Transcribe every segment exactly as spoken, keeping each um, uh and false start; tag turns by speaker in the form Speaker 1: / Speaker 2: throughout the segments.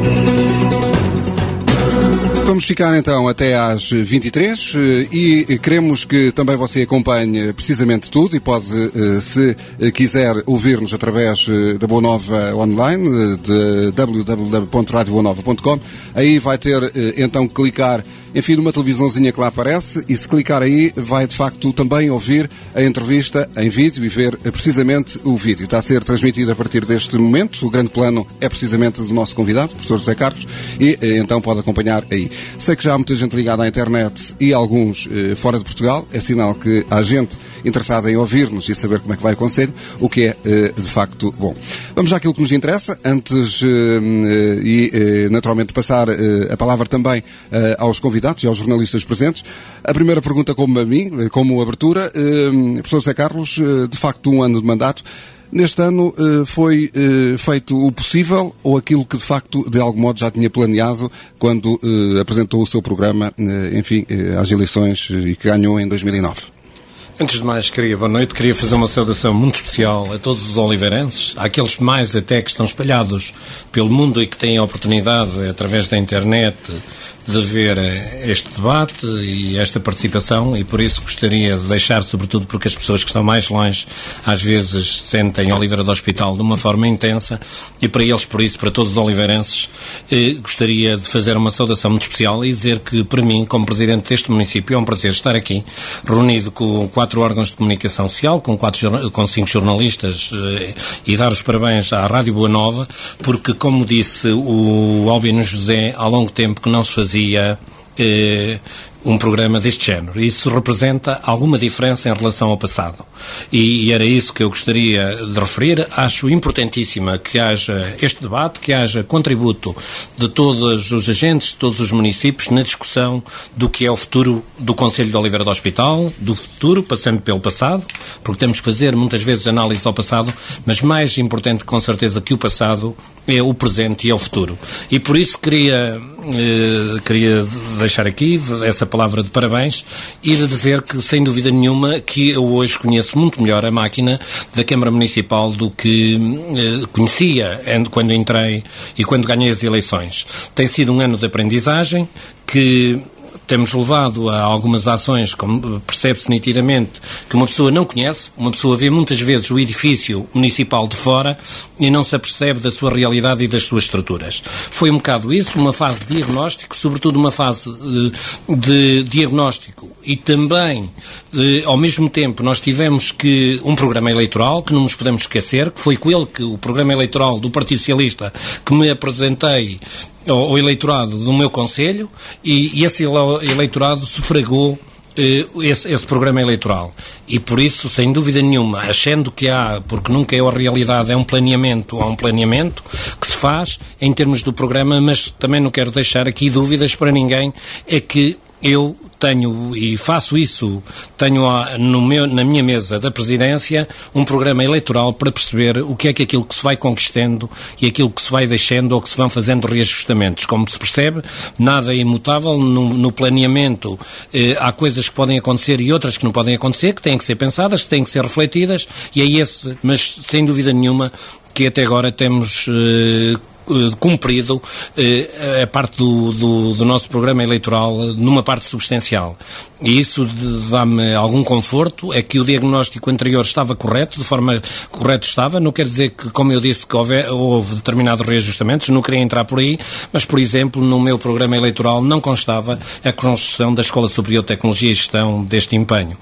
Speaker 1: Vamos ficar então até às vinte e três e queremos que também você acompanhe precisamente tudo e pode, se quiser, ouvir-nos através da Boa Nova online, de w w w ponto radio boa nova ponto com. Aí vai ter então que clicar, enfim, numa televisãozinha que lá aparece, e se clicar aí vai de facto também ouvir a entrevista em vídeo e ver precisamente o vídeo. Está a ser transmitido a partir deste momento. O grande plano é precisamente do nosso convidado, o professor José Carlos, e então pode acompanhar aí. Sei que já há muita gente ligada à internet e alguns eh, fora de Portugal. É sinal que há gente interessada em ouvir-nos e saber como é que vai o Conselho, o que é eh, de facto bom. Vamos àquilo que nos interessa, antes eh, e eh, naturalmente passar eh, a palavra também eh, aos convidados e aos jornalistas presentes. A primeira pergunta, como a mim, como abertura, eh, professor José Carlos, eh, de facto um ano de mandato. Neste ano eh, foi eh, feito o possível ou aquilo que de facto de algum modo já tinha planeado quando eh, apresentou o seu programa, eh, enfim, eh, às eleições e que ganhou em dois mil e nove?
Speaker 2: Antes de mais, queria, boa noite, queria fazer uma saudação muito especial a todos os oliveirenses, àqueles mais até que estão espalhados pelo mundo e que têm a oportunidade, através da internet, de ver este debate e esta participação, e por isso gostaria de deixar, sobretudo porque as pessoas que estão mais longe às vezes sentem Oliveira do Hospital de uma forma intensa, e para eles, por isso, para todos os oliveirenses, eh, gostaria de fazer uma saudação muito especial e dizer que, para mim, como Presidente deste município, é um prazer estar aqui, reunido com quatro órgãos de comunicação social, com, quatro, com cinco jornalistas, eh, e dar os parabéns à Rádio Boa Nova, porque, como disse o Albino José, há longo tempo que não se fazia Eh, um programa deste género. Isso representa alguma diferença em relação ao passado. E, e era isso que eu gostaria de referir. Acho importantíssima que haja este debate, que haja contributo de todos os agentes, de todos os municípios, na discussão do que é o futuro do Conselho de Oliveira do Hospital, do futuro, passando pelo passado, porque temos que fazer muitas vezes análise ao passado, mas mais importante com certeza que o passado é o presente e é o futuro. E por isso queria, eh, queria deixar aqui essa palavra de parabéns e de dizer que, sem dúvida nenhuma, que eu hoje conheço muito melhor a máquina da Câmara Municipal do que eh, conhecia quando entrei e quando ganhei as eleições. Tem sido um ano de aprendizagem que temos levado a algumas ações, como percebe-se nitidamente, que uma pessoa não conhece, uma pessoa vê muitas vezes o edifício municipal de fora e não se apercebe da sua realidade e das suas estruturas. Foi um bocado isso, uma fase de diagnóstico, sobretudo uma fase uh, de diagnóstico e também, uh, ao mesmo tempo, nós tivemos que um programa eleitoral, que não nos podemos esquecer, que foi com ele que o programa eleitoral do Partido Socialista que me apresentei ao eleitorado do meu concelho, e, e esse eleitorado sufragou eh, esse, esse programa eleitoral. E por isso, sem dúvida nenhuma, achando que há, porque nunca é a realidade, é um planeamento, há um planeamento que se faz em termos do programa, mas também não quero deixar aqui dúvidas para ninguém, é que eu tenho, e faço isso, tenho no meu, na minha mesa da presidência um programa eleitoral para perceber o que é que aquilo que se vai conquistando e aquilo que se vai deixando ou que se vão fazendo reajustamentos. Como se percebe, nada é imutável no, no planeamento. Eh, há coisas que podem acontecer e outras que não podem acontecer, que têm que ser pensadas, que têm que ser refletidas, e é esse, mas sem dúvida nenhuma, que até agora temos eh, cumprido eh, a parte do, do, do nosso programa eleitoral numa parte substancial. E isso dá-me algum conforto, é que o diagnóstico anterior estava correto, de forma correta estava, não quer dizer que, como eu disse, que houve, houve determinados reajustamentos, não queria entrar por aí, mas, por exemplo, no meu programa eleitoral não constava a construção da Escola Superior de Tecnologia e Gestão deste empenho.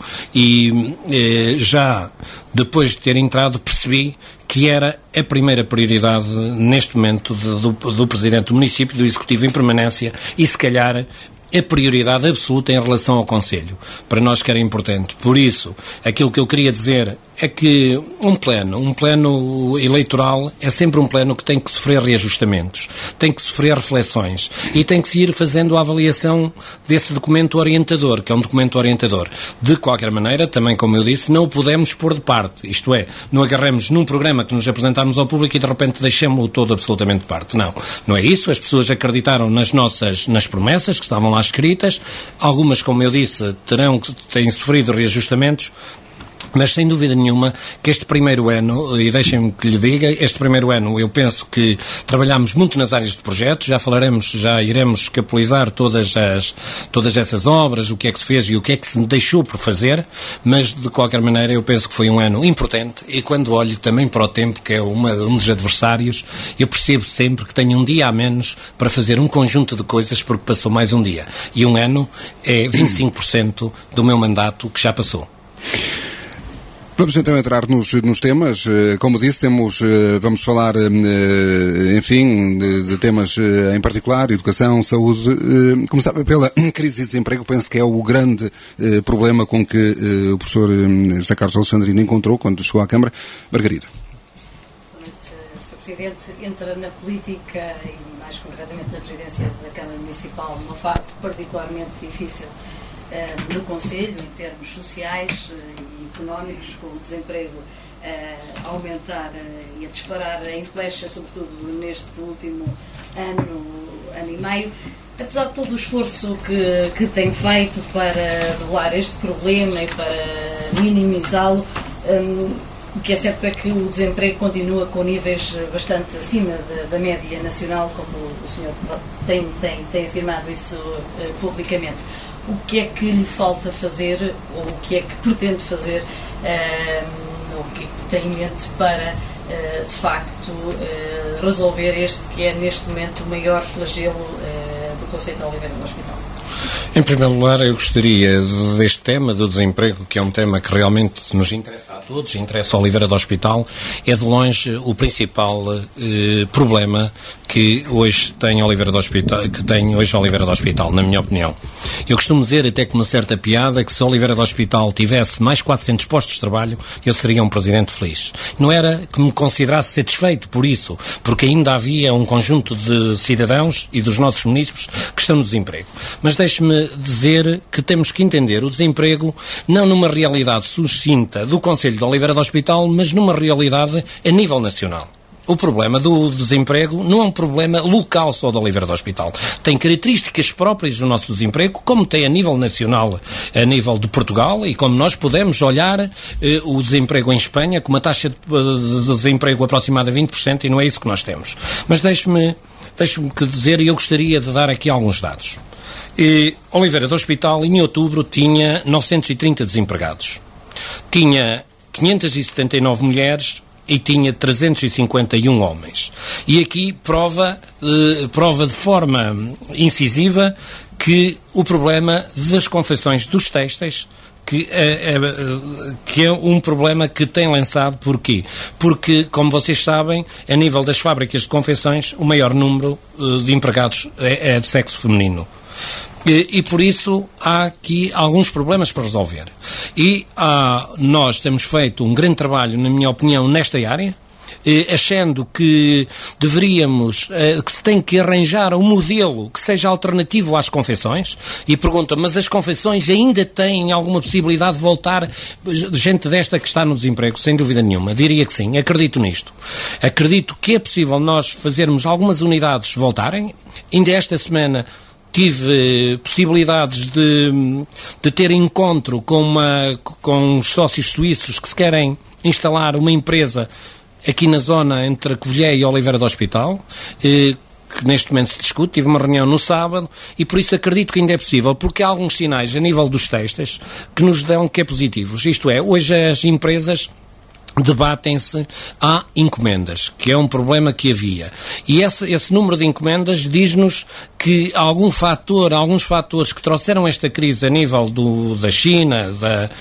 Speaker 2: E eh, já depois de ter entrado percebi que era a primeira prioridade neste momento de, do, do Presidente do Município, do Executivo em permanência, e se calhar a prioridade absoluta em relação ao Conselho. Para nós que era importante. Por isso, aquilo que eu queria dizer é que um plano, um plano eleitoral é sempre um plano que tem que sofrer reajustamentos, tem que sofrer reflexões e tem que se ir fazendo a avaliação desse documento orientador, que é um documento orientador. De qualquer maneira, também como eu disse, não o podemos pôr de parte, isto é, não agarremos num programa que nos apresentarmos ao público e de repente deixemos-lo todo absolutamente de parte. Não, não é isso. As pessoas acreditaram nas nossas, nas promessas que estavam lá escritas, algumas, como eu disse, terão, têm sofrido reajustamentos, Mas sem dúvida nenhuma que este primeiro ano, e deixem-me que lhe diga, este primeiro ano eu penso que trabalhámos muito nas áreas de projetos, já falaremos, já iremos capitalizar todas as, todas essas obras, o que é que se fez e o que é que se deixou por fazer, mas de qualquer maneira eu penso que foi um ano importante, e quando olho também para o tempo, que é uma, um dos adversários, eu percebo sempre que tenho um dia a menos para fazer um conjunto de coisas porque passou mais um dia. E um ano é vinte e cinco por cento do meu mandato que já passou.
Speaker 1: Vamos então entrar nos, nos temas. Como disse, temos, vamos falar, enfim, de, de temas em particular, educação, saúde. Começar pela crise de desemprego, penso que é o grande problema com que o professor José Carlos Alexandrino encontrou quando chegou à Câmara. Margarida.
Speaker 3: senhor Presidente entra na política e mais concretamente na presidência da Câmara Municipal numa fase particularmente difícil uh, no Conselho, em termos sociais uh, e económicos, com o desemprego uh, a aumentar uh, e a disparar em flecha, sobretudo neste último ano, ano e meio. Apesar de todo o esforço que, que tem feito para regular este problema e para minimizá-lo, um, o que é certo é que o desemprego continua com níveis bastante acima de, da média nacional, como o senhor tem, tem, tem afirmado isso uh, publicamente. O que é que lhe falta fazer, ou o que é que pretende fazer, uh, ou o que tem em mente para, uh, de facto, uh, resolver este que é, neste momento, o maior flagelo uh, do Conselho de Oliveira do Hospital?
Speaker 2: Em primeiro lugar, eu gostaria deste tema do desemprego, que é um tema que realmente nos interessa a todos, interessa a Oliveira do Hospital, é de longe o principal eh, problema que hoje tem Oliveira do Hospital, que tem hoje Oliveira do Hospital, na minha opinião. Eu costumo dizer, até com uma certa piada, que se Oliveira do Hospital tivesse mais quatrocentos postos de trabalho, eu seria um presidente feliz. Não era que me considerasse satisfeito por isso, porque ainda havia um conjunto de cidadãos e dos nossos munícipes que estão no desemprego. Mas deixe-me dizer que temos que entender o desemprego não numa realidade sucinta do Conselho de Oliveira do Hospital, mas numa realidade a nível nacional. O problema do desemprego não é um problema local só de Oliveira do Hospital. Tem características próprias do nosso desemprego, como tem a nível nacional, a nível de Portugal, e como nós podemos olhar eh, o desemprego em Espanha com uma taxa de, de desemprego aproximada a vinte por cento, e não é isso que nós temos. Mas deixe-me deixe-me dizer, e eu gostaria de dar aqui alguns dados. E Oliveira do Hospital, em outubro, tinha novecentos e trinta desempregados. Tinha quinhentas e setenta e nove mulheres e tinha trezentos e cinquenta e um homens. E aqui prova, eh, prova de forma incisiva que o problema das confecções dos têxteis que é, é, que é um problema que tem lançado. Porquê? Porque, como vocês sabem, a nível das fábricas de confecções, o maior número uh, de empregados é, é de sexo feminino. E, e por isso há aqui alguns problemas para resolver. E há, nós temos feito um grande trabalho, na minha opinião, nesta área, Eh, achando que deveríamos, eh, que se tem que arranjar um modelo que seja alternativo às confecções, e pergunta, mas as confecções ainda têm alguma possibilidade de voltar gente desta que está no desemprego? Sem dúvida nenhuma, diria que sim, acredito nisto. Acredito que é possível nós fazermos algumas unidades voltarem. Ainda esta semana tive eh, possibilidades de, de ter encontro com, uma, com os sócios suíços que se querem instalar uma empresa aqui na zona entre a Covilhã e a Oliveira do Hospital, eh, que neste momento se discute. Tive uma reunião no sábado e por isso acredito que ainda é possível, porque há alguns sinais a nível dos têxteis que nos dão que é positivos. Isto é, hoje as empresas debatem-se a encomendas, que é um problema que havia. E esse, esse número de encomendas diz-nos que algum fator, alguns fatores que trouxeram esta crise a nível do, da China, da,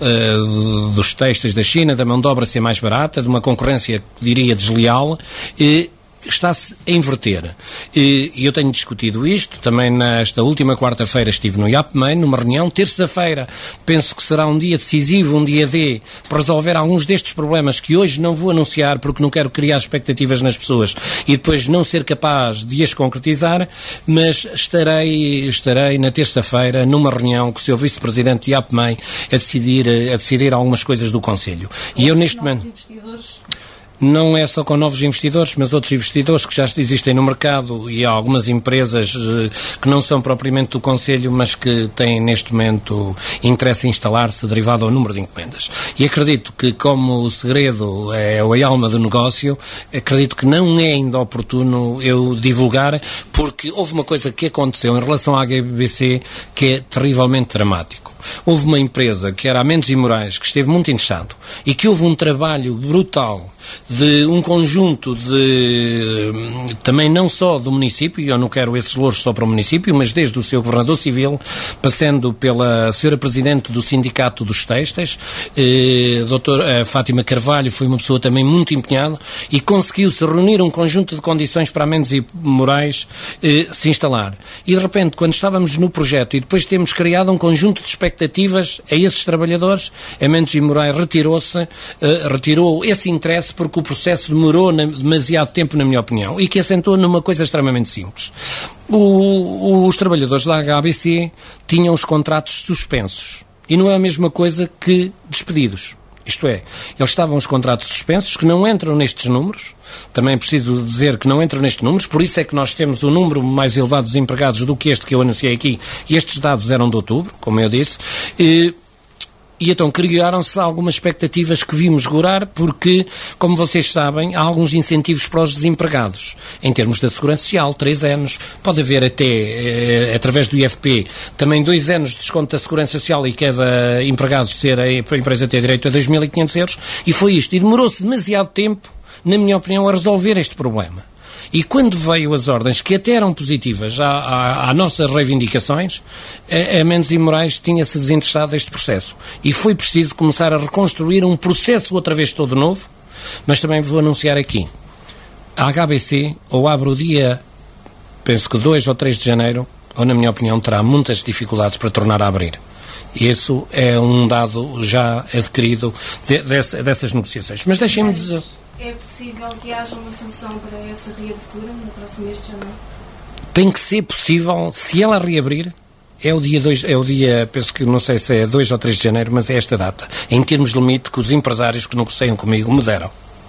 Speaker 2: uh, dos têxteis da China, da mão de obra ser mais barata, de uma concorrência, diria, desleal, e está-se a inverter. E eu tenho discutido isto, também nesta última quarta-feira estive no I A P M E I, numa reunião. Terça-feira penso que será um dia decisivo, um dia D, para resolver alguns destes problemas que hoje não vou anunciar porque não quero criar expectativas nas pessoas e depois não ser capaz de as concretizar, mas estarei, estarei na terça-feira numa reunião com o seu Vice-Presidente do I A P M E I a decidir, a decidir algumas coisas do Conselho. E eu neste momento... não é só com novos investidores, mas outros investidores que já existem no mercado e há algumas empresas que não são propriamente do Conselho, mas que têm neste momento interesse em instalar-se derivado ao número de encomendas. E acredito que, como o segredo é a alma do negócio, acredito que não é ainda oportuno eu divulgar, porque houve uma coisa que aconteceu em relação à H B C que é terrivelmente dramático. Houve uma empresa que era a Mendes e Moraes, que esteve muito interessado e que houve um trabalho brutal de um conjunto de, também não só do município, e eu não quero esses louros só para o município, mas desde o seu governador civil, passando pela senhora Presidente do Sindicato dos Têxteis, eh, doutora Fátima Carvalho foi uma pessoa também muito empenhada e conseguiu-se reunir um conjunto de condições para a Mendes e Moraes eh, se instalar. E de repente, quando estávamos no projeto e depois temos criado um conjunto de expectativas a esses trabalhadores, a Mendes e Moraes retirou-se, eh, retirou esse interesse porque o processo demorou na, demasiado tempo, na minha opinião, e que assentou numa coisa extremamente simples. O, os trabalhadores da H B C tinham os contratos suspensos. E não é a mesma coisa que despedidos. Isto é, eles estavam os contratos suspensos, que não entram nestes números, também preciso dizer que não entram nestes números, por isso é que nós temos um número mais elevado de empregados do que este que eu anunciei aqui, e estes dados eram de outubro, como eu disse, e... E então criaram-se algumas expectativas que vimos gorar porque, como vocês sabem, há alguns incentivos para os desempregados. Em termos da Segurança Social, três anos, pode haver até, eh, através do I F P, também dois anos de desconto da Segurança Social e cada empregado ser, a empresa ter direito a dois mil e quinhentos euros. E foi isto. E demorou-se demasiado tempo, na minha opinião, a resolver este problema. E quando veio as ordens, que até eram positivas à, à, à nossas reivindicações, a, a Mendes e Moraes tinha-se desinteressado deste processo. E foi preciso começar a reconstruir um processo outra vez todo novo, mas também vou anunciar aqui. A H B C, ou abre o dia, penso que dois ou três de janeiro, ou na minha opinião terá muitas dificuldades para tornar a abrir. E isso é um dado já adquirido de, de, dessas negociações. Mas deixem-me dizer...
Speaker 4: É possível que haja uma solução para essa reabertura no próximo mês de janeiro?
Speaker 2: Tem que ser possível, se ela reabrir, é o dia dois, é o dia, penso que não sei se é dois ou três de janeiro, mas é esta data, em termos de limite que os empresários que negociam comigo me deram.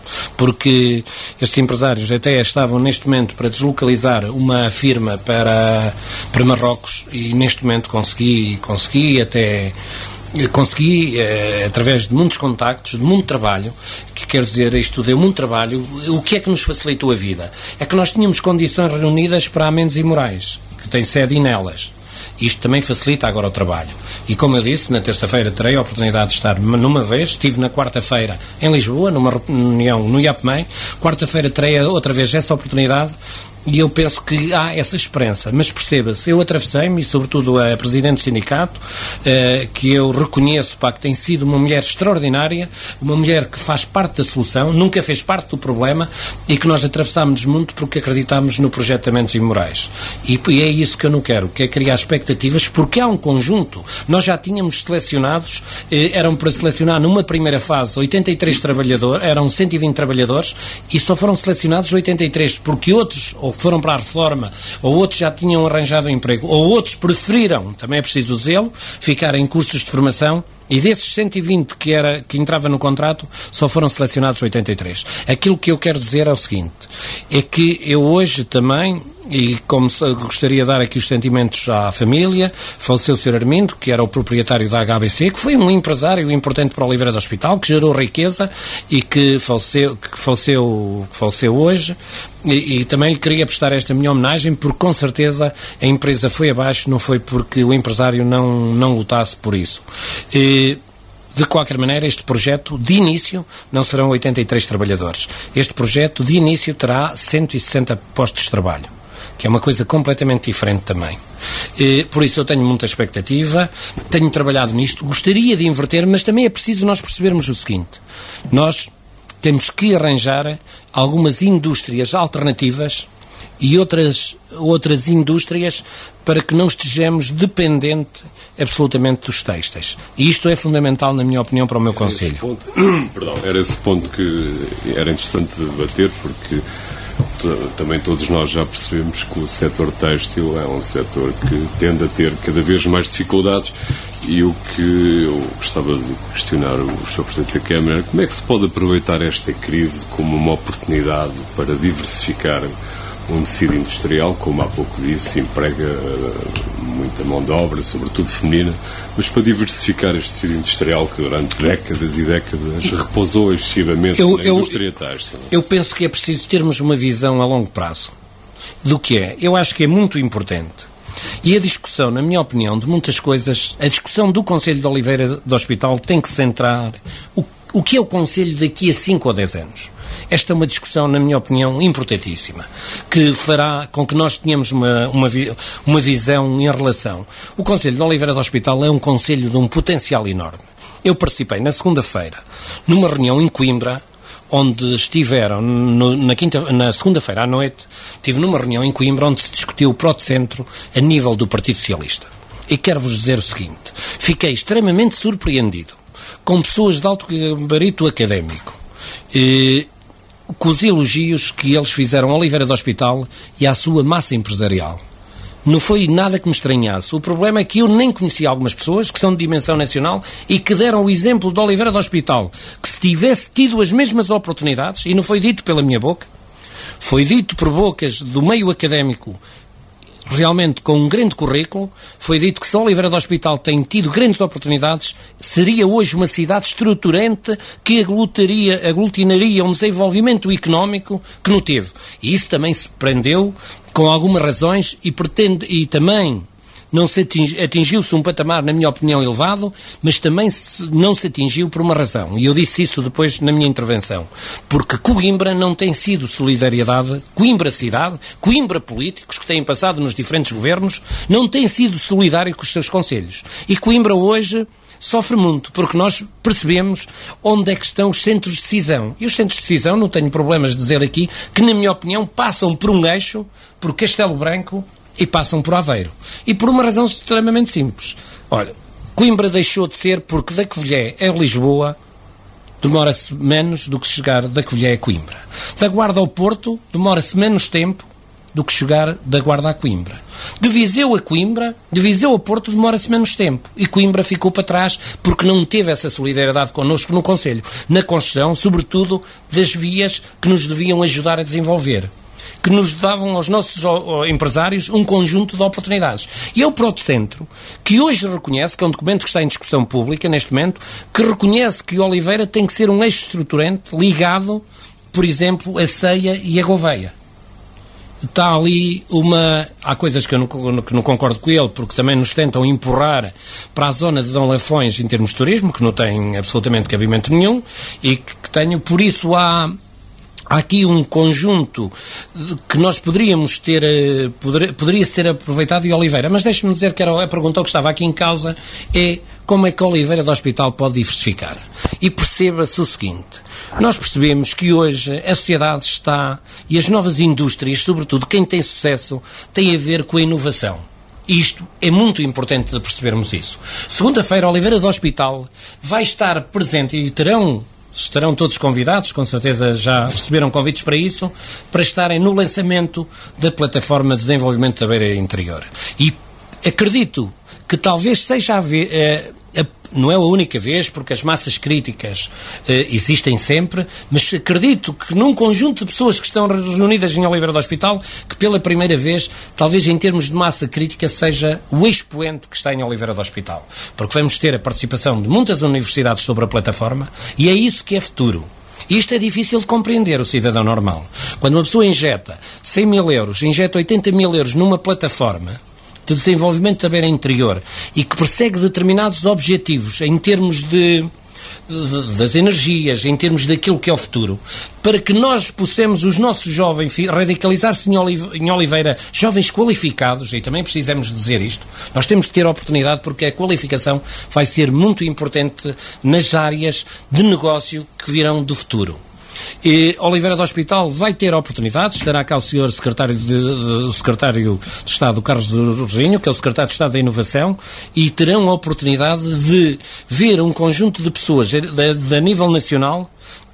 Speaker 2: Porque estes empresários até estavam neste momento para deslocalizar uma firma para, para Marrocos e neste momento consegui, consegui até... Consegui, eh, através de muitos contactos, de muito trabalho, que quer dizer, isto deu muito trabalho, o que é que nos facilitou a vida? É que nós tínhamos condições reunidas para a Mendes e Moraes, que tem sede nelas. Isto também facilita agora o trabalho. E como eu disse, na terça-feira terei a oportunidade de estar numa vez, estive na quarta-feira em Lisboa, numa reunião no IAPMEI, quarta-feira terei outra vez essa oportunidade. E eu penso que há essa esperança, mas perceba-se, eu atravessei-me, e sobretudo a Presidente do Sindicato, eh, que eu reconheço, pá, que tem sido uma mulher extraordinária, uma mulher que faz parte da solução, nunca fez parte do problema, e que nós atravessámos muito porque acreditámos no projeto da Mendes e Moraes. E, e é isso que eu não quero, que é criar expectativas, porque há um conjunto. Nós já tínhamos selecionados, eh, eram para selecionar numa primeira fase oitenta e três trabalhadores, eram cento e vinte trabalhadores, e só foram selecionados oitenta e três, porque outros, ou foram para a reforma, ou outros já tinham arranjado um emprego, ou outros preferiram, também é preciso dizê-lo, ficar em cursos de formação, e desses cento e vinte que, era, que entrava no contrato, só foram selecionados oitenta e três. Aquilo que eu quero dizer é o seguinte, é que eu hoje também, e como gostaria de dar aqui os sentimentos à família, faleceu o senhor Armindo, que era o proprietário da H B C, que foi um empresário importante para o Oliveira do Hospital, que gerou riqueza e que faleceu, que faleceu, que faleceu hoje, e, e também lhe queria prestar esta minha homenagem, porque com certeza a empresa foi abaixo, não foi porque o empresário não, não lutasse por isso. E, de qualquer maneira, este projeto, de início, não serão oitenta e três trabalhadores. Este projeto, de início, terá cento e sessenta postos de trabalho, que é uma coisa completamente diferente também. E, por isso eu tenho muita expectativa, tenho trabalhado nisto, gostaria de inverter, mas também é preciso nós percebermos o seguinte, nós temos que arranjar algumas indústrias alternativas e outras, outras indústrias para que não estejamos dependentes absolutamente dos têxteis. E isto é fundamental, na minha opinião, para o meu
Speaker 5: era
Speaker 2: conselho.
Speaker 5: Esse ponto, perdão, era esse ponto que era interessante debater, porque também todos nós já percebemos que o setor têxtil é um setor que tende a ter cada vez mais dificuldades E o que eu gostava de questionar o senhor Presidente da Câmara, como é que se pode aproveitar esta crise como uma oportunidade para diversificar um tecido industrial, como há pouco disse, emprega uh, muita mão de obra, sobretudo feminina, mas para diversificar este tecido industrial que durante décadas e décadas repousou excessivamente eu, na
Speaker 2: eu,
Speaker 5: indústria têxtil?
Speaker 2: Eu penso que é preciso termos uma visão a longo prazo do que é. Eu acho que é muito importante. E a discussão, na minha opinião, de muitas coisas, a discussão do Conselho de Oliveira do Hospital tem que centrar o, o que é o Conselho daqui a cinco ou dez anos. Esta é uma discussão, na minha opinião, importantíssima, que fará com que nós tenhamos uma, uma, uma visão em relação. O Conselho de Oliveira do Hospital é um conselho de um potencial enorme. Eu participei na segunda-feira numa reunião em Coimbra, onde estiveram, no, na, quinta, na segunda-feira à noite, estive numa reunião em Coimbra onde se discutiu o Pró-Centro a nível do Partido Socialista. E quero-vos dizer o seguinte, fiquei extremamente surpreendido com pessoas de alto gabarito académico, e, com os elogios que eles fizeram a Oliveira do Hospital e à sua massa empresarial. Não foi nada que me estranhasse. O problema é que eu nem conhecia algumas pessoas que são de dimensão nacional e que deram o exemplo de Oliveira do Hospital, que se tivesse tido as mesmas oportunidades, e não foi dito pela minha boca, foi dito por bocas do meio académico, realmente com um grande currículo, foi dito que se Oliveira do Hospital tem tido grandes oportunidades, seria hoje uma cidade estruturante que aglutinaria, aglutinaria um desenvolvimento económico que não teve. E isso também se prendeu com algumas razões e pretende, e também não se atingi, atingiu-se um patamar, na minha opinião, elevado, mas também se, não se atingiu por uma razão. E eu disse isso depois na minha intervenção. Porque Coimbra não tem sido solidariedade, Coimbra cidade, Coimbra políticos que têm passado nos diferentes governos, não tem sido solidário com os seus concelhos. E Coimbra hoje sofre muito, porque nós percebemos onde é que estão os centros de decisão. E os centros de decisão, não tenho problemas de dizer aqui, que na minha opinião passam por um eixo, por Castelo Branco, e passam por Aveiro. E por uma razão extremamente simples. Olha, Coimbra deixou de ser porque da Covilhã a Lisboa demora-se menos do que chegar da Covilhã a Coimbra. Da Guarda ao Porto demora-se menos tempo do que chegar da Guarda a Coimbra. De Viseu a Coimbra, de Viseu a Porto demora-se menos tempo. E Coimbra ficou para trás porque não teve essa solidariedade connosco no Conselho. Na construção, sobretudo, das vias que nos deviam ajudar a desenvolver, que nos davam aos nossos empresários um conjunto de oportunidades. E é o Pró-Centro, que hoje reconhece, que é um documento que está em discussão pública neste momento, que reconhece que Oliveira tem que ser um eixo estruturante ligado, por exemplo, a Ceia e a Gouveia. Está ali uma... Há coisas que eu não, que não concordo com ele, porque também nos tentam empurrar para a zona de Dom Lafões em termos de turismo, que não tem absolutamente cabimento nenhum, e que, que tenho, por isso há... Há aqui um conjunto que nós poderíamos ter, poder, poderia-se ter aproveitado e Oliveira, mas deixe-me dizer que era a pergunta que estava aqui em causa, é como é que Oliveira do Hospital pode diversificar. E perceba-se o seguinte, nós percebemos que hoje a sociedade está, e as novas indústrias, sobretudo quem tem sucesso, tem a ver com a inovação. Isto é muito importante de percebermos isso. Segunda-feira, Oliveira do Hospital vai estar presente e terão... Estarão todos convidados, com certeza já receberam convites para isso, para estarem no lançamento da plataforma de desenvolvimento da Beira Interior. E acredito que talvez seja a vez, eh, a, não é a única vez, porque as massas críticas eh, existem sempre, mas acredito que num conjunto de pessoas que estão reunidas em Oliveira do Hospital, que pela primeira vez, talvez em termos de massa crítica, seja o expoente que está em Oliveira do Hospital. Porque vamos ter a participação de muitas universidades sobre a plataforma, e é isso que é futuro. Isto é difícil de compreender, o cidadão normal. Quando uma pessoa injeta cem mil euros, injeta oitenta mil euros numa plataforma de desenvolvimento da Beira Interior e que persegue determinados objetivos em termos de, de, das energias, em termos daquilo que é o futuro, para que nós possamos, os nossos jovens, radicalizar-se em Oliveira, em Oliveira, jovens qualificados, e também precisamos dizer isto, nós temos que ter a oportunidade, porque a qualificação vai ser muito importante nas áreas de negócio que virão do futuro. E Oliveira do Hospital vai ter oportunidades, estará cá o senhor secretário de, de, o secretário de Estado, Carlos Jorginho, que é o secretário de Estado da Inovação, e terão a oportunidade de ver um conjunto de pessoas de, de, de nível nacional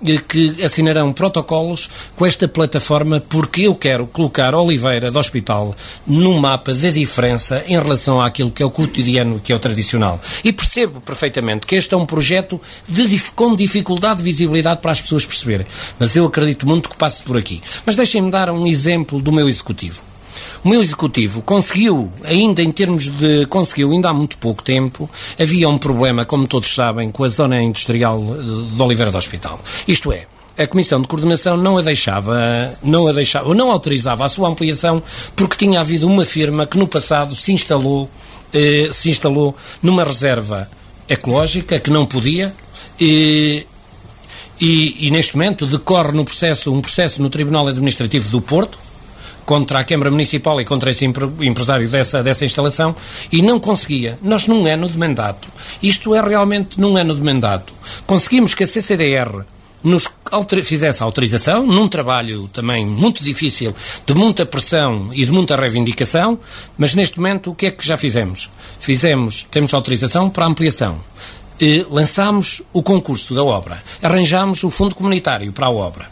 Speaker 2: que assinarão protocolos com esta plataforma, porque eu quero colocar Oliveira do Hospital no mapa da diferença em relação àquilo que é o cotidiano, que é o tradicional. E percebo perfeitamente que este é um projeto de, com dificuldade de visibilidade para as pessoas perceberem. Mas eu acredito muito que passe por aqui. Mas deixem-me dar um exemplo do meu executivo. O meu executivo conseguiu, ainda em termos de... conseguiu, ainda há muito pouco tempo, havia um problema, como todos sabem, com a zona industrial de Oliveira do Hospital. Isto é, a Comissão de Coordenação não a deixava, não a deixava, ou não autorizava a sua ampliação, porque tinha havido uma firma que no passado se instalou, eh, se instalou numa reserva ecológica que não podia, e, e, e neste momento decorre no processo, um processo no Tribunal Administrativo do Porto, contra a Câmara Municipal e contra esse empresário dessa, dessa instalação, e não conseguia. Nós, num ano de mandato, isto é realmente num ano de mandato, conseguimos que a C C D R nos fizesse a autorização, num trabalho também muito difícil, de muita pressão e de muita reivindicação, mas neste momento o que é que já fizemos? Fizemos, temos autorização para a ampliação. E lançámos o concurso da obra, arranjámos o fundo comunitário para a obra,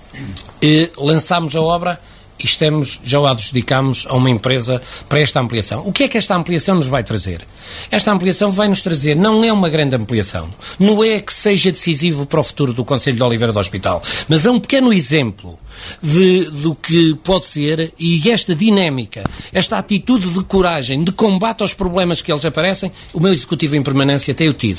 Speaker 2: e lançámos a obra e estamos, já o adjudicámos a uma empresa para esta ampliação. O que é que esta ampliação nos vai trazer? Esta ampliação vai nos trazer, não é uma grande ampliação, não é que seja decisivo para o futuro do Concelho de Oliveira do Hospital, mas é um pequeno exemplo de, do que pode ser, e esta dinâmica, esta atitude de coragem, de combate aos problemas que eles aparecem, o meu executivo em permanência tem-o tido.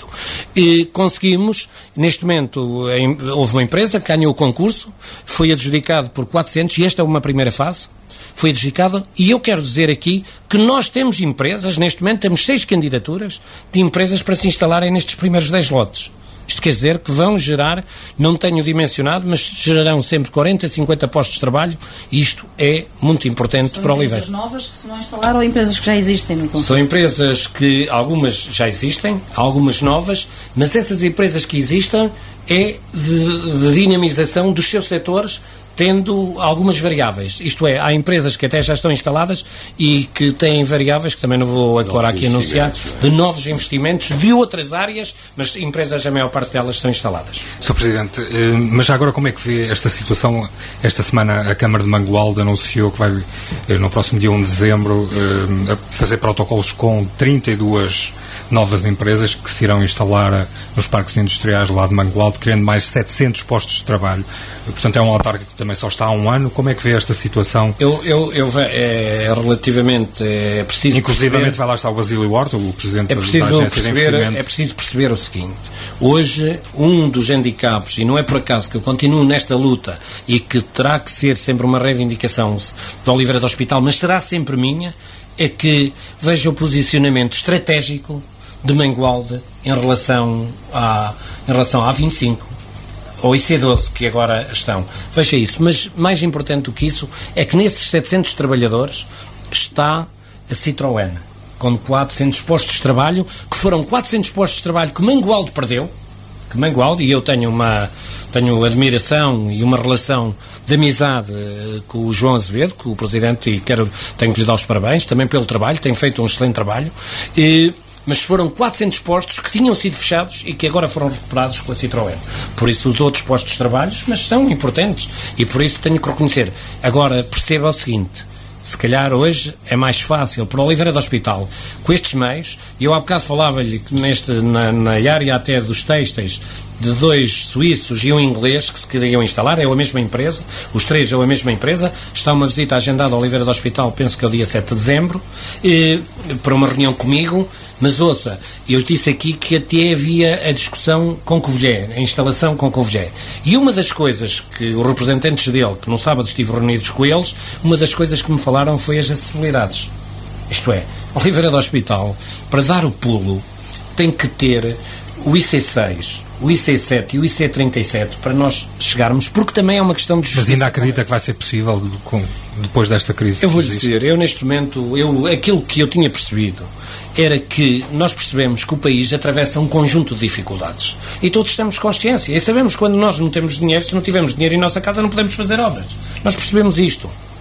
Speaker 2: E conseguimos, neste momento, em, houve uma empresa que ganhou o concurso, foi adjudicado por quatrocentos, e esta é uma primeira fase, foi adjudicada, e eu quero dizer aqui que nós temos empresas, neste momento temos seis candidaturas de empresas para se instalarem nestes primeiros dez lotes. Isto quer dizer que vão gerar, não tenho dimensionado, mas gerarão sempre quarenta, cinquenta postos de trabalho, e isto é muito importante
Speaker 3: São
Speaker 2: para o Oliveira.
Speaker 3: São empresas novas que se vão instalar ou empresas que já existem no Conselho?
Speaker 2: São empresas que, algumas já existem, algumas novas, mas essas empresas que existem é de, de dinamização dos seus setores, tendo algumas variáveis. Isto é, há empresas que até já estão instaladas e que têm variáveis, que também não vou agora aqui anunciar, de novos investimentos de outras áreas, mas empresas, a maior parte delas, estão instaladas.
Speaker 6: senhor Presidente, mas já agora como é que vê esta situação? Esta semana a Câmara de Mangualde anunciou que vai, no próximo dia um de dezembro, fazer protocolos com trinta e duas novas empresas que se irão instalar nos parques industriais lá de Mangualde, criando mais setecentos postos de trabalho. Portanto, é um autarca que também só está há um ano. Como é que vê esta situação?
Speaker 2: Eu, eu, eu é, relativamente é preciso
Speaker 6: Inclusivamente
Speaker 2: perceber,
Speaker 6: vai lá estar o Basílio Horta, o Presidente
Speaker 2: é preciso
Speaker 6: da Agência
Speaker 2: perceber,
Speaker 6: de Investimento.
Speaker 2: É preciso perceber o seguinte: hoje, um dos handicaps, e não é por acaso que eu continuo nesta luta e que terá que ser sempre uma reivindicação de Oliveira do Hospital, mas será sempre minha, é que veja o posicionamento estratégico de Mangualde em relação à, em relação à A vinte e cinco ou I C doze, que agora estão. Veja isso. Mas mais importante do que isso é que nesses setecentos trabalhadores está a Citroën, com quatrocentos postos de trabalho, que foram quatrocentos postos de trabalho que Mangualde perdeu, que Mangualde, e eu tenho uma tenho admiração e uma relação de amizade com o João Azevedo, com o Presidente, e quero, tenho que lhe dar os parabéns também pelo trabalho, tem feito um excelente trabalho, e mas foram quatrocentos postos que tinham sido fechados e que agora foram recuperados com a Citroën. Por isso os outros postos de trabalho, mas são importantes, e por isso tenho que reconhecer. Agora, perceba o seguinte: se calhar hoje é mais fácil para o Oliveira do Hospital, com estes meios, e eu há bocado falava-lhe que neste, na, na área até dos têxteis, de dois suíços e um inglês que se queriam instalar, é a mesma empresa, os três é a mesma empresa. Está uma visita agendada ao Oliveira do Hospital, penso que é o dia sete de dezembro, e, para uma reunião comigo. Mas ouça, eu disse aqui que até havia a discussão com Covilhã, a instalação com Covilhã. E uma das coisas que os representantes dele, que no sábado estive reunidos com eles, uma das coisas que me falaram foi as acessibilidades. Isto é, Oliveira do Hospital, para dar o pulo, tem que ter o I C seis, o I C sete e o I C trinta e sete para nós chegarmos, porque também é uma questão de justiça.
Speaker 6: Mas ainda acredita que vai ser possível com, depois desta crise?
Speaker 2: Eu vou-lhe dizer, eu neste momento, eu, aquilo que eu tinha percebido era que nós percebemos que o país atravessa um conjunto de dificuldades. E todos temos consciência. E sabemos que quando nós não temos dinheiro, se não tivermos dinheiro em nossa casa, não podemos fazer obras. Nós percebemos isto.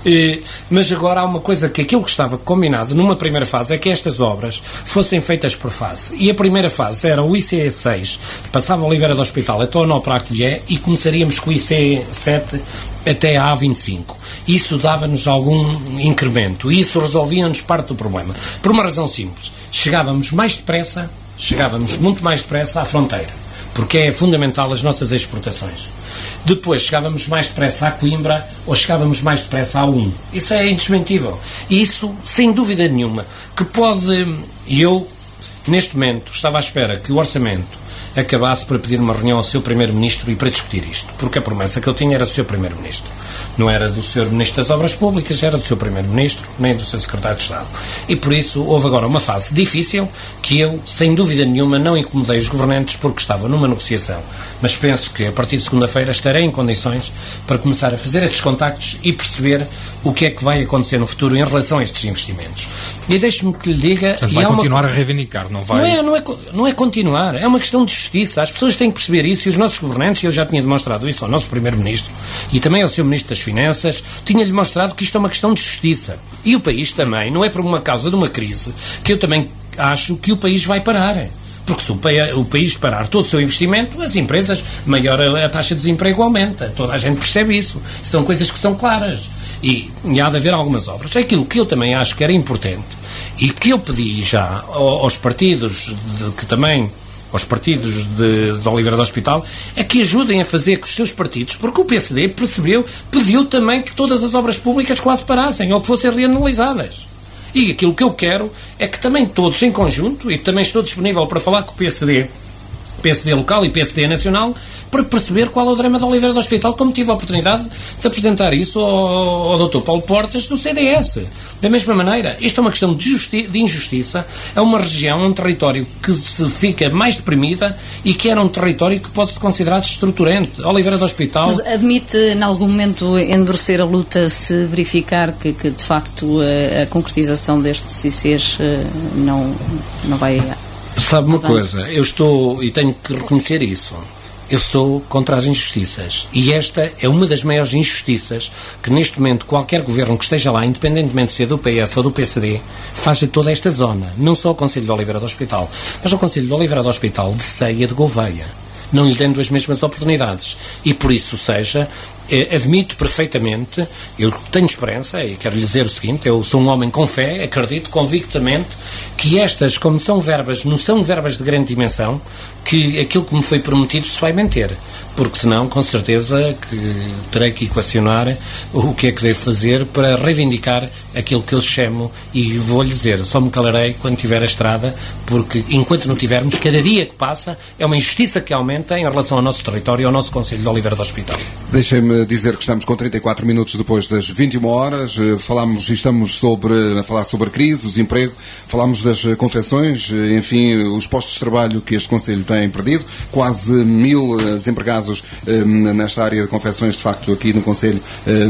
Speaker 2: Mas agora há uma coisa que aquilo que estava combinado numa primeira fase é que estas obras fossem feitas por fase. E a primeira fase era o I C E seis, passava Oliveira do Hospital até o nó para a Colher e começaríamos com o I C E sete até a A vinte e cinco. Isso dava-nos algum incremento e isso resolvia-nos parte do problema. Por uma razão simples. Chegávamos mais depressa, chegávamos muito mais depressa à fronteira, porque é fundamental as nossas exportações. Depois chegávamos mais depressa à Coimbra ou chegávamos mais depressa à um. Isso é indesmentível. E isso, sem dúvida nenhuma, que pode... E eu, neste momento, estava à espera que o Orçamento acabasse para pedir uma reunião ao seu Primeiro-Ministro e para discutir isto. Porque a promessa que eu tinha era do seu Primeiro-Ministro. Não era do senhor Ministro das Obras Públicas, era do seu Primeiro-Ministro, nem do seu Secretário de Estado. E por isso houve agora uma fase difícil que eu, sem dúvida nenhuma, não incomodei os governantes porque estava numa negociação. Mas penso que a partir de segunda-feira estarei em condições para começar a fazer estes contactos e perceber o que é que vai acontecer no futuro em relação a estes investimentos. E deixe-me que lhe diga...
Speaker 6: Portanto, vai continuar uma... a reivindicar, não vai...
Speaker 2: Não é, não, é, não é continuar, é uma questão de justiça. As pessoas têm que perceber isso e os nossos governantes, e eu já tinha demonstrado isso ao nosso Primeiro-Ministro e também ao seu Ministro das Finanças, tinha-lhe mostrado que isto é uma questão de justiça. E o país também, não é por uma causa de uma crise, que eu também acho que o país vai parar. Porque se o, pa- o país parar todo o seu investimento, as empresas, maior a, a taxa de desemprego aumenta. Toda a gente percebe isso. São coisas que são claras. E, e há de haver algumas obras. Aquilo que eu também acho que era importante e que eu pedi já aos partidos de, que também... aos partidos de, de Oliveira do Hospital, é que ajudem a fazer com os seus partidos, porque o P S D percebeu, pediu também que todas as obras públicas quase parassem, ou que fossem reanalisadas. E aquilo que eu quero é que também todos em conjunto, e também estou disponível para falar com o P S D, P S D local e P S D nacional, para perceber qual é o drama de Oliveira do Hospital, como tive a oportunidade de apresentar isso ao, ao doutor Paulo Portas do C D S. Da mesma maneira, isto é uma questão de, justi- de injustiça, é uma região, um território que se fica mais deprimida e que era um território que pode-se considerar destruturante. Oliveira do Hospital...
Speaker 3: Mas admite, em algum momento, endurecer a luta se verificar que, que de facto, a, a concretização destes C Cs não, não vai...
Speaker 2: Sabe uma coisa, eu estou, e tenho que reconhecer isso, eu sou contra as injustiças. E esta é uma das maiores injustiças que, neste momento, qualquer governo que esteja lá, independentemente de ser do P S ou do P C D, faz a toda esta zona. Não só o Concelho de Oliveira do Hospital, mas o Concelho de Oliveira do Hospital de Ceia de Gouveia. Não lhe dando as mesmas oportunidades. E por isso seja... admito perfeitamente, eu tenho esperança e quero lhe dizer o seguinte, eu sou um homem com fé, acredito convictamente que estas, como são verbas, não são verbas de grande dimensão, que aquilo que me foi prometido se vai manter, porque senão, com certeza, que terei que equacionar o que é que devo fazer para reivindicar aquilo que eu chamo, e vou-lhe dizer, só me calarei quando tiver a estrada, porque enquanto não tivermos, cada dia que passa é uma injustiça que aumenta em relação ao nosso território e ao nosso Concelho de Oliveira do Hospital.
Speaker 1: Deixem-me dizer que estamos com trinta e quatro minutos depois das vinte e uma horas. Falámos e estamos sobre, a falar sobre a crise, o desemprego, falámos das confecções, enfim, os postos de trabalho que este Concelho tem perdido. Quase mil desempregados um, nesta área de confecções, de facto, aqui no Concelho,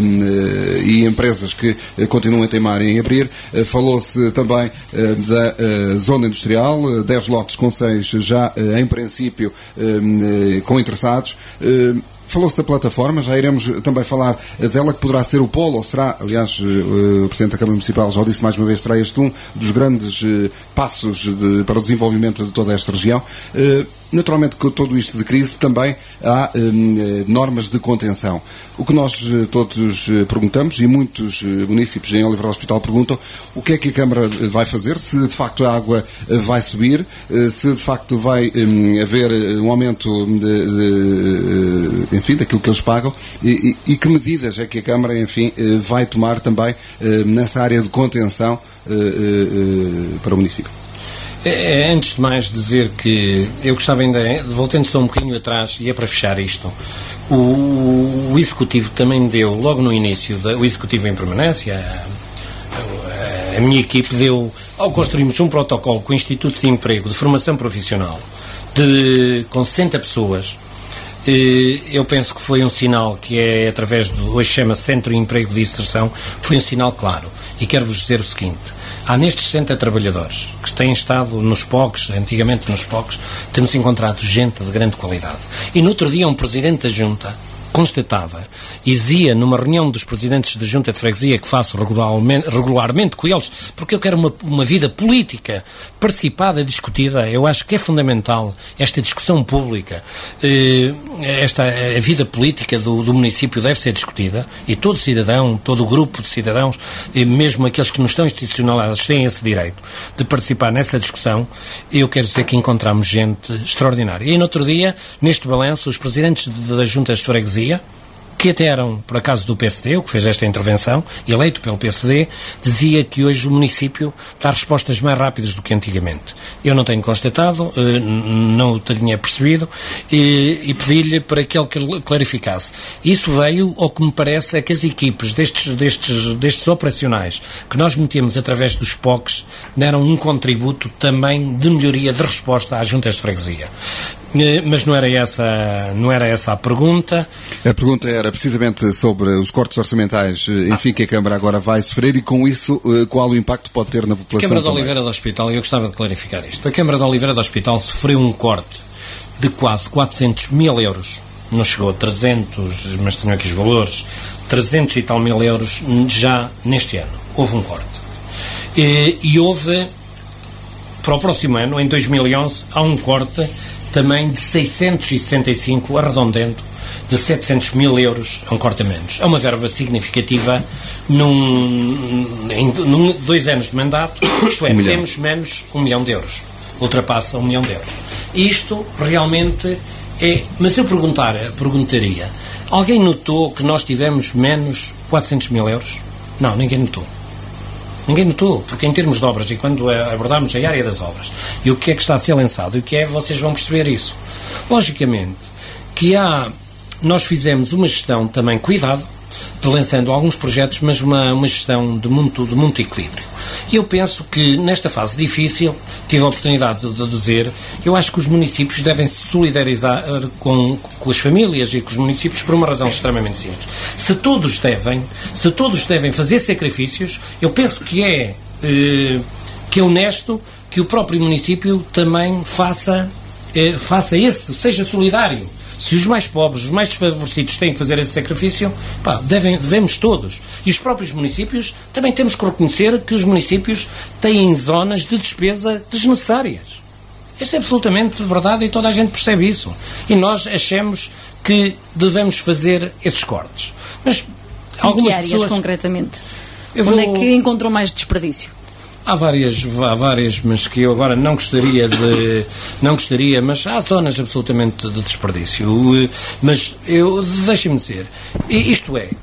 Speaker 1: um, e empresas que continuam a teimar em abrir. Uh, falou-se também uh, da uh, zona industrial, dez lotes com seis já, uh, em princípio, um, uh, com interessados. Uh, Falou-se da plataforma, já iremos também falar dela, que poderá ser o polo, ou será, aliás, o Presidente da Câmara Municipal já o disse mais uma vez, será este um dos grandes passos de, para o desenvolvimento de toda esta região. Naturalmente, com todo isto de crise, também há hum, normas de contenção. O que nós todos perguntamos, e muitos municípios em Oliveira do Hospital perguntam, o que é que a Câmara vai fazer, se de facto a água vai subir, se de facto vai hum, haver um aumento de, de, enfim, daquilo que eles pagam, e, e, e que medidas é que a Câmara, enfim, vai tomar também nessa área de contenção para o município.
Speaker 2: É, antes de mais dizer que eu gostava ainda, voltando só um bocadinho atrás, e é para fechar isto, o, o Executivo também deu, logo no início, da, o Executivo em permanência, a, a, a minha equipe deu, ao construirmos um protocolo com o Instituto de Emprego de Formação Profissional, de, com sessenta pessoas, eu penso que foi um sinal que é através do, hoje chama Centro de Emprego de Inserção, foi um sinal claro. E quero-vos dizer o seguinte, há nestes sessenta trabalhadores que têm estado nos P O Cs, antigamente nos P O Cs, temos encontrado gente de grande qualidade. E no outro dia um Presidente da Junta constatava e dizia numa reunião dos presidentes da Junta de Freguesia que faço regularmente, regularmente com eles, porque eu quero uma, uma vida política participada e discutida. Eu acho que é fundamental esta discussão pública, eh, esta, a vida política do, do município deve ser discutida, e todo cidadão, todo o grupo de cidadãos, e mesmo aqueles que não estão institucionalizados, têm esse direito de participar nessa discussão. Eu quero dizer que encontramos gente extraordinária. E no outro dia, neste balanço, os presidentes das juntas de freguesia, que até eram, por acaso, do P S D, o que fez esta intervenção, eleito pelo P S D, dizia que hoje o município dá respostas mais rápidas do que antigamente. Eu não tenho constatado, não o tinha percebido, e, e pedi-lhe para que ele clarificasse. Isso veio, ao que me parece, é que as equipes destes, destes, destes operacionais que nós metemos através dos P O Cs deram um contributo também de melhoria de resposta às juntas de freguesia. Mas não era essa, não era essa a pergunta.
Speaker 1: A pergunta era precisamente sobre os cortes orçamentais, enfim, ah. que a Câmara agora vai sofrer, e com isso, qual o impacto pode ter na população?
Speaker 2: A Câmara
Speaker 1: também?
Speaker 2: de Oliveira do Hospital, eu gostava de clarificar isto. A Câmara de Oliveira do Hospital sofreu um corte de quase quatrocentos mil euros. Não chegou a trezentos, mas tenho aqui os valores, trezentos e tal mil euros já neste ano. Houve um corte. E, e houve, para o próximo ano, em dois mil e onze, há um corte também de seiscentos e sessenta e cinco, arredondando, de setecentos mil euros, a um corte a menos. É uma verba significativa num, em num, dois anos de mandato, isto é, um temos menos um milhão de euros. Ultrapassa um milhão de euros. Isto realmente é... Mas eu perguntar, perguntaria, alguém notou que nós tivemos menos quatrocentos mil euros? Não, ninguém notou. Ninguém notou, porque em termos de obras, e quando abordarmos a área das obras, e o que é que está a ser lançado, e o que é, vocês vão perceber isso. Logicamente, que há, nós fizemos uma gestão também, cuidado, de lançando alguns projetos, mas uma, uma gestão de muito, de muito equilíbrio. E eu penso que, nesta fase difícil, tive a oportunidade de, de dizer, eu acho que os municípios devem se solidarizar com, com as famílias e com os municípios por uma razão extremamente simples. Se todos devem, se todos devem fazer sacrifícios, eu penso que é, eh, que é honesto que o próprio município também faça, eh, faça esse, seja solidário. Se os mais pobres, os mais desfavorecidos têm que fazer esse sacrifício, pá, devem, devemos todos. E os próprios municípios, também temos que reconhecer que os municípios têm zonas de despesa desnecessárias. Isso é absolutamente verdade e toda a gente percebe isso. E nós achamos que devemos fazer esses cortes. Mas algumas
Speaker 3: em que áreas,
Speaker 2: pessoas...
Speaker 3: concretamente?
Speaker 2: Eu
Speaker 3: Onde
Speaker 2: vou...
Speaker 3: é que encontrou mais desperdício?
Speaker 2: Há várias, há várias, mas que eu agora não gostaria de... Não gostaria, mas há zonas absolutamente de desperdício. Mas eu... Deixem-me dizer. Isto é...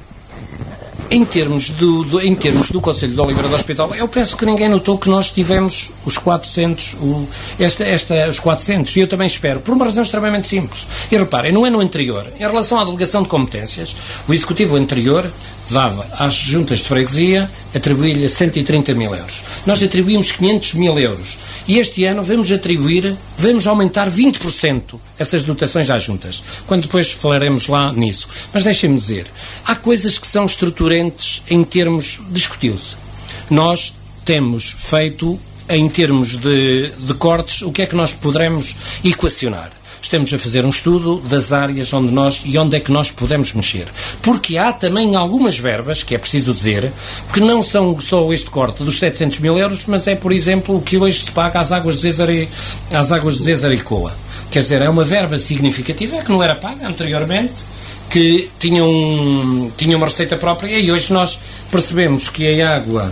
Speaker 2: Em termos do, do, em termos do Conselho de Oliveira do Hospital, eu penso que ninguém notou que nós tivemos os quatrocentos, o, esta, esta, os quatrocentos, e eu também espero, por uma razão extremamente simples. E reparem, no ano anterior, em relação à delegação de competências, o Executivo anterior dava às juntas de freguesia, atribuía-lhe cento e trinta mil euros. Nós atribuímos quinhentos mil euros. E este ano vamos atribuir, vamos aumentar vinte por cento essas dotações às juntas. Quando depois falaremos lá nisso. Mas deixem-me dizer, há coisas que são estruturantes em termos, discutiu-se. Nós temos feito, em termos de, de cortes, o que é que nós poderemos equacionar. Estamos a fazer um estudo das áreas onde nós e onde é que nós podemos mexer. Porque há também algumas verbas, que é preciso dizer, que não são só este corte dos setecentos mil euros, mas é, por exemplo, o que hoje se paga às águas de Zezare, às águas de Zezaricoa. Quer dizer, é uma verba significativa que não era paga anteriormente, que tinha, um, tinha uma receita própria, e hoje nós percebemos que a água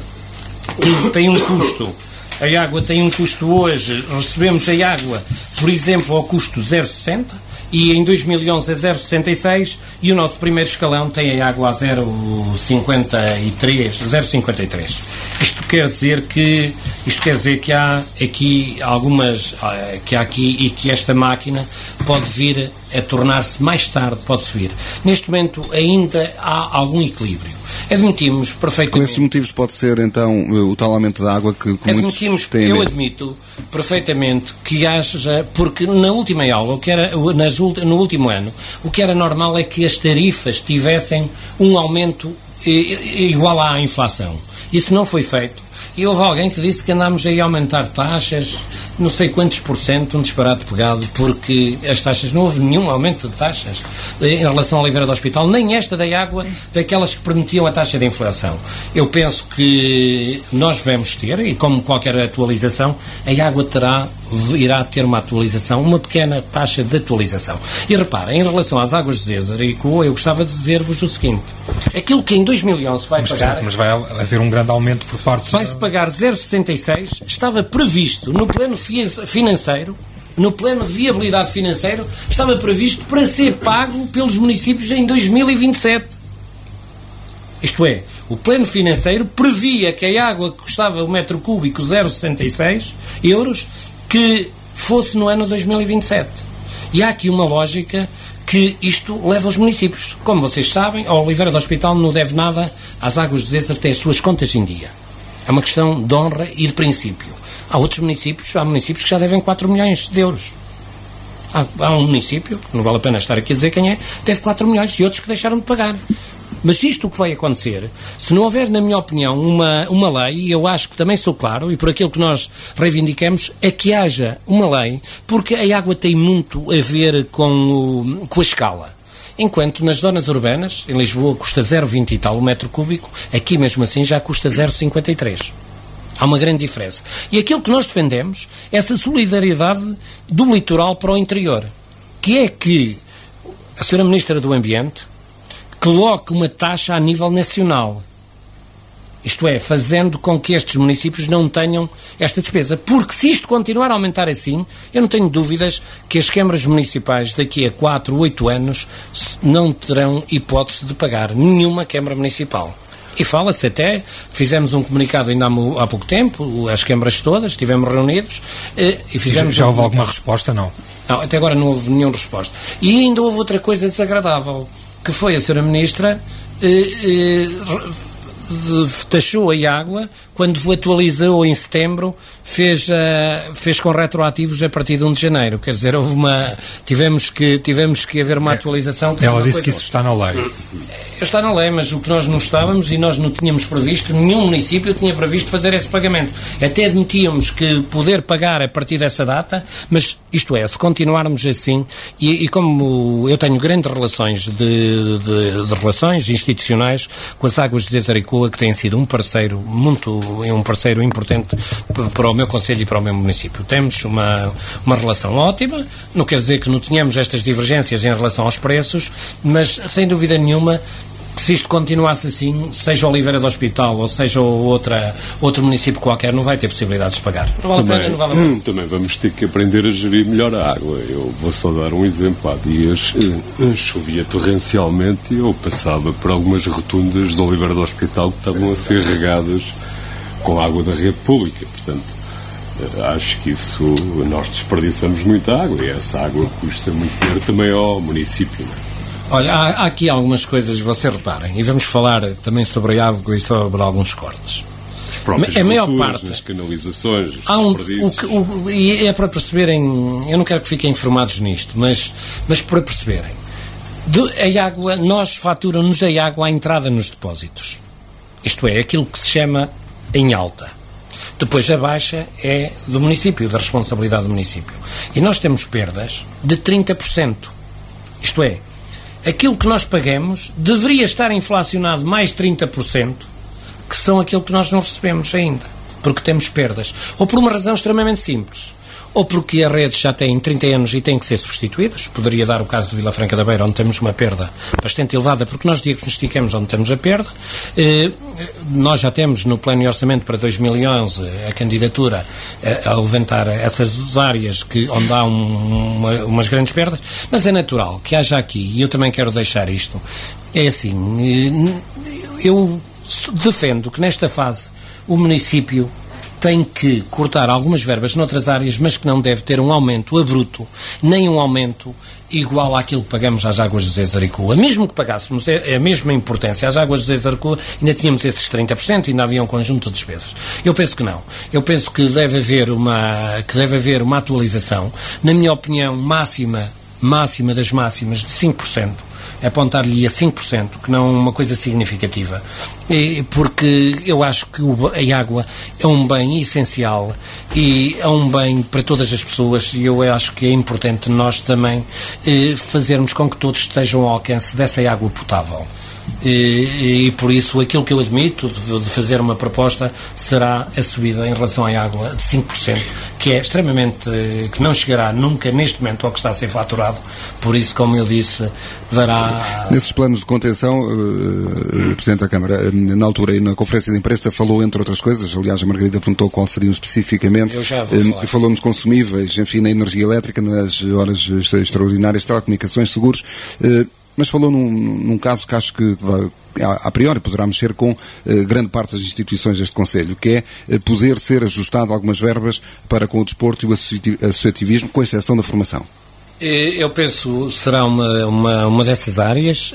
Speaker 2: tem um custo. A água tem um custo hoje, recebemos a água, por exemplo, ao custo zero vírgula sessenta, e em dois mil e onze a zero vírgula sessenta e seis, e o nosso primeiro escalão tem a água a zero vírgula cinquenta e três, zero vírgula cinquenta e três. Isto quer dizer que isto quer dizer que há aqui algumas que há aqui e que esta máquina pode vir a tornar-se mais tarde, pode subir. Neste momento ainda há algum equilíbrio. Admitimos perfeitamente...
Speaker 1: Com esses motivos pode ser, então, o tal aumento da água que, que muitos têm
Speaker 2: eu
Speaker 1: medo.
Speaker 2: admito perfeitamente que haja... Porque na última aula, o que era, nas, no último ano, o que era normal é que as tarifas tivessem um aumento igual à inflação. Isso não foi feito. E houve alguém que disse que andámos aí a aumentar taxas não sei quantos por cento, um disparate pegado, porque as taxas, não houve nenhum aumento de taxas em relação à Oliveira do Hospital, nem esta da água, daquelas que permitiam a taxa de inflação. Eu penso que nós devemos ter, e como qualquer atualização, a água terá, irá ter uma atualização, uma pequena taxa de atualização. E reparem, em relação às águas de Zezer e Coa, eu gostava de dizer-vos o seguinte: aquilo que em dois mil e onze vai
Speaker 6: mas,
Speaker 2: pagar...
Speaker 6: Mas vai haver um grande aumento por parte...
Speaker 2: Vai-se
Speaker 6: da...
Speaker 2: pagar zero vírgula sessenta e seis, estava previsto no plano financeiro, no plano de viabilidade financeiro, estava previsto para ser pago pelos municípios em dois mil e vinte e sete. Isto é, o plano financeiro previa que a água que custava o metro cúbico zero vírgula sessenta e seis euros, que fosse no ano dois mil e vinte e sete. E há aqui uma lógica que isto leva aos municípios. Como vocês sabem, a Oliveira do Hospital não deve nada às águas de Zezer, tem as suas contas em dia. É uma questão de honra e de princípio. Há outros municípios, há municípios que já devem quatro milhões de euros. Há, há um município, não vale a pena estar aqui a dizer quem é, deve quatro milhões e outros que deixaram de pagar. Mas isto o que vai acontecer, se não houver, na minha opinião, uma, uma lei, e eu acho que também sou claro, e por aquilo que nós reivindicamos, é que haja uma lei, porque a água tem muito a ver com, o, com a escala. Enquanto nas zonas urbanas, em Lisboa, custa zero vírgula vinte e tal o metro cúbico, aqui mesmo assim já custa zero vírgula cinquenta e três. Há uma grande diferença. E aquilo que nós defendemos é essa solidariedade do litoral para o interior, que é que a senhora Ministra do Ambiente coloque uma taxa a nível nacional. Isto é, fazendo com que estes municípios não tenham esta despesa. Porque se isto continuar a aumentar assim, eu não tenho dúvidas que as câmaras municipais daqui a quatro, oito anos não terão hipótese de pagar nenhuma câmara municipal. E fala-se até, fizemos um comunicado ainda há, há pouco tempo, as câmaras todas, estivemos reunidos e fizemos...
Speaker 6: Já
Speaker 2: um
Speaker 6: houve alguma resposta, não?
Speaker 2: Não, até agora não houve nenhuma resposta. E ainda houve outra coisa desagradável, que foi a senhora Ministra eh, eh, taxou a água, quando atualizou em setembro, fez, uh, fez com retroativos a partir de um de janeiro. Quer dizer, houve uma... Tivemos que, tivemos que haver uma atualização.
Speaker 6: Ela disse que isso está na lei.
Speaker 2: Está na lei, mas o que nós não estávamos e nós não tínhamos previsto, nenhum município tinha previsto fazer esse pagamento. Até admitíamos que poder pagar a partir dessa data, mas isto é, se continuarmos assim, e, e como eu tenho grandes relações de, de, de relações institucionais com as águas de Zezer e Coa, que têm sido um parceiro muito, um parceiro importante para o meu concelho e para o meu município. Temos uma, uma relação ótima, não quer dizer que não tenhamos estas divergências em relação aos preços, mas sem dúvida nenhuma, se isto continuasse assim, seja Oliveira do Hospital ou seja outra, outro município qualquer, não vai ter possibilidades de pagar. Não vale
Speaker 5: também,
Speaker 2: a pena, não vale a pena.
Speaker 5: Também vamos ter que aprender a gerir melhor a água. Eu vou só dar um exemplo. Há dias eh, chovia torrencialmente e eu passava por algumas rotundas de Oliveira do Hospital que estavam a ser regadas com água da rede pública. Portanto, eh, acho que isso, nós desperdiçamos muita água e essa água custa muito dinheiro também ao município, não é?
Speaker 2: Olha, há, há aqui algumas coisas, vocês reparem, e vamos falar também sobre a água e sobre alguns cortes.
Speaker 5: As próprias
Speaker 2: a maior
Speaker 5: culturas,
Speaker 2: parte,
Speaker 5: as canalizações, os
Speaker 2: há um,
Speaker 5: desperdícios.
Speaker 2: o, o, e é para perceberem, eu não quero que fiquem informados nisto, mas, mas para perceberem, de, a água, nós faturamos a água à entrada nos depósitos. Isto é, aquilo que se chama em alta. Depois a baixa é do município, da responsabilidade do município. E nós temos perdas de trinta por cento. Isto é, aquilo que nós pagamos deveria estar inflacionado mais trinta por cento, que são aquilo que nós não recebemos ainda, porque temos perdas. Ou por uma razão extremamente simples, ou porque as redes já têm trinta anos e têm que ser substituídas. Poderia dar o caso de Vila Franca da Beira, onde temos uma perda bastante elevada, porque nós diagnosticamos onde temos a perda. Eh, nós já temos no plano de orçamento para dois mil e onze a candidatura a, a levantar essas áreas que, onde há um, uma, umas grandes perdas, mas é natural que haja aqui, e eu também quero deixar isto, é assim, eu defendo que nesta fase o município tem que cortar algumas verbas noutras áreas, mas que não deve ter um aumento abrupto, nem um aumento igual àquilo que pagamos às águas de Zezer e Coa. Mesmo que pagássemos a mesma importância às águas de Zezer e Coa, ainda tínhamos esses trinta por cento, ainda havia um conjunto de despesas. Eu penso que não. Eu penso que deve haver uma, que deve haver uma atualização, na minha opinião, máxima, máxima das máximas, de cinco por cento. apontar-lhe a cinco por cento, que não uma coisa significativa, e, porque eu acho que o, a água é um bem essencial e é um bem para todas as pessoas, e eu acho que é importante nós também eh, fazermos com que todos estejam ao alcance dessa água potável. E, e por isso aquilo que eu admito de, de fazer uma proposta será a subida em relação à água de cinco por cento, que é extremamente, que não chegará nunca neste momento ao que está a ser faturado, por isso, como eu disse, dará...
Speaker 1: Nesses planos de contenção, uh, o Presidente da Câmara, na altura e na conferência de imprensa, falou entre outras coisas, aliás a Margarida perguntou qual seriam especificamente,
Speaker 2: eu já vou falar.
Speaker 1: Uh, falou nos consumíveis, enfim, na energia elétrica, nas horas extraordinárias, telecomunicações, seguros, uh, mas falou num, num caso que acho que vai, a, a priori poderá mexer com eh, grande parte das instituições deste Conselho, que é eh, poder ser ajustado algumas verbas para com o desporto e o associativismo, com exceção da formação.
Speaker 2: Eu penso será uma, uma, uma dessas áreas.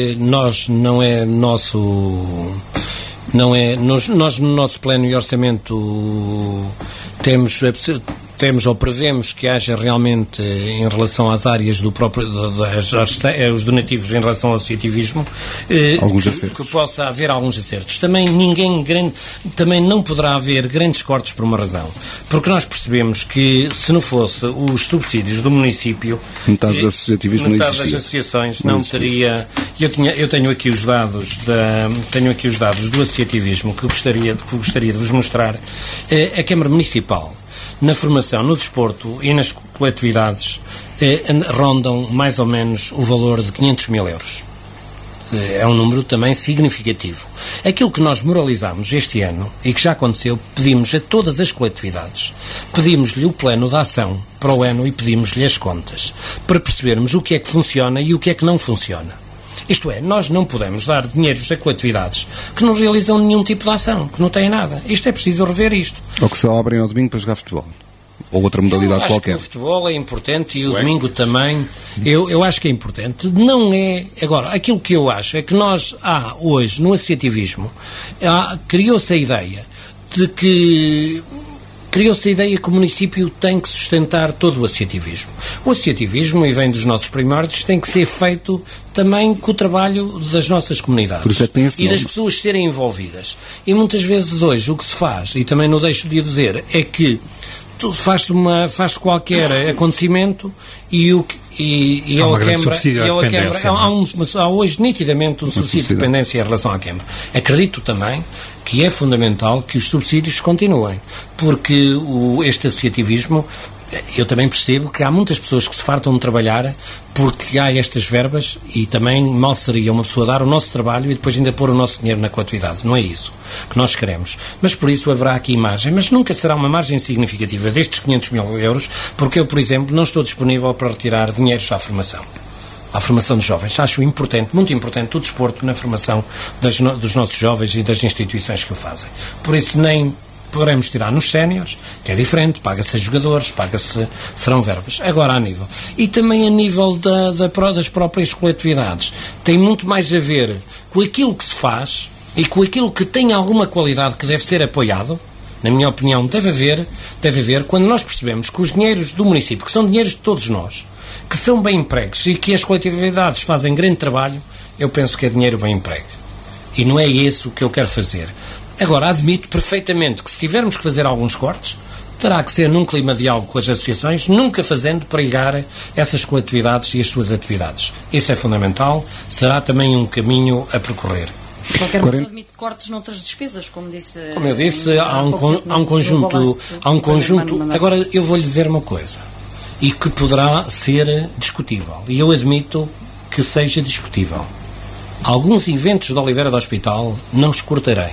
Speaker 2: Nós não é nosso... Não é, nós, nós no nosso plano e orçamento temos... temos ou prevemos que haja realmente, em relação às áreas do próprio, das, os donativos em relação ao associativismo, eh, que, que possa haver alguns acertos. Também ninguém grande, também não poderá haver grandes cortes por uma razão, porque nós percebemos que se não fosse os subsídios do município,
Speaker 1: metade eh, do associativismo
Speaker 2: metade
Speaker 1: não
Speaker 2: das associações não, não teria. Eu, tinha, eu tenho aqui os dados da, tenho aqui os dados do associativismo que gostaria, que gostaria de vos mostrar. Eh, a Câmara Municipal, na formação, no desporto e nas coletividades, eh, rondam mais ou menos o valor de quinhentos mil euros. Eh, é um número também significativo. Aquilo que nós moralizamos este ano, e que já aconteceu, pedimos a todas as coletividades, pedimos-lhe o plano de ação para o ano e pedimos-lhe as contas, para percebermos o que é que funciona e o que é que não funciona. Isto é, nós não podemos dar dinheiros a coletividades que não realizam nenhum tipo de ação, que não têm nada. Isto é preciso rever isto.
Speaker 1: Ou que só abrem ao domingo para jogar futebol. Ou outra modalidade
Speaker 2: eu acho
Speaker 1: qualquer.
Speaker 2: Que o futebol é importante e o domingo também. Eu, eu acho que é importante. Não é... Agora, aquilo que eu acho é que nós, há hoje, no associativismo, há, criou-se a ideia de que... Criou-se a ideia que o município tem que sustentar todo o associativismo. O associativismo, e vem dos nossos primórdios, tem que ser feito também com o trabalho das nossas comunidades.
Speaker 1: Por isso é que tem esse
Speaker 2: e
Speaker 1: nome.
Speaker 2: Das pessoas serem envolvidas. E muitas vezes hoje o que se faz, e também não deixo de dizer, é que faz-se faz qualquer acontecimento e o e, e
Speaker 6: há
Speaker 2: é
Speaker 6: uma
Speaker 2: a
Speaker 6: grande
Speaker 2: Câmara,
Speaker 6: subsídio à dependência.
Speaker 2: Há, um, há hoje nitidamente um subsídio de dependência em relação à Câmara. Acredito também que é fundamental que os subsídios continuem, porque o, este associativismo, eu também percebo que há muitas pessoas que se fartam de trabalhar porque há estas verbas e também mal seria uma pessoa dar o nosso trabalho e depois ainda pôr o nosso dinheiro na coletividade. Não é isso que nós queremos. Mas por isso haverá aqui margem, mas nunca será uma margem significativa destes quinhentos mil euros, porque eu, por exemplo, não estou disponível para retirar dinheiros à formação. À formação de jovens. Acho importante, muito importante, o desporto na formação das no, dos nossos jovens e das instituições que o fazem. Por isso nem poderemos tirar nos séniores, que é diferente, paga-se a jogadores, paga-se, serão verbas. Agora a nível. E também a nível da, da, das próprias coletividades. Tem muito mais a ver com aquilo que se faz e com aquilo que tem alguma qualidade que deve ser apoiado. Na minha opinião, deve haver, deve haver, quando nós percebemos que os dinheiros do município, que são dinheiros de todos nós, que são bem empregos e que as coletividades fazem grande trabalho, eu penso que é dinheiro bem emprego. E não é esse o que eu quero fazer. Agora, admito perfeitamente que se tivermos que fazer alguns cortes, terá que ser num clima de diálogo com as associações, nunca fazendo pregar essas coletividades e as suas atividades. Isso é fundamental, será também um caminho a percorrer.
Speaker 3: De qualquer modo, admite cortes noutras despesas, como disse...
Speaker 2: Como eu disse, há um, con, há um conjunto... Há um conjunto... Agora, eu vou-lhe dizer uma coisa, e que poderá ser discutível, e eu admito que seja discutível. Alguns eventos de Oliveira do Hospital não os cortarei.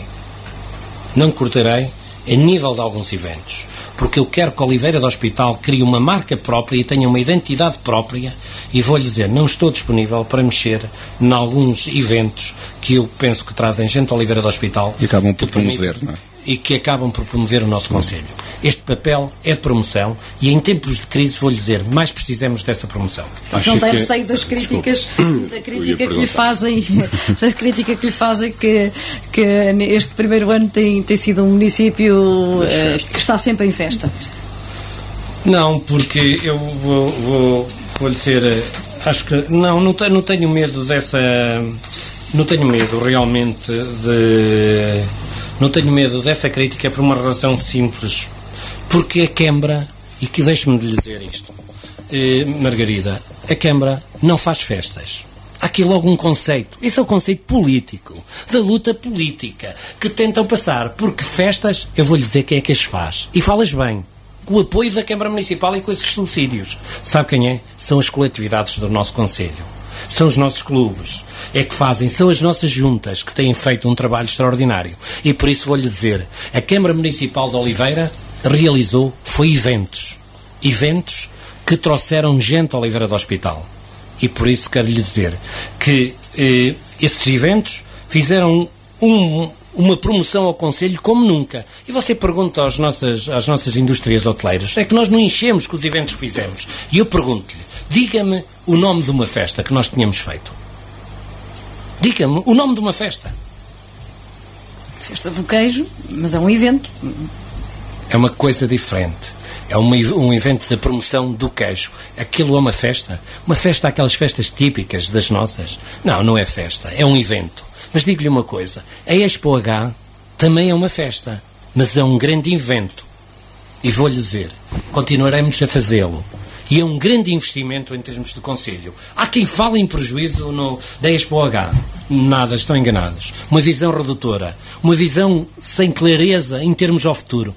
Speaker 2: Não cortarei a nível de alguns eventos, porque eu quero que Oliveira do Hospital crie uma marca própria e tenha uma identidade própria, e vou-lhe dizer, não estou disponível para mexer em alguns eventos que eu penso que trazem gente de Oliveira do Hospital
Speaker 1: e acabam por promover, não é?
Speaker 2: E que acabam por promover o nosso Conselho. Este papel é de promoção e em tempos de crise, vou-lhe dizer, mais precisamos dessa promoção.
Speaker 3: Acho não tem que... receio das críticas, da crítica que lhe fazem, da crítica que lhe fazem que, que este primeiro ano tem, tem sido um município uh, que está sempre em festa.
Speaker 2: Não, porque eu vou, vou, vou lhe dizer, Acho que não, não tenho, não tenho medo dessa, não tenho medo realmente de, não tenho medo dessa crítica por uma razão simples, porque a Câmara, e que deixe-me de lhe dizer isto, eh, Margarida, a Câmara não faz festas. Há aqui logo um conceito, esse é o conceito político, da luta política, que tentam passar, porque festas, eu vou-lhe dizer quem é que as faz, e falas bem, com o apoio da Câmara Municipal e com esses subsídios. Sabe quem é? São as coletividades do nosso Conselho. São os nossos clubes. É que fazem, são as nossas juntas que têm feito um trabalho extraordinário. E por isso vou-lhe dizer, a Câmara Municipal de Oliveira realizou, foi eventos. Eventos que trouxeram gente a Oliveira do Hospital. E por isso quero lhe dizer que eh, esses eventos fizeram um... uma promoção ao Conselho como nunca. E você pergunta às nossas, às nossas indústrias hoteleiras, é que nós não enchemos com os eventos que fizemos. E eu pergunto-lhe, diga-me o nome de uma festa que nós tínhamos feito. Diga-me o nome de uma festa.
Speaker 3: Festa do queijo, mas é um evento.
Speaker 2: É uma coisa diferente. É uma, um evento de promoção do queijo. Aquilo é uma festa. Uma festa, aquelas festas típicas das nossas. Não, não é festa. É um evento. Mas digo-lhe uma coisa, a Expo H também é uma festa, mas é um grande evento. E vou-lhe dizer, continuaremos a fazê-lo. E é um grande investimento em termos de Conselho. Há quem fale em prejuízo no, da Expo H. Nada, estão enganados. Uma visão redutora, uma visão sem clareza em termos ao futuro.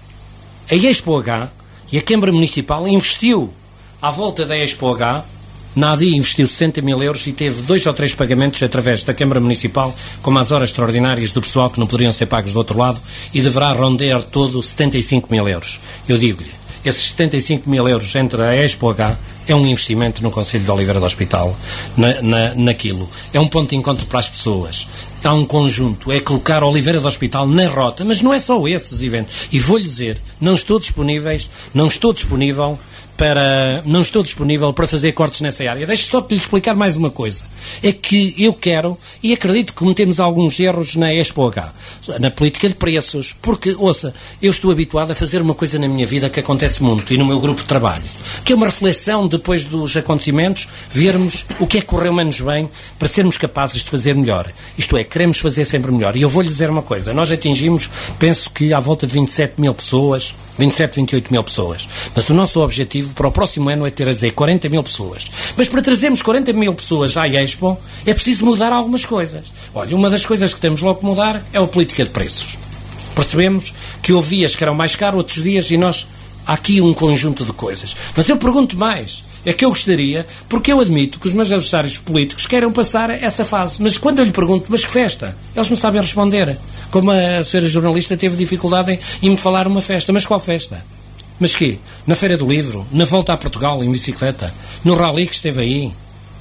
Speaker 2: A Expo H e a Câmara Municipal investiu à volta da Expo H. Na A D I investiu sessenta mil euros e teve dois ou três pagamentos através da Câmara Municipal, como as horas extraordinárias do pessoal que não poderiam ser pagos do outro lado, e deverá rondar todo setenta e cinco mil euros. Eu digo-lhe, esses setenta e cinco mil euros entre a Expo H é um investimento no Conselho de Oliveira do Hospital, na, na, naquilo. É um ponto de encontro para as pessoas. Há um conjunto, é colocar Oliveira do Hospital na rota, mas não é só esses eventos. E vou-lhe dizer, não estou disponíveis, não estou disponível para, não estou disponível para fazer cortes nessa área. Deixe só para lhe explicar mais uma coisa. É que eu quero, e acredito que cometemos alguns erros na Expo H, na política de preços, porque, ouça, eu estou habituado a fazer uma coisa na minha vida que acontece muito, e no meu grupo de trabalho, que é uma reflexão depois dos acontecimentos, vermos o que é que correu menos bem, para sermos capazes de fazer melhor. Isto é, queremos fazer sempre melhor. E eu vou-lhe dizer uma coisa, nós atingimos, penso que à volta de vinte e sete mil pessoas, vinte e sete, vinte e oito mil pessoas. Mas o nosso objetivo para o próximo ano é trazer quarenta mil pessoas. Mas para trazermos quarenta mil pessoas à Expo, é preciso mudar algumas coisas. Olha, uma das coisas que temos logo que mudar é a política de preços. Percebemos que houve dias que eram mais caros, outros dias, e nós... Há aqui um conjunto de coisas. Mas eu pergunto mais. É que eu gostaria, porque eu admito que os meus adversários políticos queiram passar essa fase. Mas quando eu lhe pergunto, mas que festa? Eles não sabem responder. Como a senhora jornalista teve dificuldade em, em me falar uma festa. Mas qual festa? Mas quê? Na Feira do Livro? Na volta a Portugal em bicicleta? No rally que esteve aí?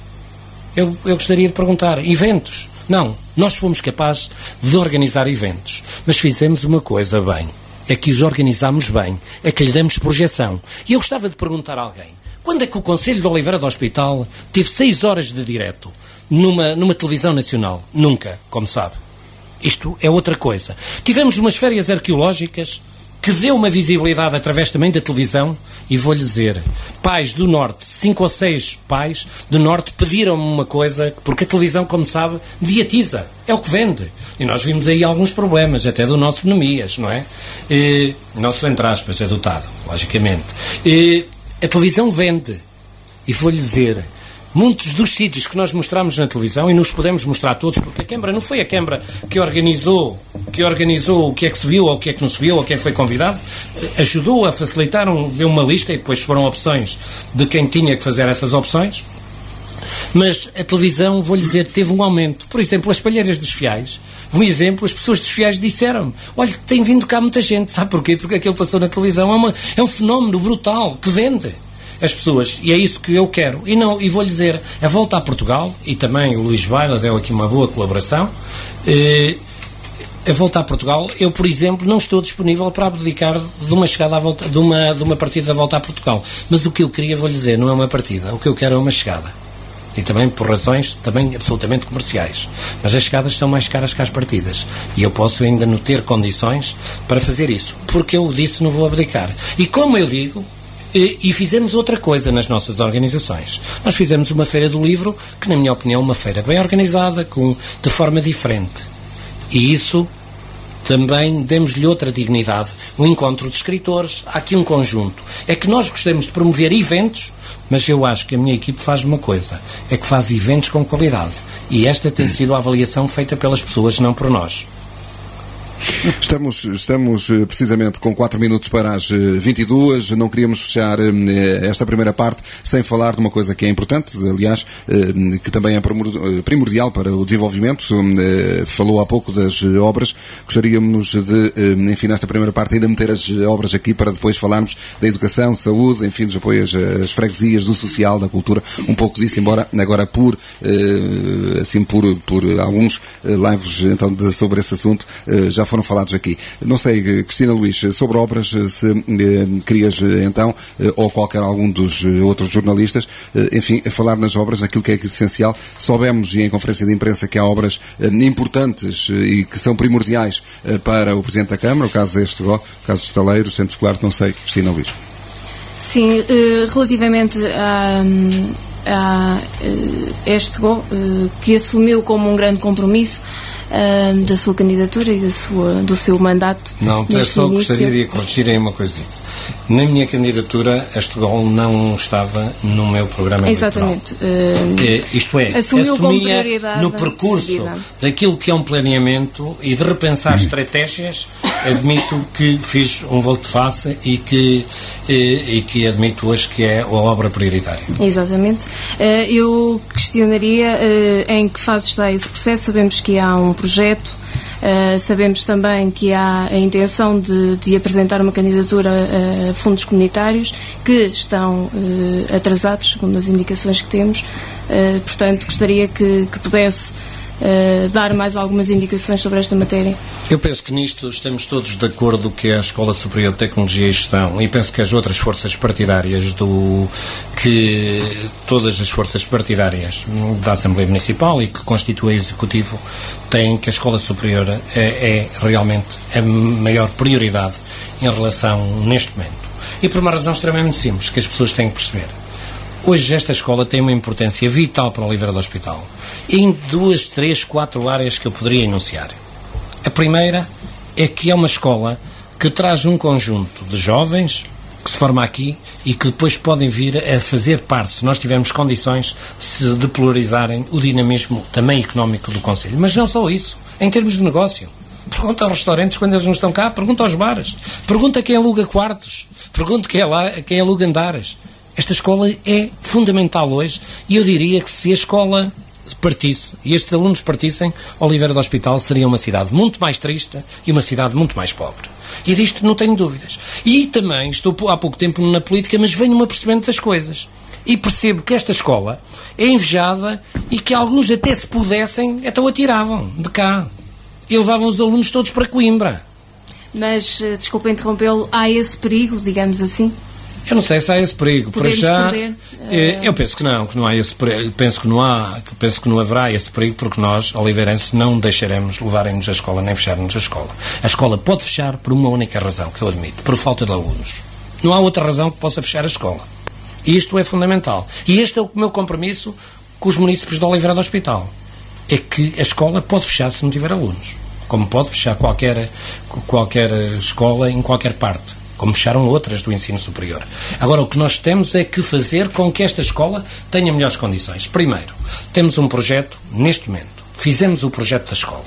Speaker 2: Eu, eu gostaria de perguntar. Eventos? Não. Nós fomos capazes de organizar eventos. Mas fizemos uma coisa bem. É que os organizámos bem, é que lhe demos projeção. E eu gostava de perguntar a alguém, quando é que o Conselho de Oliveira do Hospital teve seis horas de direto numa, numa televisão nacional? Nunca, como sabe. Isto é outra coisa. Tivemos umas férias arqueológicas que deu uma visibilidade através também da televisão, e vou-lhe dizer, pais do Norte, cinco ou seis pais do Norte pediram-me uma coisa, porque a televisão, como sabe, mediatiza, é o que vende. E nós vimos aí alguns problemas, até do nosso Nemias, não é? E, nosso, entre aspas, é dotado, logicamente. E, a televisão vende. E vou-lhe dizer, muitos dos sítios que nós mostramos na televisão, e nos podemos mostrar todos, porque a Câmara não foi a Câmara que organizou, que organizou o que é que se viu, ou o que é que não se viu, ou quem foi convidado, ajudou a facilitar, um, deu uma lista, e depois foram opções de quem tinha que fazer essas opções. Mas a televisão, vou-lhe dizer, teve um aumento. Por exemplo, as Palheiras dos Fiais, um exemplo, as pessoas dos Fiais disseram, olha, tem vindo cá muita gente, sabe porquê? Porque aquilo passou na televisão, é, uma, é um fenómeno brutal, que vende as pessoas, e é isso que eu quero. E, não, e vou-lhe dizer, a volta a Portugal, e também o Luís Baila deu aqui uma boa colaboração, eh, a volta a Portugal, eu, por exemplo, não estou disponível para abdicar de uma chegada à volta, de uma, de uma partida da volta a Portugal. Mas o que eu queria, vou-lhe dizer, não é uma partida, o que eu quero é uma chegada. E também por razões também absolutamente comerciais. Mas as chegadas são mais caras que as partidas. E eu posso ainda não ter condições para fazer isso. Porque eu disse, não vou abdicar. E como eu digo, E, e fizemos outra coisa nas nossas organizações. Nós fizemos uma feira do livro, que na minha opinião é uma feira bem organizada, com, de forma diferente. E isso também demos-lhe outra dignidade. Um encontro de escritores, há aqui um conjunto. É que nós gostamos de promover eventos, mas eu acho que a minha equipe faz uma coisa, é que faz eventos com qualidade. E esta tem sido a avaliação feita pelas pessoas, não por nós.
Speaker 1: Estamos, estamos precisamente com quatro minutos para as vinte e duas. Não queríamos fechar esta primeira parte sem falar de uma coisa que é importante, aliás, que também é primordial para o desenvolvimento. Falou há pouco das obras. Gostaríamos de, enfim, nesta primeira parte ainda meter as obras aqui para depois falarmos da educação, saúde, enfim, dos apoios às freguesias, do social, da cultura, um pouco disso, embora agora por, assim, por, por alguns lives então, de, sobre esse assunto já foram falados aqui. Não sei, Cristina Luís, sobre obras, se eh, querias então, eh, ou qualquer algum dos outros jornalistas, eh, enfim, falar nas obras, naquilo que é essencial. Soubemos, e em conferência de imprensa, que há obras eh, importantes eh, e que são primordiais eh, para o Presidente da Câmara, o caso deste, o caso Estaleiro, Centro Escolar, não sei, Cristina Luís.
Speaker 4: Sim, eh, relativamente a... a este gol que assumiu como um grande compromisso uh, da sua candidatura e da sua, do seu mandato.
Speaker 2: Não, eu só início. Gostaria de corrigir aí uma coisinha. Na minha candidatura, este gol não estava no meu programa eleitoral.
Speaker 4: Exatamente. Uh,
Speaker 2: Isto é, assumia no percurso daquilo que é um planeamento e de repensar estratégias, admito que fiz um voto de face e que, e, e que admito hoje que é a obra prioritária.
Speaker 4: Exatamente. Uh, eu questionaria uh, em que fase está esse processo. Sabemos que há um projeto. Uh, sabemos também que há a intenção de, de apresentar uma candidatura a fundos comunitários que estão uh, atrasados, segundo as indicações que temos. Uh, portanto, gostaria que, que pudesse uh, dar mais algumas indicações sobre esta matéria.
Speaker 2: Eu penso que nisto estamos todos de acordo que é a Escola Superior de Tecnologia e Gestão, e penso que as outras forças partidárias do que todas as forças partidárias da Assembleia Municipal e que constituem o Executivo têm que a Escola Superior é, é realmente a maior prioridade em relação neste momento. E por uma razão extremamente simples, que as pessoas têm que perceber. Hoje esta escola tem uma importância vital para Oliveira do Hospital em duas, três, quatro áreas que eu poderia enunciar. A primeira é que é uma escola que traz um conjunto de jovens que se forma aqui e que depois podem vir a fazer parte, se nós tivermos condições, de, de polarizarem o dinamismo também económico do Conselho. Mas não só isso, em termos de negócio. Pergunta aos restaurantes quando eles não estão cá, pergunta aos bares, pergunta quem aluga quartos, pergunta quem, é lá, quem aluga andares. Esta escola é fundamental hoje e eu diria que se a escola partisse e estes alunos partissem, Oliveira do Hospital seria uma cidade muito mais triste e uma cidade muito mais pobre. E disto não tenho dúvidas. E também estou há pouco tempo na política, mas venho-me apercebendo das coisas. E percebo que esta escola é invejada e que alguns até se pudessem, então atiravam de cá. E levavam os alunos todos para Coimbra.
Speaker 4: Mas, desculpa interrompê-lo, há esse perigo, digamos assim?
Speaker 2: Eu não sei se há esse perigo.
Speaker 4: Podemos
Speaker 2: para já,
Speaker 4: perder, uh...
Speaker 2: eu penso que não, que não há esse perigo. Penso que não há, que penso que não haverá esse perigo, porque nós, oliveirenses, não deixaremos levarem-nos a escola, nem fecharem-nos a escola. A escola pode fechar por uma única razão, que eu admito, por falta de alunos. Não há outra razão que possa fechar a escola. E isto é fundamental. E este é o meu compromisso com os munícipes de Oliveira do Hospital. É que a escola pode fechar se não tiver alunos. Como pode fechar qualquer, qualquer escola em qualquer parte. Como fecharam outras do ensino superior. Agora, o que nós temos é que fazer com que esta escola tenha melhores condições. Primeiro, temos um projeto, neste momento, fizemos o projeto da escola.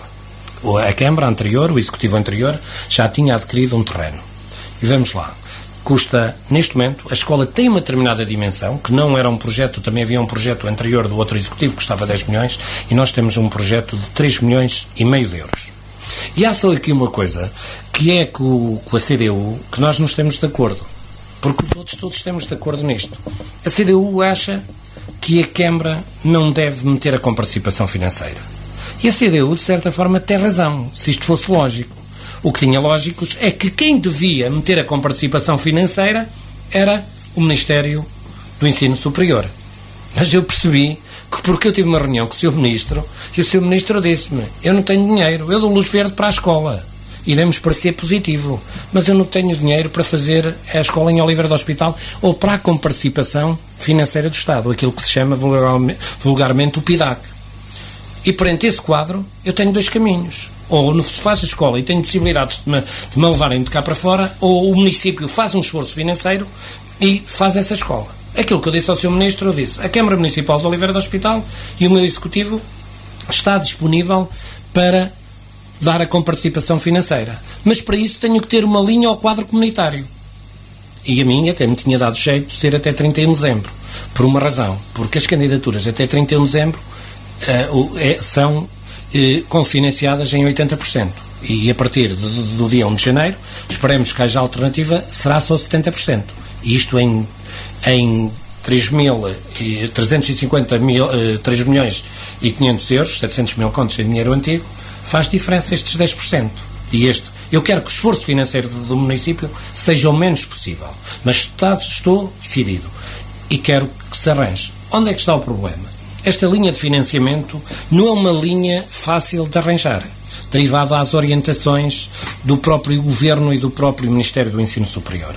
Speaker 2: A Câmara anterior, o Executivo anterior, já tinha adquirido um terreno. E vamos lá. Custa, neste momento, a escola tem uma determinada dimensão, que não era um projeto, também havia um projeto anterior do outro Executivo, que custava dez milhões, e nós temos um projeto de três milhões e meio de euros. E há só aqui uma coisa, que é com, com a C D U, que nós não estamos de acordo. Porque os outros todos estamos de acordo nisto. A C D U acha que a Câmara não deve meter a comparticipação financeira. E a C D U, de certa forma, tem razão, se isto fosse lógico. O que tinha lógicos é que quem devia meter a comparticipação financeira era o Ministério do Ensino Superior. Mas eu percebi que, porque eu tive uma reunião com o seu Ministro, e o seu Ministro disse-me, eu não tenho dinheiro, eu dou luz verde para a escola. e demos parecer positivo, mas eu não tenho dinheiro para fazer a escola em Oliveira do Hospital ou para a comparticipação financeira do Estado, aquilo que se chama vulgarmente, vulgarmente o P I D A C. E perante esse quadro eu tenho dois caminhos: ou se faz a escola e tenho possibilidades de me, de me levarem de cá para fora, ou o município faz um esforço financeiro e faz essa escola. Aquilo que eu disse ao senhor Ministro, eu disse: a Câmara Municipal de Oliveira do Hospital e o meu Executivo está disponível para dar a comparticipação financeira. Mas para isso tenho que ter uma linha ao quadro comunitário. E a mim até me tinha dado jeito de ser até trinta e um de dezembro. Por uma razão. Porque as candidaturas até trinta e um de dezembro uh, é, são uh, confinanciadas em oitenta por cento. E a partir de, de, do dia um de janeiro, esperemos que haja alternativa, será só setenta por cento. E isto em, em três milhões e quinhentos euros, setecentos mil contos em dinheiro antigo, faz diferença estes dez por cento. E este, eu quero que o esforço financeiro do, do município seja o menos possível. Mas está, estou decidido. E quero que se arranje. Onde é que está o problema? Esta linha de financiamento não é uma linha fácil de arranjar, derivada às orientações do próprio Governo e do próprio Ministério do Ensino Superior.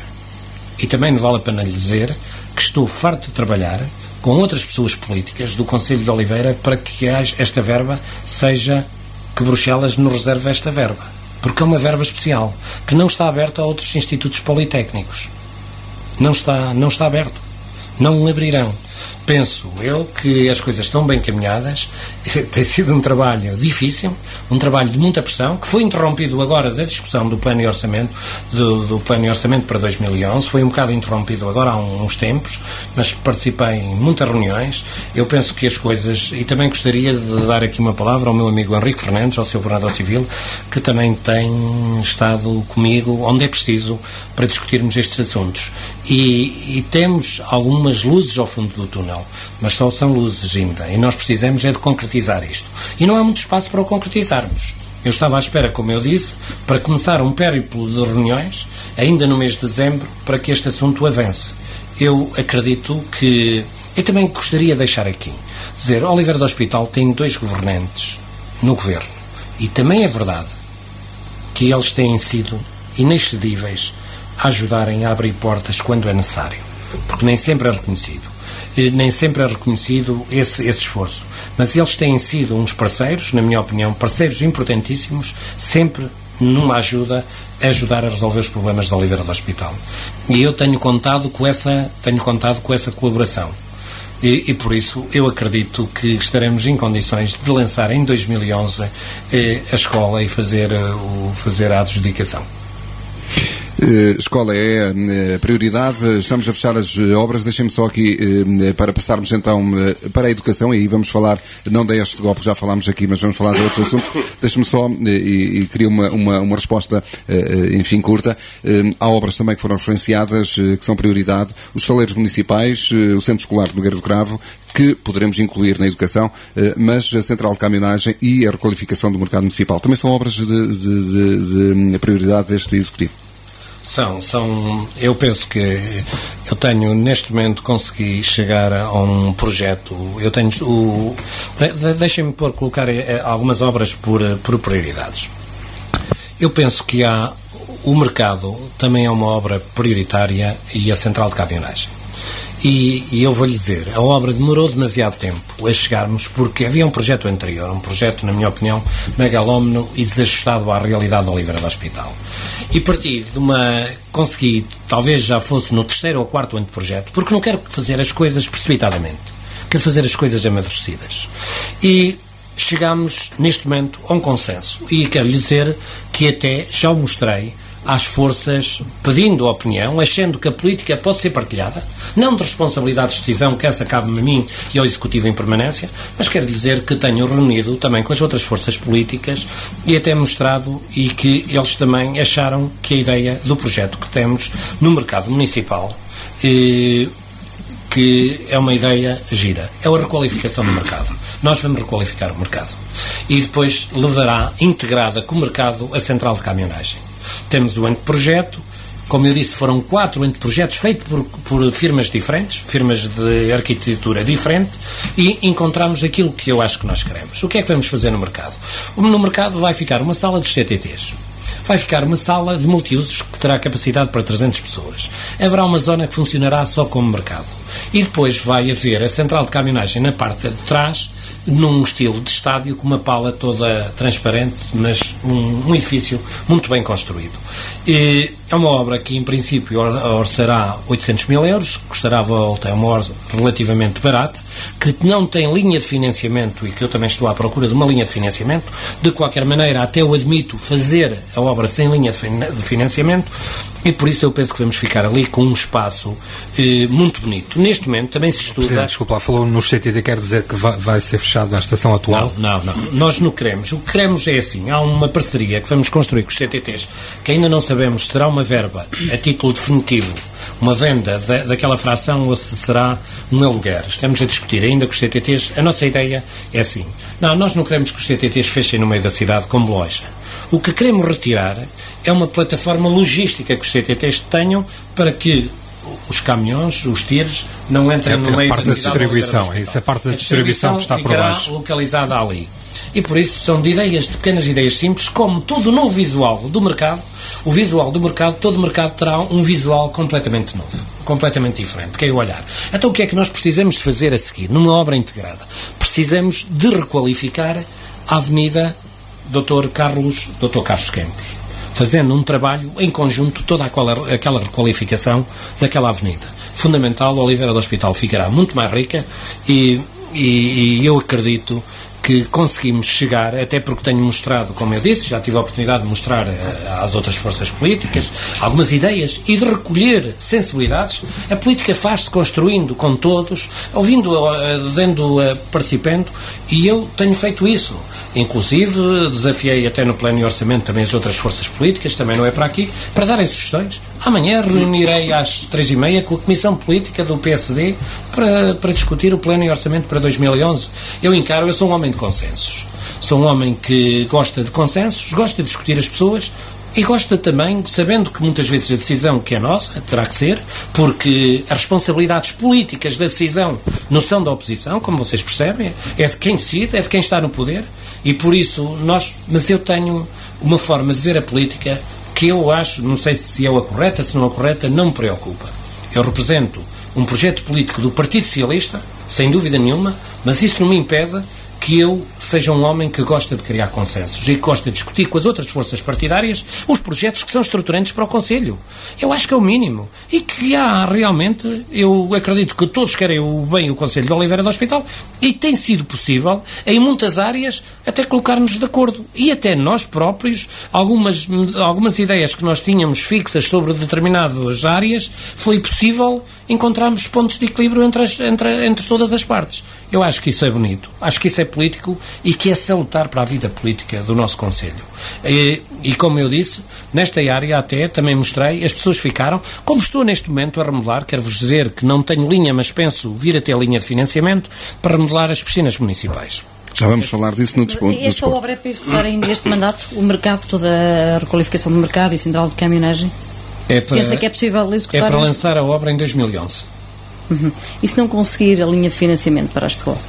Speaker 2: E também não vale a pena lhe dizer que estou farto de trabalhar com outras pessoas políticas do Conselho de Oliveira para que esta verba seja, que Bruxelas nos reserve esta verba. Porque é uma verba especial, que não está aberta a outros institutos politécnicos. Não está, não está aberto. Não abrirão. Penso eu que as coisas estão bem caminhadas. Tem sido um trabalho difícil, um trabalho de muita pressão, que foi interrompido agora da discussão do plano de orçamento, do, do plano de orçamento para dois mil e onze, foi um bocado interrompido agora há uns tempos, mas participei em muitas reuniões. Eu penso que as coisas, e também gostaria de dar aqui uma palavra ao meu amigo Henrique Fernandes, ao seu governador civil, que também tem estado comigo onde é preciso para discutirmos estes assuntos. E, e temos algumas luzes ao fundo do túnel, mas só são luzes ainda, e nós precisamos é de concretizar isto. E não há muito espaço para o concretizarmos. Eu estava à espera, como eu disse, para começar um périplo de reuniões, ainda no mês de dezembro, para que este assunto avance. Eu acredito que... Eu também gostaria de deixar aqui, dizer, Oliveira do Hospital tem dois governantes no governo, e também é verdade que eles têm sido inexcedíveis a ajudarem a abrir portas quando é necessário, porque nem sempre é reconhecido. Nem sempre é reconhecido esse, esse esforço. Mas eles têm sido uns parceiros, na minha opinião, parceiros importantíssimos, sempre numa ajuda a ajudar a resolver os problemas da Oliveira do Hospital. E eu tenho contado com essa, tenho contado com essa colaboração. E, e por isso eu acredito que estaremos em condições de lançar em dois mil e onze eh, a escola e fazer, uh, o, fazer a adjudicação.
Speaker 1: Uh, escola é a prioridade. Estamos a fechar as obras. Deixem-me só aqui uh, para passarmos então uh, para a educação, e aí vamos falar não da este golpe, já falámos aqui, mas vamos falar de outros assuntos. Deixem-me só, uh, e, e queria uma, uma, uma resposta uh, enfim curta. Uh, há obras também que foram referenciadas, uh, que são prioridade: os saleiros municipais, uh, o Centro Escolar de Nogueira do Cravo, que poderemos incluir na educação, uh, mas a Central de Caminhonagem e a requalificação do mercado municipal também são obras de, de, de, de prioridade deste Executivo.
Speaker 2: São, são, eu penso que eu tenho, neste momento, consegui chegar a um projeto, eu tenho, o, de, de, deixem-me pôr, colocar algumas obras por, por prioridades. Eu penso que há, o mercado também é uma obra prioritária, e a Central de Caminhonagem. E, e eu vou-lhe dizer, a obra demorou demasiado tempo a chegarmos, porque havia um projeto anterior, um projeto, na minha opinião, megalómano e desajustado à realidade de Oliveira do Hospital. E parti de uma... consegui, talvez já fosse no terceiro ou quarto ano de projeto, porque não quero fazer as coisas precipitadamente, quero fazer as coisas amadurecidas. E chegámos, neste momento, a um consenso. E quero lhe dizer que até já o mostrei às forças, pedindo a opinião, achando que a política pode ser partilhada, não de responsabilidade de decisão, que essa cabe-me a mim e ao Executivo em permanência, mas quero dizer que tenho reunido também com as outras forças políticas e até mostrado, e que eles também acharam que a ideia do projeto que temos no mercado municipal, eh, que é uma ideia gira, é a requalificação do mercado. Nós vamos requalificar o mercado e depois levará integrada com o mercado a Central de Caminhonagem. Temos o anteprojeto, como eu disse, foram quatro anteprojetos feitos por, por firmas diferentes, firmas de arquitetura diferente, e encontramos aquilo que eu acho que nós queremos. O que é que vamos fazer no mercado? No mercado vai ficar uma sala de C T Ts, vai ficar uma sala de multiusos que terá capacidade para trezentas pessoas. Haverá uma zona que funcionará só como mercado. E depois vai haver a central de caminhonagem na parte de trás, num estilo de estádio, com uma pala toda transparente, mas um, um edifício muito bem construído. E é uma obra que, em princípio, orçará oitocentos mil euros, custará a volta, é uma obra relativamente barata, que não tem linha de financiamento e que eu também estou à procura de uma linha de financiamento. De qualquer maneira, até eu admito fazer a obra sem linha de financiamento, e por isso eu penso que vamos ficar ali com um espaço eh, muito bonito. Neste momento também se estuda...
Speaker 6: Presidente, desculpa lá, falou no C T T, quer dizer que vai, vai ser fechado a estação atual?
Speaker 2: Não, não, não. Nós não queremos. O que queremos é assim, há uma parceria que vamos construir com os C T Ts, que ainda não sabemos se será uma verba a título definitivo, uma venda da, daquela fração, ou se será um aluguer. Estamos a discutir ainda com os C T Ts. A nossa ideia é assim. Não, nós não queremos que os C T Ts fechem no meio da cidade como loja. O que queremos retirar é uma plataforma logística que os C T Ts tenham para que os caminhões, os tiros, não entrem
Speaker 6: é,
Speaker 2: no meio
Speaker 6: da cidade.
Speaker 2: Da
Speaker 6: distribuição, é isso, a parte da distribuição, distribuição que está por baixo.
Speaker 2: Ficará localizada ali. E por isso são de ideias, de pequenas ideias simples, como tudo no visual do mercado. O visual do mercado, todo mercado terá um visual completamente novo, completamente diferente, que é o olhar. Então o que é que nós precisamos de fazer a seguir, numa obra integrada? Precisamos de requalificar a Avenida doutor Carlos, doutor Carlos Campos, fazendo um trabalho em conjunto, toda aquela, aquela requalificação daquela avenida. Fundamental, a Oliveira do Hospital ficará muito mais rica e, e, e eu acredito que conseguimos chegar, até porque tenho mostrado, como eu disse, já tive a oportunidade de mostrar uh, às outras forças políticas algumas ideias e de recolher sensibilidades. A política faz-se construindo com todos, ouvindo, uh, dando, uh, participando, e eu tenho feito isso. Inclusive, desafiei até no plano de orçamento também as outras forças políticas, também não é para aqui, para darem sugestões. Amanhã reunirei às três e meia com a Comissão Política do P S D para, para discutir o plano de orçamento para dois mil e onze. Eu encaro, eu sou um homem de consensos. Sou um homem que gosta de consensos, gosta de discutir as pessoas e gosta também, sabendo que muitas vezes a decisão que é nossa, terá que ser, porque as responsabilidades políticas da decisão não são da oposição, como vocês percebem, é de quem decide, é de quem está no poder, e por isso nós, mas eu tenho uma forma de ver a política que eu acho, não sei se é a correta, se não é a correta, não me preocupa. Eu represento um projeto político do Partido Socialista, sem dúvida nenhuma, mas isso não me impede que eu seja um homem que gosta de criar consensos e que gosta de discutir com as outras forças partidárias os projetos que são estruturantes para o Conselho. Eu acho que é o mínimo. E que há realmente, eu acredito que todos querem o bem o Conselho de Oliveira do Hospital e tem sido possível, em muitas áreas, até colocar-nos de acordo. E até nós próprios, algumas, algumas ideias que nós tínhamos fixas sobre determinadas áreas, foi possível encontrarmos pontos de equilíbrio entre, as, entre, entre todas as partes. Eu acho que isso é bonito, acho que isso é político e que é salutar para a vida política do nosso Conselho. E, e como eu disse, nesta área até também mostrei, as pessoas ficaram, como estou neste momento a remodelar, quero-vos dizer que não tenho linha, mas penso vir até a linha de financiamento para remodelar as piscinas municipais.
Speaker 1: Já vamos falar disso no desporto.
Speaker 3: Esta obra é para executar ainda este mandato, o mercado, toda a requalificação do mercado e central de caminhonagem?
Speaker 2: É para,
Speaker 3: Pensa que é possível executar?
Speaker 2: É para lançar a obra em dois mil e onze.
Speaker 3: Uhum. E se não conseguir a linha de financiamento para a escola?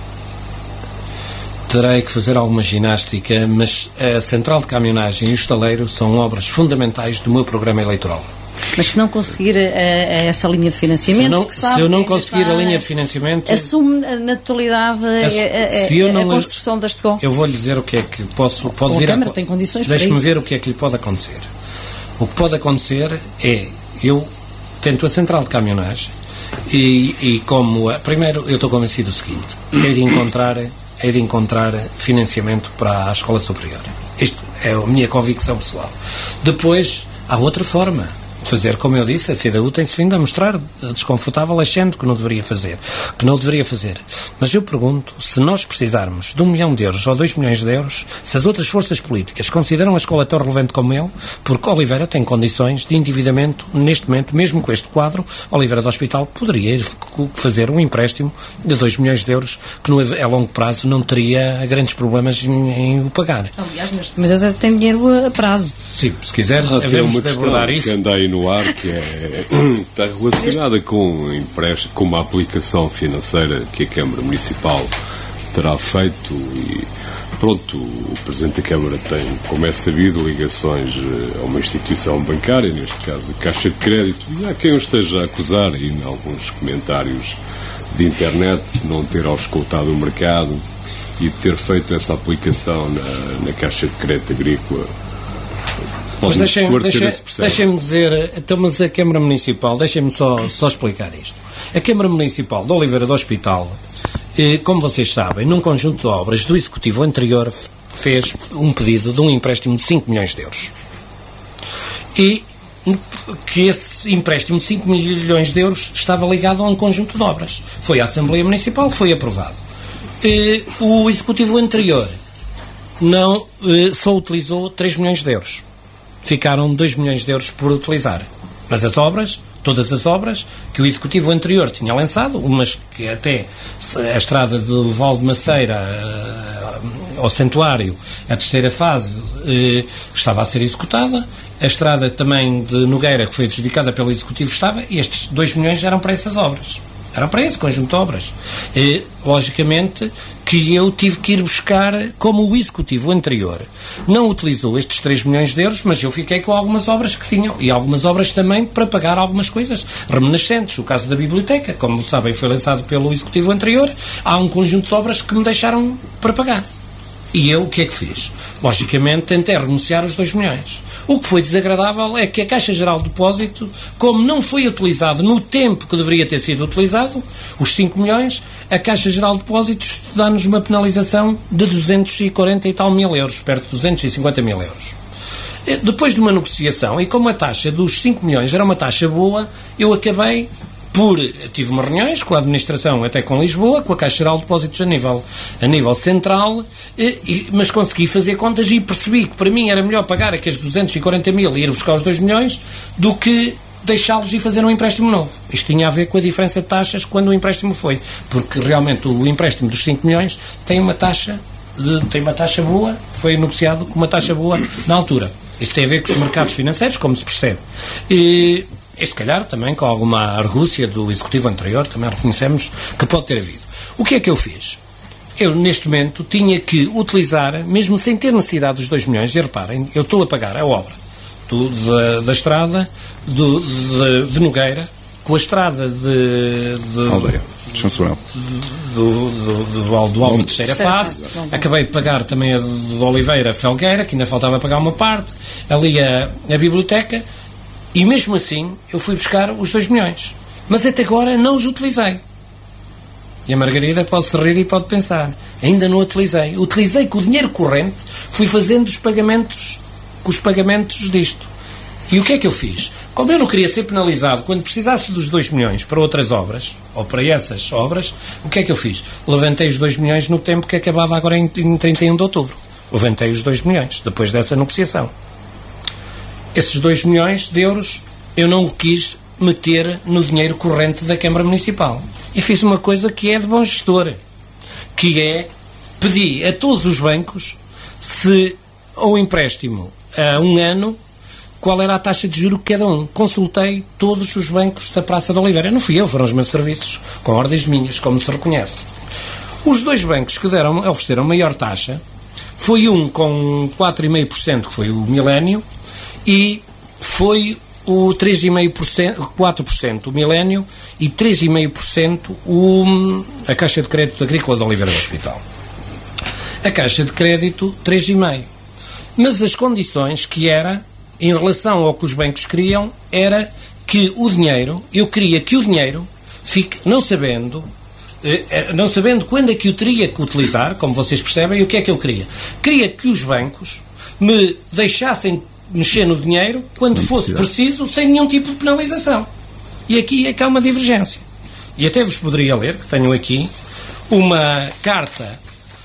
Speaker 2: Terei que fazer alguma ginástica, mas a central de caminhonagem e o estaleiro são obras fundamentais do meu programa eleitoral.
Speaker 3: Mas se não conseguir a, a essa linha de financiamento,
Speaker 2: se, não,
Speaker 3: que sabe
Speaker 2: se eu não
Speaker 3: que
Speaker 2: conseguir a linha de financiamento,
Speaker 3: assume na totalidade a, a, a, a, não, a construção da escola.
Speaker 2: Eu vou lhe dizer o que é que posso, pode
Speaker 3: Ou
Speaker 2: vir
Speaker 3: a Câmara
Speaker 2: a,
Speaker 3: tem condições.
Speaker 2: Deixe-me ver o que é que lhe pode acontecer. O que pode acontecer é, eu tento a central de caminhonagem e, e como, a, primeiro, eu estou convencido do seguinte, é de encontrar, é de encontrar financiamento para a escola superior. Isto é a minha convicção pessoal. Depois, há outra forma de fazer, como eu disse, a C D U tem-se vindo a mostrar desconfortável, achando que não deveria fazer, que não deveria fazer. Mas eu pergunto, se nós precisarmos de um milhão de euros ou dois milhões de euros, se as outras forças políticas consideram a escola tão relevante como eu, porque Oliveira tem condições de endividamento, neste momento, mesmo com este quadro, Oliveira do Hospital poderia fazer um empréstimo de dois milhões de euros, que no, a longo prazo não teria grandes problemas em, em o pagar.
Speaker 3: Aliás, neste momento tem dinheiro a prazo.
Speaker 2: Sim, se quiser,
Speaker 5: ah,
Speaker 2: devemos de abordar isso.
Speaker 5: No ar, que é, está relacionada com, empréstimo, com uma aplicação financeira que a Câmara Municipal terá feito e pronto, o Presidente da Câmara tem, como é sabido, ligações a uma instituição bancária, neste caso a Caixa de Crédito, e há quem o esteja a acusar, e em alguns comentários de internet, não ter auscultado o mercado e de ter feito essa aplicação na, na Caixa de Crédito Agrícola.
Speaker 2: Mas deixem-me deixem, deixem dizer, então, mas a Câmara Municipal, deixem-me só, só explicar isto. A Câmara Municipal de Oliveira do Hospital, eh, como vocês sabem, num conjunto de obras do Executivo anterior, fez um pedido de um empréstimo de cinco milhões de euros. E que esse empréstimo de cinco milhões de euros estava ligado a um conjunto de obras. Foi à Assembleia Municipal, foi aprovado. Eh, o Executivo anterior não, eh, só utilizou três milhões de euros. Ficaram dois milhões de euros por utilizar. Mas as obras, todas as obras que o Executivo anterior tinha lançado, umas que até a estrada do Val de Maceira uh, ao Santuário, a terceira fase, uh, estava a ser executada, a estrada também de Nogueira, que foi adjudicada pelo Executivo, estava, e estes dois milhões eram para essas obras. Eram para esse conjunto de obras. E, logicamente, que eu tive que ir buscar, como o Executivo anterior não utilizou estes três milhões de euros, mas eu fiquei com algumas obras que tinham, e algumas obras também para pagar algumas coisas remanescentes. O caso da biblioteca, como sabem, foi lançado pelo Executivo anterior, há um conjunto de obras que me deixaram para pagar. E eu, o que é que fiz? Logicamente, tentei renunciar os dois milhões. O que foi desagradável é que a Caixa Geral de Depósito, como não foi utilizado no tempo que deveria ter sido utilizado, os cinco milhões, a Caixa Geral de Depósitos dá-nos uma penalização de duzentos e quarenta e tal mil euros, perto de duzentos e cinquenta mil euros. Depois de uma negociação, e como a taxa dos cinco milhões era uma taxa boa, eu acabei por... Tive umas reuniões com a administração, até com Lisboa, com a Caixa Geral de Depósitos a nível, a nível central, e, mas consegui fazer contas e percebi que para mim era melhor pagar aqueles duzentos e quarenta mil e ir buscar os dois milhões do que deixá-los e fazer um empréstimo novo. Isto tinha a ver com a diferença de taxas quando o empréstimo foi, porque realmente o empréstimo dos cinco milhões tem uma taxa, de, tem uma taxa boa, foi negociado com uma taxa boa na altura. Isso tem a ver com os mercados financeiros, como se percebe. E... E se calhar também com alguma argúcia do Executivo anterior, também reconhecemos que pode ter havido. O que é que eu fiz? Eu, neste momento, tinha que utilizar, mesmo sem ter necessidade dos dois milhões, e reparem, eu estou a pagar a obra do, da, da estrada do, de, de Nogueira, com a estrada de... de
Speaker 1: Aldeia, de Chanceral.
Speaker 2: Do, do, do, do, do Alva terceira fase. Acabei de pagar também a de Oliveira Felgueira, que ainda faltava pagar uma parte. Ali a, a biblioteca. E mesmo assim, eu fui buscar os dois milhões. Mas até agora não os utilizei. E a Margarida pode-se rir e pode pensar, ainda não utilizei. Utilizei com o dinheiro corrente, fui fazendo os pagamentos, com os pagamentos disto. E o que é que eu fiz? Como eu não queria ser penalizado quando precisasse dos dois milhões para outras obras, ou para essas obras, o que é que eu fiz? Levantei os dois milhões no tempo que acabava agora em, em trinta e um de outubro. Levantei os dois milhões, depois dessa negociação. Esses dois milhões de euros eu não o quis meter no dinheiro corrente da Câmara Municipal. E fiz uma coisa que é de bom gestor, que é pedir a todos os bancos se ao empréstimo a um ano qual era a taxa de juro que cada um. Consultei todos os bancos da Praça de Oliveira. Não fui eu, foram os meus serviços, com ordens minhas, como se reconhece. Os dois bancos que deram, ofereceram maior taxa foi um com quatro vírgula cinco por cento, que foi o Milénio, e foi o três vírgula cinco por cento, quatro por cento o Milénio e três vírgula cinco por cento o, a Caixa de Crédito Agrícola de Oliveira do Hospital. A Caixa de Crédito, três vírgula cinco por cento. Mas as condições que era, em relação ao que os bancos queriam, era que o dinheiro, eu queria que o dinheiro, fique, não sabendo, eh, não sabendo quando é que o teria que utilizar, como vocês percebem, o que é que eu queria? Queria que os bancos me deixassem mexer no dinheiro quando fosse preciso, sem nenhum tipo de penalização. E aqui é que há uma divergência. E até vos poderia ler, que tenho aqui, uma carta,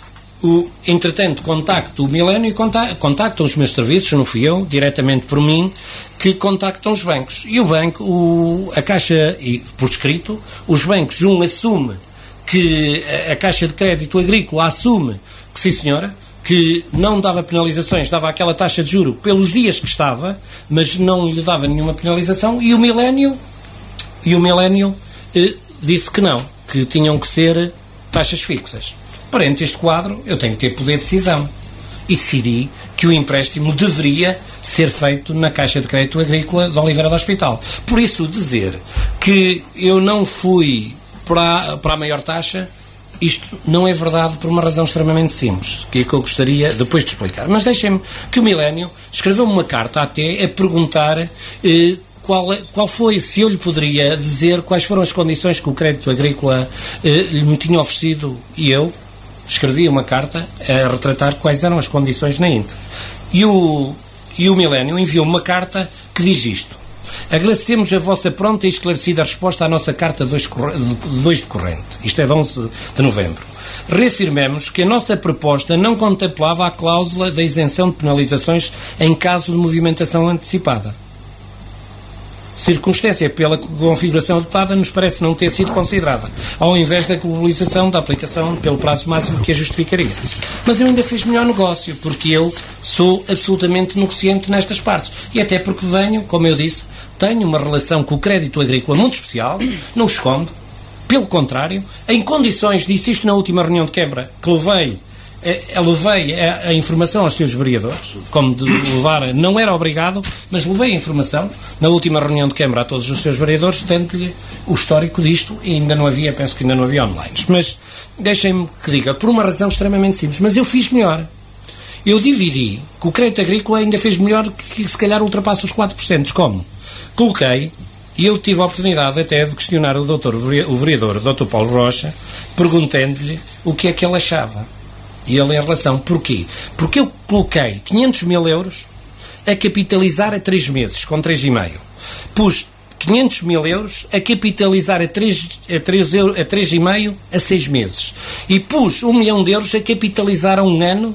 Speaker 2: o, entretanto, contacto o Milénio e contactam os meus serviços, não fui eu, diretamente por mim, que contactam os bancos. E o banco, o, a Caixa, e por escrito, os bancos, um assume que a, a Caixa de Crédito Agrícola assume que, sim senhora, que não dava penalizações, dava aquela taxa de juro pelos dias que estava, mas não lhe dava nenhuma penalização, e o Milénio, e o Milénio eh, disse que não, que tinham que ser taxas fixas. Perante este quadro, eu tenho que ter poder de decisão. E decidi que o empréstimo deveria ser feito na Caixa de Crédito Agrícola de Oliveira do Hospital. Por isso, dizer que eu não fui para, para a maior taxa, isto não é verdade por uma razão extremamente simples, que é que eu gostaria depois de explicar. Mas deixem-me que o Milénio escreveu-me uma carta até a perguntar eh, qual, qual foi, se eu lhe poderia dizer quais foram as condições que o Crédito Agrícola eh, me tinha oferecido, e eu escrevi uma carta a retratar quais eram as condições na Inter. E o, e o Milénio enviou uma carta que diz isto: agradecemos a vossa pronta e esclarecida resposta à nossa carta dois de corrente. Isto é de onze de novembro. Reafirmamos que a nossa proposta não contemplava a cláusula da isenção de penalizações em caso de movimentação antecipada. Circunstância pela configuração adotada nos parece não ter sido considerada, ao invés da globalização da aplicação pelo prazo máximo que a justificaria. Mas eu ainda fiz melhor negócio, porque eu sou absolutamente negociante nestas partes. E até porque venho, como eu disse, tenho uma relação com o crédito agrícola muito especial, não escondo, pelo contrário, em condições, disse isto na última reunião de Câmara, que levei levei a, a informação aos teus vereadores, como de levar, não era obrigado, mas levei a informação na última reunião de Câmara a todos os teus vereadores, dando-lhe o histórico disto, e ainda não havia, penso que ainda não havia online. Mas deixem-me que diga, por uma razão extremamente simples, mas eu fiz melhor. Eu dividi, que o crédito agrícola ainda fez melhor, que se calhar ultrapassa os quatro por cento. Como? Coloquei, e eu tive a oportunidade até de questionar o doutor, o vereador, o doutor Paulo Rocha, perguntando-lhe o que é que ele achava. E ele em relação, porquê? Porque eu coloquei quinhentos mil euros a capitalizar a três meses, com três vírgula cinco. Pus quinhentos mil euros a capitalizar a três vírgula cinco a seis meses. E pus um milhão de euros a capitalizar a um ano,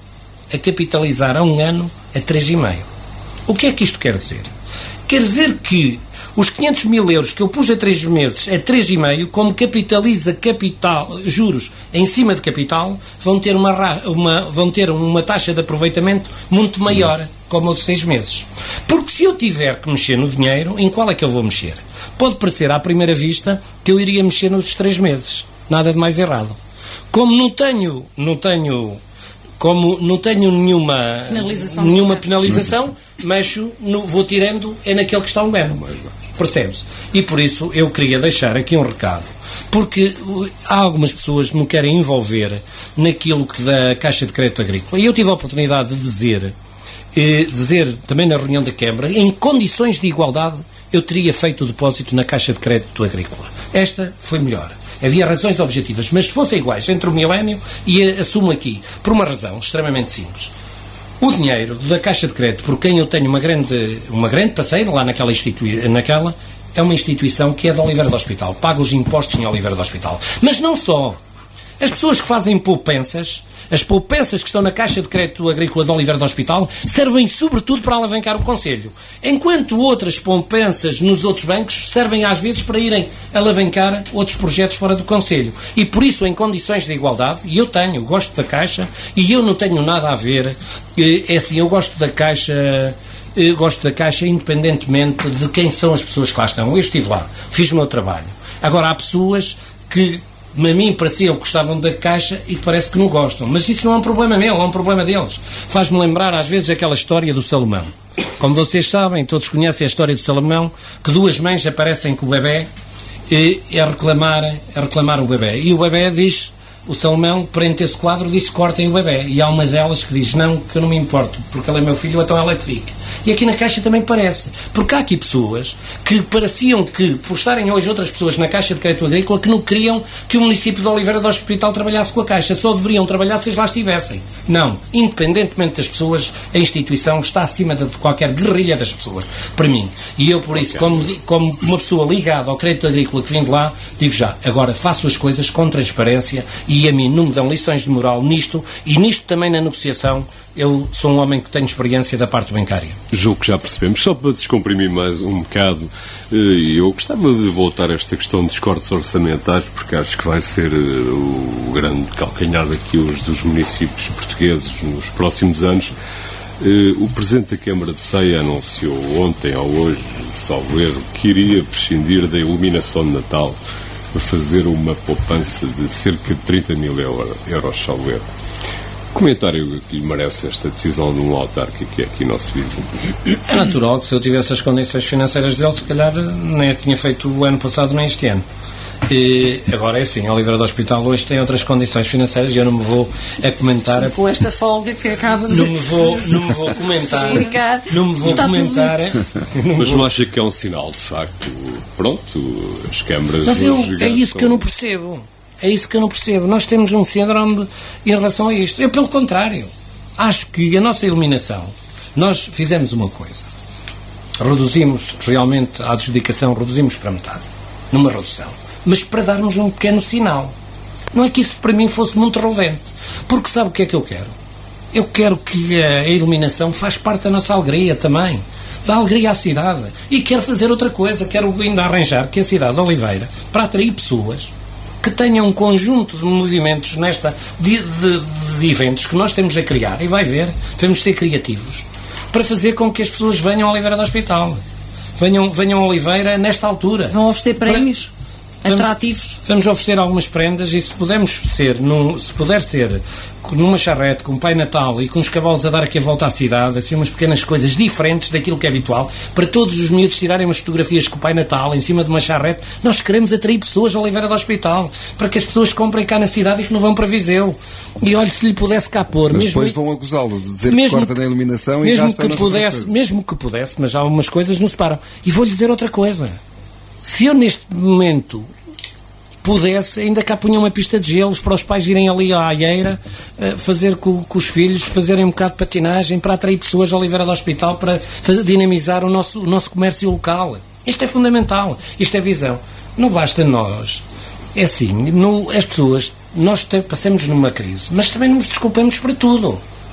Speaker 2: a capitalizar a um ano a três vírgula cinco. O que é que isto quer dizer? Quer dizer que os quinhentos mil euros que eu pus a três meses a três vírgula cinco, como capitaliza capital, juros em cima de capital, vão ter uma, uma, vão ter uma taxa de aproveitamento muito maior, como a de seis meses. Porque se eu tiver que mexer no dinheiro, em qual é que eu vou mexer? Pode parecer à primeira vista que eu iria mexer nos três meses. Nada de mais errado. Como não tenho, não tenho, como não tenho nenhuma penalização, nenhuma penalização mexo, no, vou tirando, é naquele que está um ano. Percebe-se? E por isso eu queria deixar aqui um recado, porque há algumas pessoas que me querem envolver naquilo que da Caixa de Crédito Agrícola. E eu tive a oportunidade de dizer, eh, dizer também na reunião da Câmara, em condições de igualdade, eu teria feito o depósito na Caixa de Crédito Agrícola. Esta foi melhor. Havia razões objetivas, mas se fossem iguais entre o Milénio, e assumo aqui, por uma razão extremamente simples. O dinheiro da Caixa de Crédito, por quem eu tenho uma grande, uma grande parceira lá naquela, institui naquela, é uma instituição que é de Oliveira do Hospital. Paga os impostos em Oliveira do Hospital. Mas não só. As pessoas que fazem poupanças, as poupanças que estão na Caixa de Crédito Agrícola de Oliveira do Hospital, servem sobretudo para alavancar o Conselho. Enquanto outras poupanças nos outros bancos servem às vezes para irem alavancar outros projetos fora do Conselho. E por isso, em condições de igualdade, e eu tenho, gosto da Caixa, e eu não tenho nada a ver, é assim, eu gosto da Caixa... Eu gosto da Caixa independentemente de quem são as pessoas que lá estão. Eu estive lá, fiz o meu trabalho. Agora, há pessoas que a mim pareciam que gostavam da Caixa e que parece que não gostam. Mas isso não é um problema meu, é um problema deles. Faz-me lembrar, às vezes, aquela história do Salomão. Como vocês sabem, todos conhecem a história do Salomão, que duas mães aparecem com o bebê e a reclamar, a reclamar o bebê. E o bebê diz... O Salomão, perante esse quadro, disse: cortem o bebê. E há uma delas que diz: não, que eu não me importo, porque ele é meu filho, então ela é que fica. E aqui na Caixa também parece. Porque há aqui pessoas que pareciam que, por estarem hoje outras pessoas na Caixa de Crédito Agrícola, que não queriam que o município de Oliveira do Hospital trabalhasse com a Caixa. Só deveriam trabalhar se eles lá estivessem. Não. Independentemente das pessoas, a instituição está acima de qualquer guerrilha das pessoas. Para mim. E eu, por isso, okay. como, como uma pessoa ligada ao Crédito Agrícola que vem de lá, digo já, agora faço as coisas com transparência. E a mim não me dão lições de moral nisto, e nisto também na negociação eu sou um homem que tenho experiência da parte bancária.
Speaker 5: Julgo que já percebemos. Só para descomprimir mais um bocado, eu gostava de voltar a esta questão dos cortes orçamentais, porque acho que vai ser o grande calcanhar daqui dos municípios portugueses nos próximos anos. O Presidente da Câmara de Ceia anunciou ontem ou hoje, salvo erro, que iria prescindir da iluminação de Natal a fazer uma poupança de cerca de trinta mil euros, salvo erro. Comentário que lhe merece esta decisão de um autarca que é aqui nosso vizinho?
Speaker 2: É natural que se eu tivesse as condições financeiras dele, se calhar nem tinha feito o ano passado nem este ano. E agora é assim, a Oliveira do Hospital hoje tem outras condições financeiras e eu não me vou a comentar.
Speaker 7: Sim, com esta folga que acaba de
Speaker 2: não me vou, não me vou comentar.
Speaker 7: explicar.
Speaker 2: Não me vou
Speaker 7: Está
Speaker 2: comentar.
Speaker 5: Não Mas vou... não acha que é um sinal, de facto? Pronto, as câmaras.
Speaker 2: Mas eu, é isso que eu não percebo. É isso que eu não percebo. Nós temos um síndrome em relação a isto. Eu, pelo contrário, acho que a nossa iluminação, nós fizemos uma coisa. Reduzimos realmente a adjudicação, reduzimos para metade. Numa redução. Mas para darmos um pequeno sinal. Não é que isso para mim fosse muito relevante. Porque sabe o que é que eu quero? Eu quero que a iluminação faz parte da nossa alegria também. Dá alegria à cidade. E quero fazer outra coisa. Quero ainda arranjar que a cidade de Oliveira, para atrair pessoas que tenham um conjunto de movimentos nesta de, de, de eventos que nós temos a criar, e vai ver, temos de ser criativos para fazer com que as pessoas venham a Oliveira do Hospital, venham, venham a Oliveira nesta altura.
Speaker 7: Vão oferecer prémios para... atrativos.
Speaker 2: Vamos, vamos oferecer algumas prendas e se pudermos ser, num, se puder ser numa charrete com o Pai Natal e com os cavalos a dar aqui a volta à cidade, assim umas pequenas coisas diferentes daquilo que é habitual, para todos os miúdos tirarem umas fotografias com o Pai Natal em cima de uma charrete, nós queremos atrair pessoas a Oliveira do Hospital, para que as pessoas comprem cá na cidade e que não vão para Viseu. E olhe, se lhe pudesse cá pôr...
Speaker 1: Mas
Speaker 2: mesmo,
Speaker 1: depois vão acusá-lo de dizer
Speaker 2: mesmo,
Speaker 1: que corta na iluminação
Speaker 2: mesmo
Speaker 1: e gasta
Speaker 2: que pudesse, mesmo que pudesse, mas há algumas coisas que não se param. E vou-lhe dizer outra coisa. Se eu neste momento pudesse, ainda cá punha uma pista de gelos para os pais irem ali à Aieira, uh, fazer com, com os filhos, fazerem um bocado de patinagem para atrair pessoas a Oliveira do Hospital, para fazer, dinamizar o nosso, o nosso comércio local. Isto é fundamental, isto é visão. Não basta nós, é assim, no, as pessoas, nós te, passamos numa crise, mas também nos desculpamos para tudo.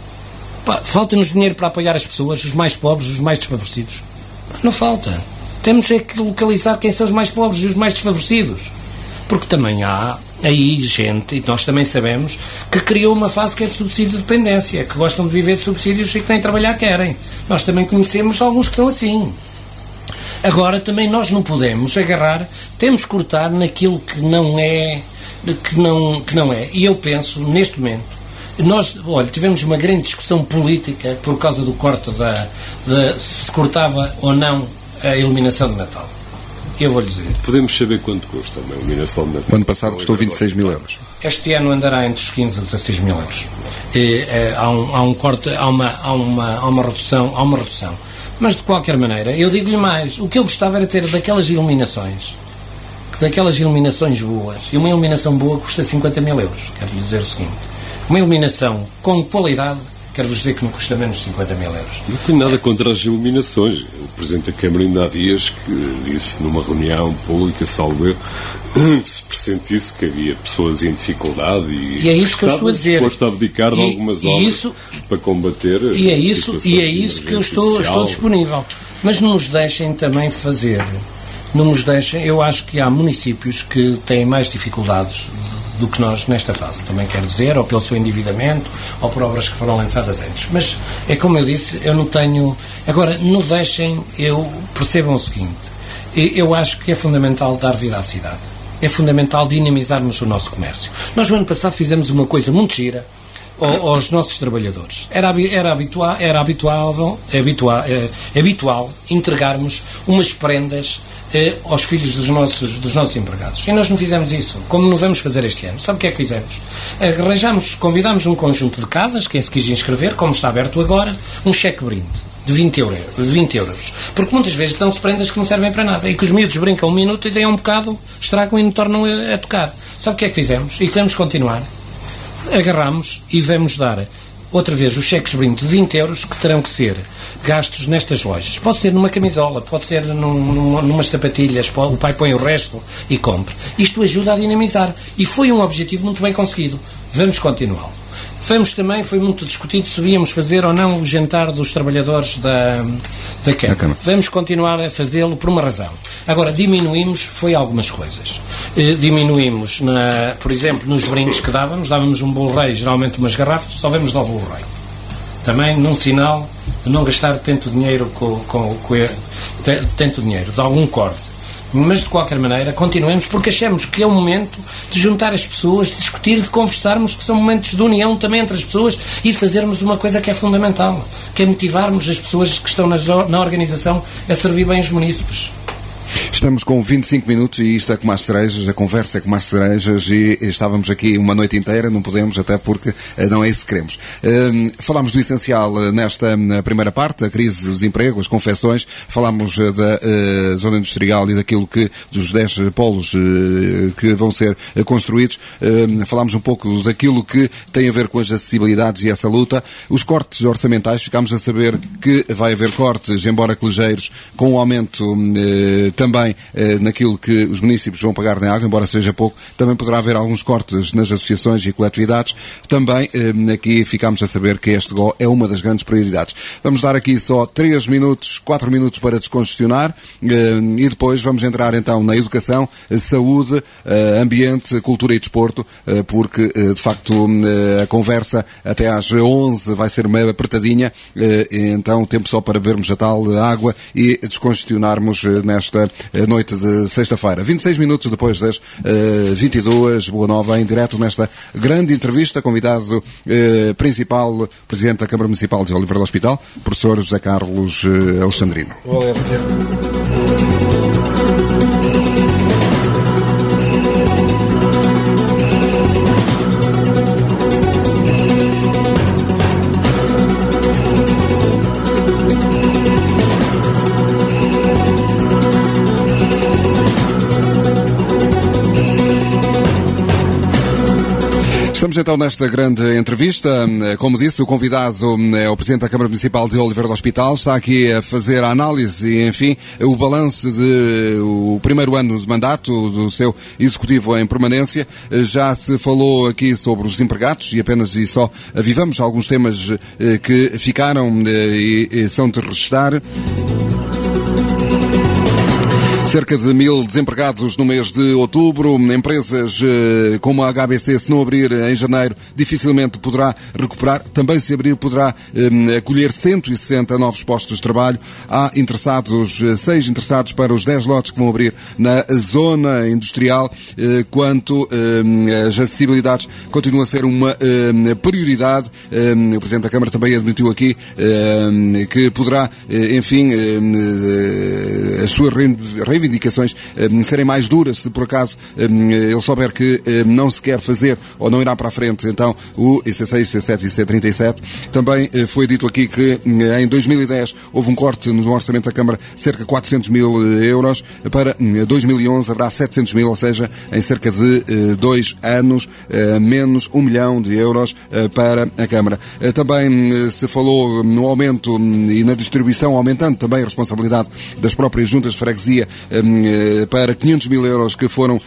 Speaker 2: Pá, falta-nos dinheiro para apoiar as pessoas, os mais pobres, os mais desfavorecidos. Não falta. Temos é que localizar quem são os mais pobres e os mais desfavorecidos. Porque também há aí gente, e nós também sabemos, que criou uma fase que é de subsídio de dependência, que gostam de viver de subsídios e que nem trabalhar querem. Nós também conhecemos alguns que são assim. Agora, também nós não podemos agarrar, temos que cortar naquilo que não é, que não, que não é. E eu penso, neste momento, nós, olha, tivemos uma grande discussão política por causa do corte da, da se cortava ou não a iluminação de Natal. Eu vou-lhe dizer.
Speaker 5: Podemos saber quanto custa uma iluminação de Natal?
Speaker 1: O ano passado custou vinte e seis mil euros.
Speaker 2: Este ano andará entre os quinze e dezasseis mil euros. E, é, há, um, há um corte, há uma, há, uma, há uma redução, há uma redução. Mas de qualquer maneira, eu digo-lhe mais, o que eu gostava era ter daquelas iluminações, daquelas iluminações boas, e uma iluminação boa custa cinquenta mil euros. Quero-lhe dizer o seguinte, uma iluminação com qualidade, quero-vos dizer que não custa menos de cinquenta mil euros.
Speaker 5: Não tenho nada contra as iluminações. O Presidente da Câmara ainda há dias que disse numa reunião pública, salvo erro, que se pressentisse que havia pessoas em dificuldade e,
Speaker 2: e é isso que eu estou a dizer.
Speaker 5: Disposto a abdicar de
Speaker 2: e,
Speaker 5: algumas
Speaker 2: e
Speaker 5: obras
Speaker 2: isso,
Speaker 5: para combater
Speaker 2: e é isso E é isso que eu estou, estou disponível. Mas não nos deixem também fazer, não nos deixem, eu acho que há municípios que têm mais dificuldades do que nós nesta fase, também quero dizer, ou pelo seu endividamento, ou por obras que foram lançadas antes. Mas é como eu disse, eu não tenho... Agora, não deixem, eu percebam o seguinte, eu acho que é fundamental dar vida à cidade. É fundamental dinamizarmos o nosso comércio. Nós, no ano passado, fizemos uma coisa muito gira aos nossos trabalhadores. Era, era, habitua, era habituável, habitua, é, habitual entregarmos umas prendas eh, aos filhos dos nossos, dos nossos empregados. E nós não fizemos isso, como não vamos fazer este ano. Sabe o que é que fizemos? Arranjamos, convidámos um conjunto de casas, quem se quis inscrever, como está aberto agora, um cheque-brinde de vinte euros. Porque muitas vezes dão-se prendas que não servem para nada e que os miúdos brincam um minuto e daí um bocado, estragam e não tornam a, a tocar. Sabe o que é que fizemos? E queremos continuar. Agarramos e vamos dar outra vez os cheques-brinde de vinte euros que terão que ser gastos nestas lojas. Pode ser numa camisola, pode ser num, num, numas sapatilhas, pode, o pai põe o resto e compra. Isto ajuda a dinamizar. E foi um objetivo muito bem conseguido. Vamos continuá-lo. Vamos também, foi muito discutido se devíamos fazer ou não o jantar dos trabalhadores da, da Câmara. Vamos continuar a fazê-lo por uma razão. Agora, diminuímos, foi algumas coisas. Eh, diminuímos, na, por exemplo, nos brindes que dávamos, dávamos um bolo rei, geralmente umas garrafas, só vemos do bolo rei. Também num sinal de não gastar tanto dinheiro com, com, com tanto dinheiro, de algum corte. Mas, de qualquer maneira, continuemos, porque achamos que é o momento de juntar as pessoas, de discutir, de conversarmos, que são momentos de união também entre as pessoas e de fazermos uma coisa que é fundamental, que é motivarmos as pessoas que estão na organização a servir bem os munícipes.
Speaker 1: Estamos com vinte e cinco minutos e isto é como as cerejas, a conversa é como as cerejas e estávamos aqui uma noite inteira, não podemos, até porque não é isso que queremos. Uh, falámos do essencial nesta primeira parte, a crise dos empregos, as confecções, falámos da uh, zona industrial e daquilo que, dos dez polos uh, que vão ser uh, construídos, uh, falámos um pouco daquilo que tem a ver com as acessibilidades e essa luta, os cortes orçamentais, ficámos a saber que vai haver cortes, embora que ligeiros, com o aumento uh, também eh, naquilo que os municípios vão pagar na água, embora seja pouco, também poderá haver alguns cortes nas associações e coletividades. Também eh, aqui ficámos a saber que este G O é uma das grandes prioridades. Vamos dar aqui só três minutos, quatro minutos para descongestionar eh, e depois vamos entrar então na educação, saúde, eh, ambiente, cultura e desporto, eh, porque eh, de facto eh, a conversa até às onze vai ser meio apertadinha, eh, então tempo só para vermos a tal água e descongestionarmos eh, nesta noite de sexta-feira. vinte e seis minutos depois das uh, vinte e duas, Boa Nova, em direto nesta grande entrevista, convidado uh, principal, Presidente da Câmara Municipal de Oliveira do Hospital, Professor José Carlos uh, Alexandrino. Estamos então nesta grande entrevista. Como disse, o convidado é o Presidente da Câmara Municipal de Oliveira do Hospital. Está aqui a fazer a análise e, enfim, o balanço de o primeiro ano de mandato do seu Executivo em permanência. Já se falou aqui sobre os desempregados e apenas e só avivamos alguns temas que ficaram e são de registrar. Cerca de mil desempregados no mês de outubro. Empresas eh, como a H B C, se não abrir em janeiro, dificilmente poderá recuperar. Também, se abrir, poderá eh, acolher cento e sessenta novos postos de trabalho. Há interessados, eh, seis interessados para os dez lotes que vão abrir na zona industrial. Eh, quanto eh, as acessibilidades, continua a ser uma eh, prioridade. Eh, o Presidente da Câmara também admitiu aqui eh, que poderá, eh, enfim, eh, as suas reivindicações reivindicações eh, serem mais duras, se por acaso eh, ele souber que eh, não se quer fazer ou não irá para a frente, então o I C seis, I C sete e I C trinta e sete. Também eh, foi dito aqui que eh, em dois mil e dez houve um corte no orçamento da Câmara, cerca de quatrocentos mil euros, para eh, dois mil e onze haverá setecentos mil, ou seja, em cerca de eh, dois anos, eh, menos um milhão de euros eh, para a Câmara. Eh, também eh, se falou no aumento e na distribuição, aumentando também a responsabilidade das próprias juntas de freguesia para quinhentos mil euros que foram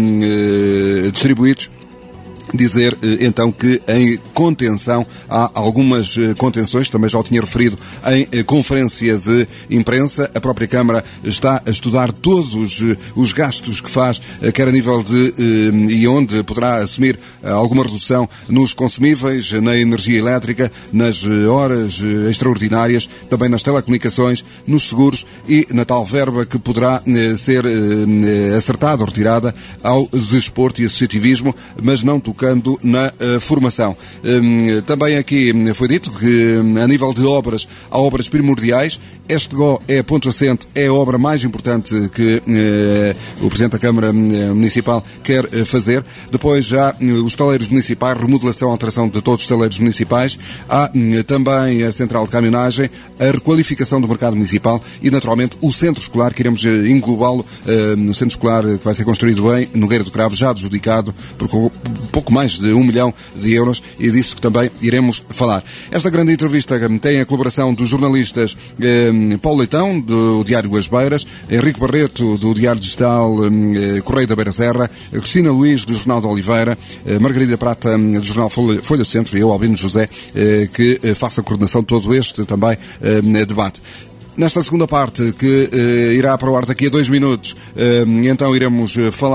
Speaker 1: um, distribuídos. Dizer, então, que em contenção há algumas contenções, também já o tinha referido em conferência de imprensa. A própria Câmara está a estudar todos os gastos que faz, quer a nível de, e onde poderá assumir alguma redução nos consumíveis, na energia elétrica, nas horas extraordinárias, também nas telecomunicações, nos seguros e na tal verba que poderá ser acertada ou retirada ao desporto e associativismo, mas não tocando na uh, formação. Um, também aqui foi dito que, um, a nível de obras, há obras primordiais. Este G O é ponto assente, é a obra mais importante que uh, o Presidente da Câmara Municipal quer uh, fazer. Depois já uh, os taleiros municipais, remodelação, alteração de todos os taleiros municipais. Há uh, também a central de caminhonagem, a requalificação do mercado municipal e, naturalmente, o centro escolar, que iremos uh, englobá-lo uh, no centro escolar que vai ser construído em Nogueira do Cravo, já adjudicado por pouco mais de um milhão de euros, e disso que também iremos falar. Esta grande entrevista tem a colaboração dos jornalistas eh, Paulo Leitão, do Diário As Beiras, Henrique Barreto, do Diário Digital eh, Correio da Beira Serra, Cristina Luís, do Jornal de Oliveira, eh, Margarida Prata, do Jornal Folha, Folha do Centro, e eu, Albino José, eh, que eh, faço a coordenação de todo este também eh, debate. Nesta segunda parte, que eh, irá para o ar daqui a dois minutos, eh, então iremos falar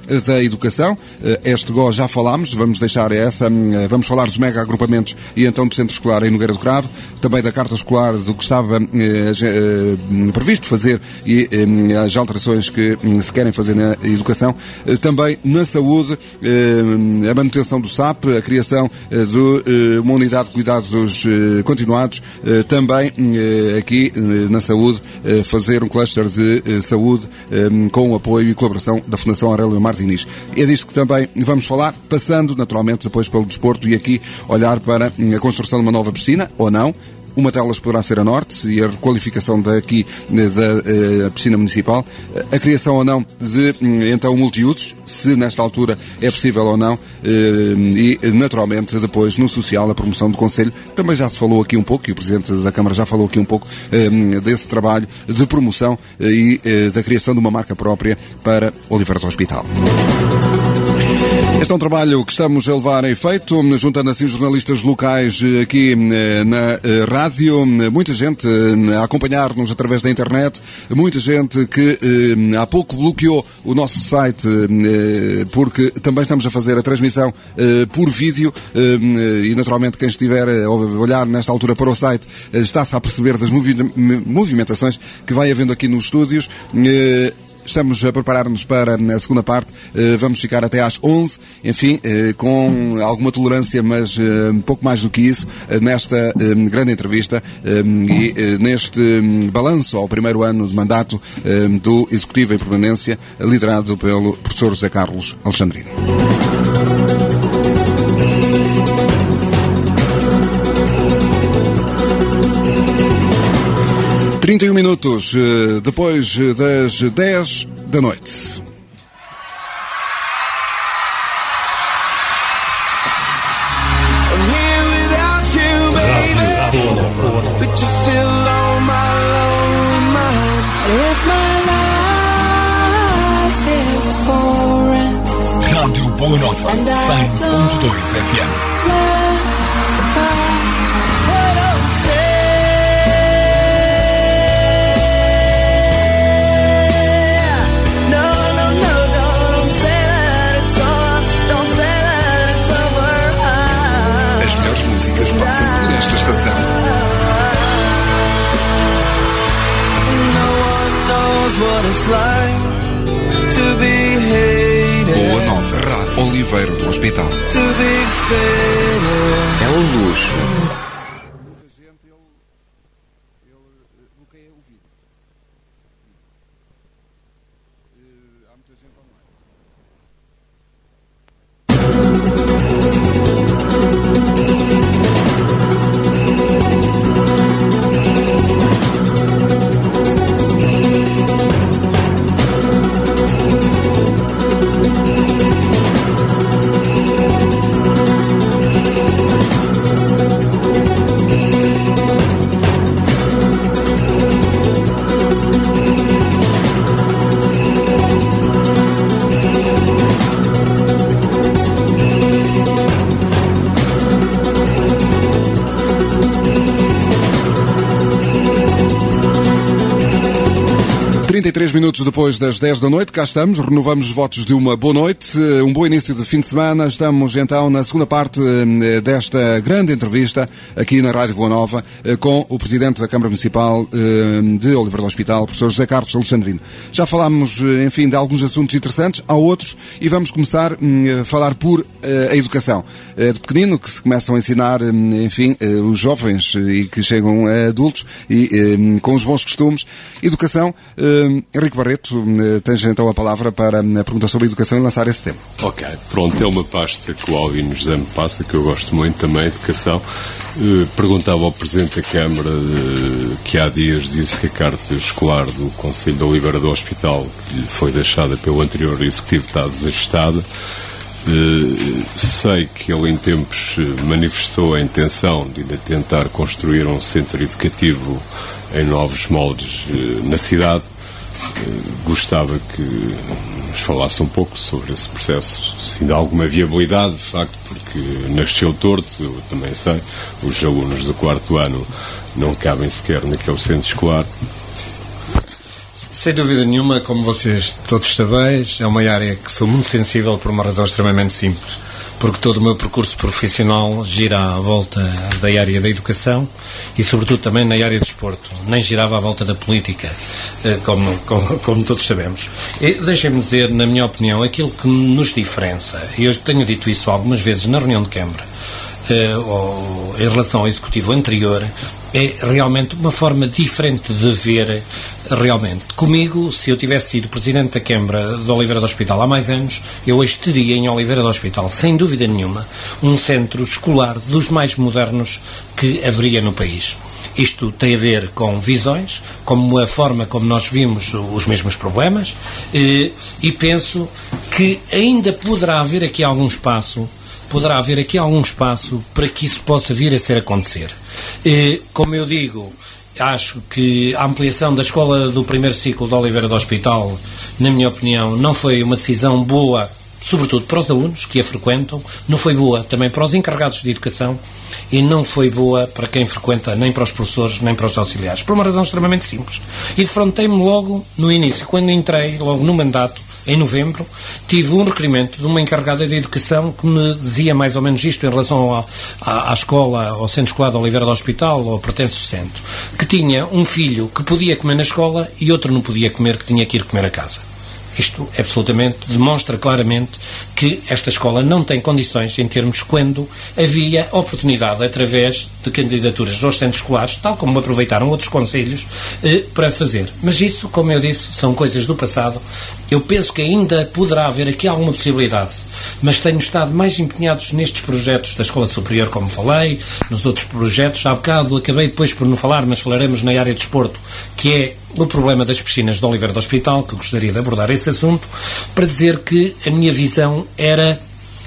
Speaker 1: da educação. Este G O já falámos, vamos deixar essa, vamos falar dos mega agrupamentos e então do centro escolar em Nogueira do Cravo, também da carta escolar, do que estava previsto fazer e as alterações que se querem fazer na educação, também na saúde, a manutenção do S A P, a criação de uma unidade de cuidados continuados, também aqui na saúde fazer um cluster de saúde com o apoio e colaboração da Fundação Aurélio Martins. É disto que também vamos falar, passando naturalmente depois pelo desporto e aqui olhar para a construção de uma nova piscina, ou não. Uma delas poderá ser a Norte e a requalificação daqui da uh, piscina municipal, a criação ou não de então multiusos, se nesta altura é possível ou não, uh, e naturalmente depois no social a promoção do Conselho. Também já se falou aqui um pouco, e o Presidente da Câmara já falou aqui um pouco uh, desse trabalho de promoção uh, e uh, da criação de uma marca própria para Oliveira do Hospital. Este é um trabalho que estamos a levar a efeito, juntando assim jornalistas locais aqui na rádio, muita gente a acompanhar-nos através da internet, muita gente que há pouco bloqueou o nosso site porque também estamos a fazer a transmissão por vídeo e naturalmente quem estiver a olhar nesta altura para o site está-se a perceber das movimentações que vai havendo aqui nos estúdios. Estamos a preparar-nos para a segunda parte, vamos ficar até às onze, enfim, com alguma tolerância, mas um pouco mais do que isso, nesta grande entrevista e neste balanço ao primeiro ano de mandato do Executivo em Permanência, liderado pelo professor José Carlos Alexandrino. trinta e um minutos depois das dez da noite.
Speaker 8: Rádio Boa Nova, cem ponto dois F M.
Speaker 1: As músicas passam por esta estação. Boa Nova, Rádio Oliveira do Hospital.
Speaker 9: É um luxo.
Speaker 1: Muita gente, ele, ele bloqueia o vídeo. Há muita gente online. trinta e três minutos depois das dez da noite, cá estamos, renovamos os votos de uma boa noite, um bom início de fim de semana. Estamos então na segunda parte desta grande entrevista aqui na Rádio Boa Nova com o Presidente da Câmara Municipal de Oliveira do Hospital, professor José Carlos Alexandrino. Já falámos, enfim, de alguns assuntos interessantes, há outros, e vamos começar a falar por a educação. De pequenino que se começam a ensinar, enfim, os jovens e que chegam a adultos e com os bons costumes. Educação. Henrique Barreto, tens então a palavra para a pergunta sobre a educação e lançar esse tema.
Speaker 5: Ok, pronto, é uma pasta que o Albino José me passa, que eu gosto muito também, educação. Uh, perguntava ao Presidente da Câmara uh, que há dias disse que a carta escolar do Conselho de Oliveira do Hospital, que lhe foi deixada pelo anterior Executivo, está desajustada. Uh, sei que ele em tempos manifestou a intenção de ainda tentar construir um centro educativo em novos moldes uh, na cidade. Uh, gostava que nos falasse um pouco sobre esse processo, se ainda há alguma viabilidade, de facto, porque nasceu torto, eu também sei, os alunos do quarto ano não cabem sequer naquele centro escolar.
Speaker 2: Sem dúvida nenhuma, como vocês todos sabeis, é uma área que sou muito sensível por uma razão extremamente simples. Porque todo o meu percurso profissional gira à volta da área da educação e, sobretudo, também na área do desporto. Nem girava à volta da política, como, como, como todos sabemos. Deixem-me dizer, na minha opinião, aquilo que nos diferencia, e eu tenho dito isso algumas vezes na reunião de Câmara, ou em relação ao Executivo anterior, é realmente uma forma diferente de ver realmente. Comigo, se eu tivesse sido Presidente da Câmara de Oliveira do Hospital há mais anos, eu hoje teria em Oliveira do Hospital, sem dúvida nenhuma, um centro escolar dos mais modernos que haveria no país. Isto tem a ver com visões, como a forma como nós vimos os mesmos problemas, e, e penso que ainda poderá haver aqui algum espaço poderá haver aqui algum espaço para que isso possa vir a ser acontecer. E, como eu digo, acho que a ampliação da escola do primeiro ciclo de Oliveira do Hospital, na minha opinião, não foi uma decisão boa, sobretudo para os alunos que a frequentam, não foi boa também para os encarregados de educação e não foi boa para quem frequenta, nem para os professores, nem para os auxiliares, por uma razão extremamente simples. E defrontei-me logo no início, quando entrei, logo no mandato, em novembro, tive um requerimento de uma encarregada de educação que me dizia mais ou menos isto em relação à, à, à escola, ao centro escolar de Oliveira do Hospital, ou pertence ao centro, que tinha um filho que podia comer na escola e outro não podia comer, que tinha que ir comer a casa. Isto absolutamente demonstra claramente que esta escola não tem condições em termos quando havia oportunidade, através de candidaturas aos centros escolares, tal como aproveitaram outros conselhos, eh, para fazer. Mas isso, como eu disse, são coisas do passado. Eu penso que ainda poderá haver aqui alguma possibilidade, mas tenho estado mais empenhados nestes projetos da Escola Superior, como falei, nos outros projetos. Há bocado acabei depois por não falar, mas falaremos na área de desporto, que é o problema das piscinas de Oliveira do Hospital, que gostaria de abordar esse assunto, para dizer que a minha visão era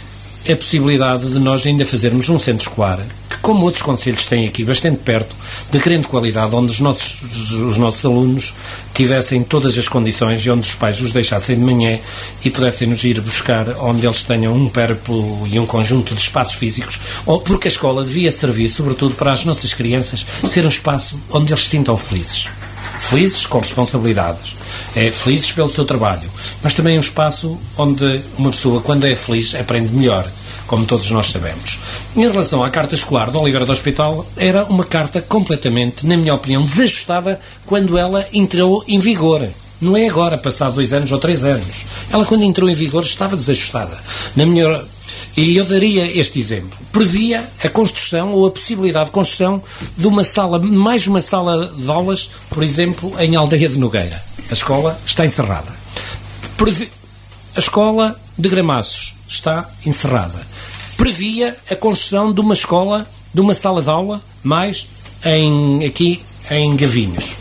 Speaker 2: a possibilidade de nós ainda fazermos um centro escolar, que, como outros concelhos têm aqui, bastante perto, de grande qualidade, onde os nossos, os nossos alunos tivessem todas as condições e onde os pais os deixassem de manhã e pudessem nos ir buscar, onde eles tenham um périplo e um conjunto de espaços físicos, porque a escola devia servir, sobretudo, para as nossas crianças, ser um espaço onde eles se sintam felizes. Felizes com responsabilidades, é, felizes pelo seu trabalho, mas também um espaço onde uma pessoa, quando é feliz, aprende melhor, como todos nós sabemos. Em relação à carta escolar de Oliveira do Hospital, era uma carta completamente, na minha opinião, desajustada quando ela entrou em vigor. Não é agora, passado dois anos ou três anos. Ela, quando entrou em vigor, estava desajustada. Na minha... E eu daria este exemplo. Previa a construção ou a possibilidade de construção de uma sala, mais uma sala de aulas, por exemplo, em Aldeia de Nogueira. A escola está encerrada. Previ... A escola de Gramaços está encerrada. Previa a construção de uma escola, de uma sala de aula, mais em, aqui em Gavinhos.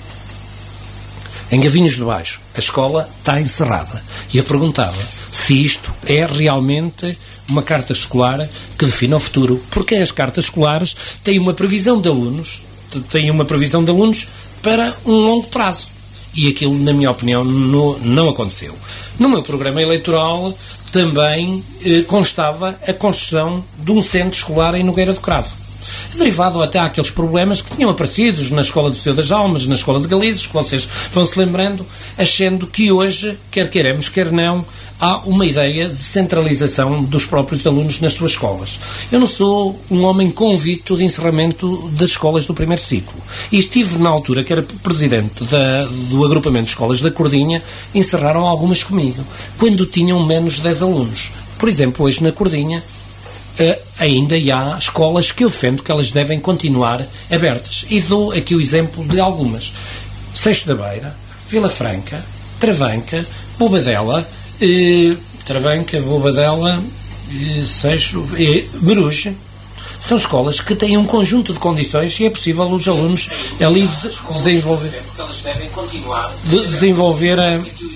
Speaker 2: Em Gavinhos de Baixo, a escola está encerrada. E eu perguntava se isto é realmente uma carta escolar que define o futuro. Porque as cartas escolares têm uma previsão de alunos, têm uma previsão de alunos para um longo prazo. E aquilo, na minha opinião, no, não aconteceu. No meu programa eleitoral também eh, constava a construção de um centro escolar em Nogueira do Cravo. Derivado até àqueles problemas que tinham aparecido na Escola do Senhor das Almas, na Escola de Galizes, que vocês vão se lembrando, achando que hoje, quer queiramos, quer não, há uma ideia de centralização dos próprios alunos nas suas escolas. Eu não sou um homem convicto de encerramento das escolas do primeiro ciclo. E estive na altura, que era presidente da, do agrupamento de escolas da Cordinha, encerraram algumas comigo, quando tinham menos de dez alunos. Por exemplo, hoje na Cordinha, Uh, ainda há escolas que eu defendo que elas devem continuar abertas. E dou aqui o exemplo de algumas. Seixo da Beira, Vila Franca, Travanca, Bobadela, uh, Travanca, Bobadela, uh, Seixo, uh, Meruge. São escolas que têm um conjunto de condições e é possível os alunos ali desenvolver... Elas devem continuar... De desenvolver... A,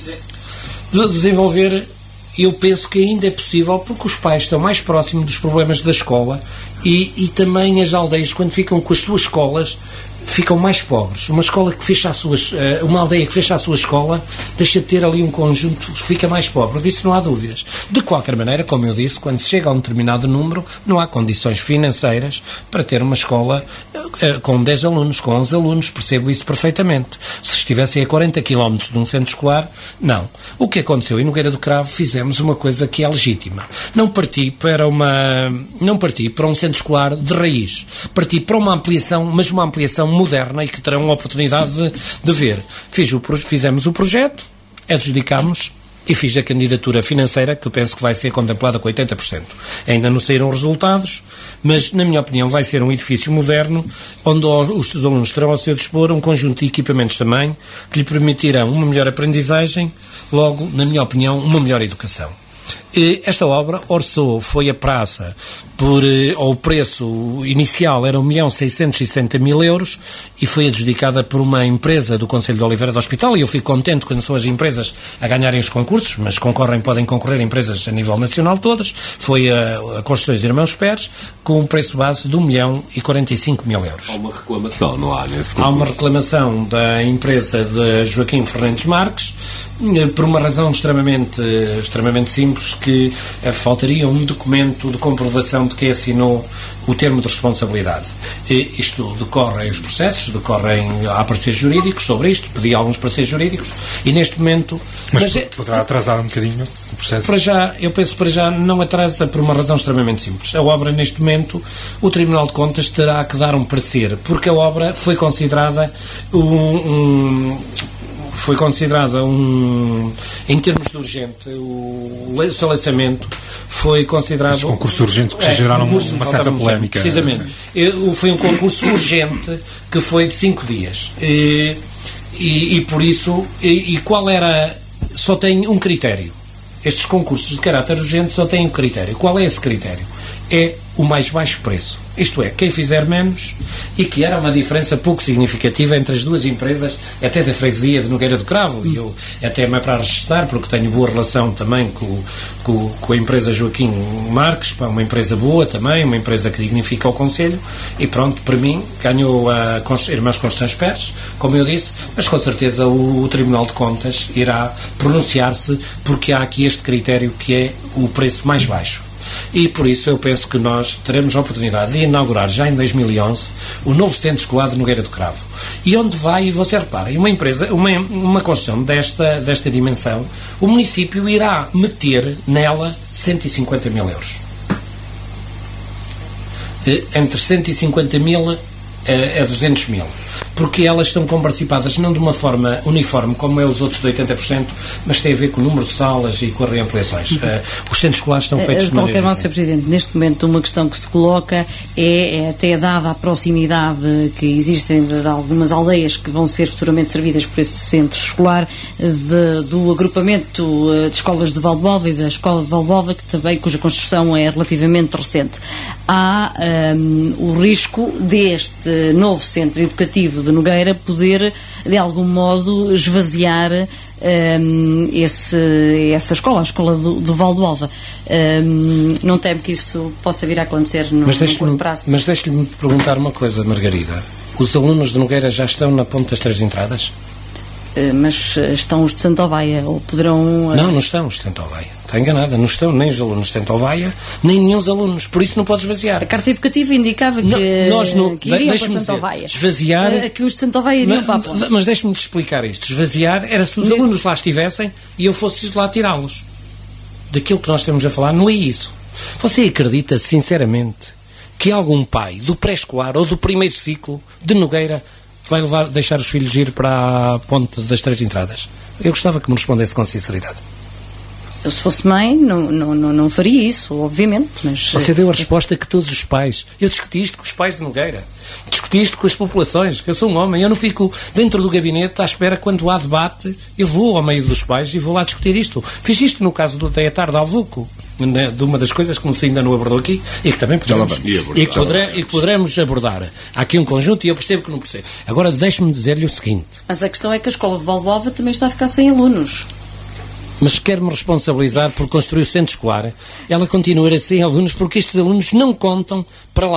Speaker 2: de desenvolver... Eu penso que ainda é possível, porque os pais estão mais próximos dos problemas da escola e, e também as aldeias, quando ficam com as suas escolas, ficam mais pobres. Uma escola que fecha as suas, uma aldeia que fecha a sua escola deixa de ter ali um conjunto que fica mais pobre. Disso não há dúvidas. De qualquer maneira, como eu disse, quando se chega a um determinado número, não há condições financeiras para ter uma escola com dez alunos, com onze alunos, percebo isso perfeitamente. Se estivessem a quarenta quilómetros de um centro escolar, não. O que aconteceu em Nogueira do Cravo, fizemos uma coisa que é legítima. Não parti para uma, não parti para um centro escolar de raiz. Parti para uma ampliação, mas uma ampliação moderna e que terão a oportunidade de, de ver. Fiz o, fizemos o projeto, adjudicámos e fiz a candidatura financeira, que eu penso que vai ser contemplada com oitenta por cento. Ainda não saíram os resultados, mas, na minha opinião, vai ser um edifício moderno, onde os alunos terão ao seu dispor um conjunto de equipamentos também, que lhe permitirão uma melhor aprendizagem, logo, na minha opinião, uma melhor educação. Esta obra orçou, foi a praça, por, ou o preço inicial era um milhão seiscentos e sessenta mil euros e foi adjudicada por uma empresa do Concelho de Oliveira do Hospital, e eu fico contente quando são as empresas a ganharem os concursos, mas concorrem, podem concorrer empresas a nível nacional todas. Foi a, a Construções Irmãos Pérez, com um preço base de um milhão e quarenta e cinco mil euros.
Speaker 5: Há uma reclamação, não há nesse concurso?
Speaker 2: Há uma reclamação da empresa de Joaquim Fernandes Marques, por uma razão extremamente, extremamente simples, que eh, faltaria um documento de comprovação de que assinou o termo de responsabilidade. E isto decorrem os processos, decorrem, há pareceres jurídicos sobre isto, pedi alguns pareceres jurídicos, e neste momento...
Speaker 6: Mas, mas é, poderá atrasar um bocadinho o processo?
Speaker 2: Para já, eu penso para já não atrasa por uma razão extremamente simples. A obra, neste momento, o Tribunal de Contas terá que dar um parecer, porque a obra foi considerada um... um foi considerada um, em termos de urgente, o, o seu lançamento foi considerado...
Speaker 6: Os concursos urgentes que é, geraram concurso, uma certa polémica.
Speaker 2: Precisamente. É. Foi um concurso urgente que foi de cinco dias. E, e, e por isso, e, e qual era... Só tem um critério. Estes concursos de caráter urgente só têm um critério. Qual é esse critério? É o mais baixo preço. Isto é, quem fizer menos, e que era uma diferença pouco significativa entre as duas empresas, até da freguesia de Nogueira do Cravo, e eu até me é para registrar, porque tenho boa relação também com, com, com a empresa Joaquim Marques, uma empresa boa também, uma empresa que dignifica o Conselho, e pronto, para mim, ganhou a Irmãs Constância Pérez, como eu disse, mas com certeza o, o Tribunal de Contas irá pronunciar-se, porque há aqui este critério que é o preço mais baixo. E por isso eu penso que nós teremos a oportunidade de inaugurar já em dois mil e onze o novo centro escolar de Nogueira do Cravo. E onde vai, e você repara, uma empresa, uma, uma construção desta, desta dimensão, o município irá meter nela cento e cinquenta mil euros. Entre cento e cinquenta mil a duzentos mil. Porque elas são comparticipadas não de uma forma uniforme, como é os outros de oitenta por cento, mas tem a ver com o número de salas e com as reampliações. Uhum. Uh, os centros escolares estão feitos
Speaker 7: de
Speaker 2: de maneira
Speaker 7: qualquer modo, senhor Presidente, neste momento uma questão que se coloca é, é até dada a proximidade que existem de, de algumas aldeias que vão ser futuramente servidas por esse centro escolar, de, do agrupamento de escolas de Valdebolva e da escola de Valdebolva, que também, cuja construção é relativamente recente. Há um, o risco deste novo centro educativo de Nogueira poder, de algum modo, esvaziar um, esse, essa escola, a escola do, do Valdebolva. Um, não temo que isso possa vir a acontecer no,
Speaker 2: mas
Speaker 7: no curto prazo?
Speaker 2: Mas deixe-me perguntar uma coisa, Margarida. Os alunos de Nogueira já estão na ponta das três entradas?
Speaker 7: Uh, mas estão os de Santa Oveia, ou poderão... Uh...
Speaker 2: Não, não estão os de Santa Oveia. Está enganada, não estão nem os alunos de Santa Oveia, nem nenhum dos alunos, por isso não pode esvaziar.
Speaker 7: A carta educativa indicava que,
Speaker 2: não, nós não,
Speaker 7: que iriam para Santa Oveia.
Speaker 2: Esvaziar...
Speaker 7: Uh, que os de Santa Oveia iriam
Speaker 2: mas,
Speaker 7: para a ponte.
Speaker 2: Mas deixe-me explicar isto. Esvaziar era se os não. alunos lá estivessem e eu fosse lá tirá-los. Daquilo que nós estamos a falar, não é isso. Você acredita, sinceramente, que algum pai do pré-escolar ou do primeiro ciclo de Nogueira vai levar, deixar os filhos ir para a ponte das três entradas? Eu gostava que me respondesse com sinceridade.
Speaker 7: Eu, se fosse mãe, não, não, não, não faria isso, obviamente, mas...
Speaker 2: Você deu a resposta que todos os pais... Eu discuti isto com os pais de Nogueira. Discuti isto com as populações, que eu sou um homem. Eu não fico dentro do gabinete à espera quando há debate. Eu vou ao meio dos pais e vou lá discutir isto. Fiz isto no caso do Teatar de Alvuco, de uma das coisas que você ainda não abordou aqui e que também podemos, e que, podre, e que poderemos abordar. Há aqui um conjunto e eu percebo que não percebo. Agora deixe-me dizer-lhe o seguinte.
Speaker 7: Mas a questão é que a escola de Valdebolva também está a ficar sem alunos.
Speaker 2: Mas quer-me responsabilizar por construir o centro escolar, ela continuará sem alunos porque estes alunos não contam para lá.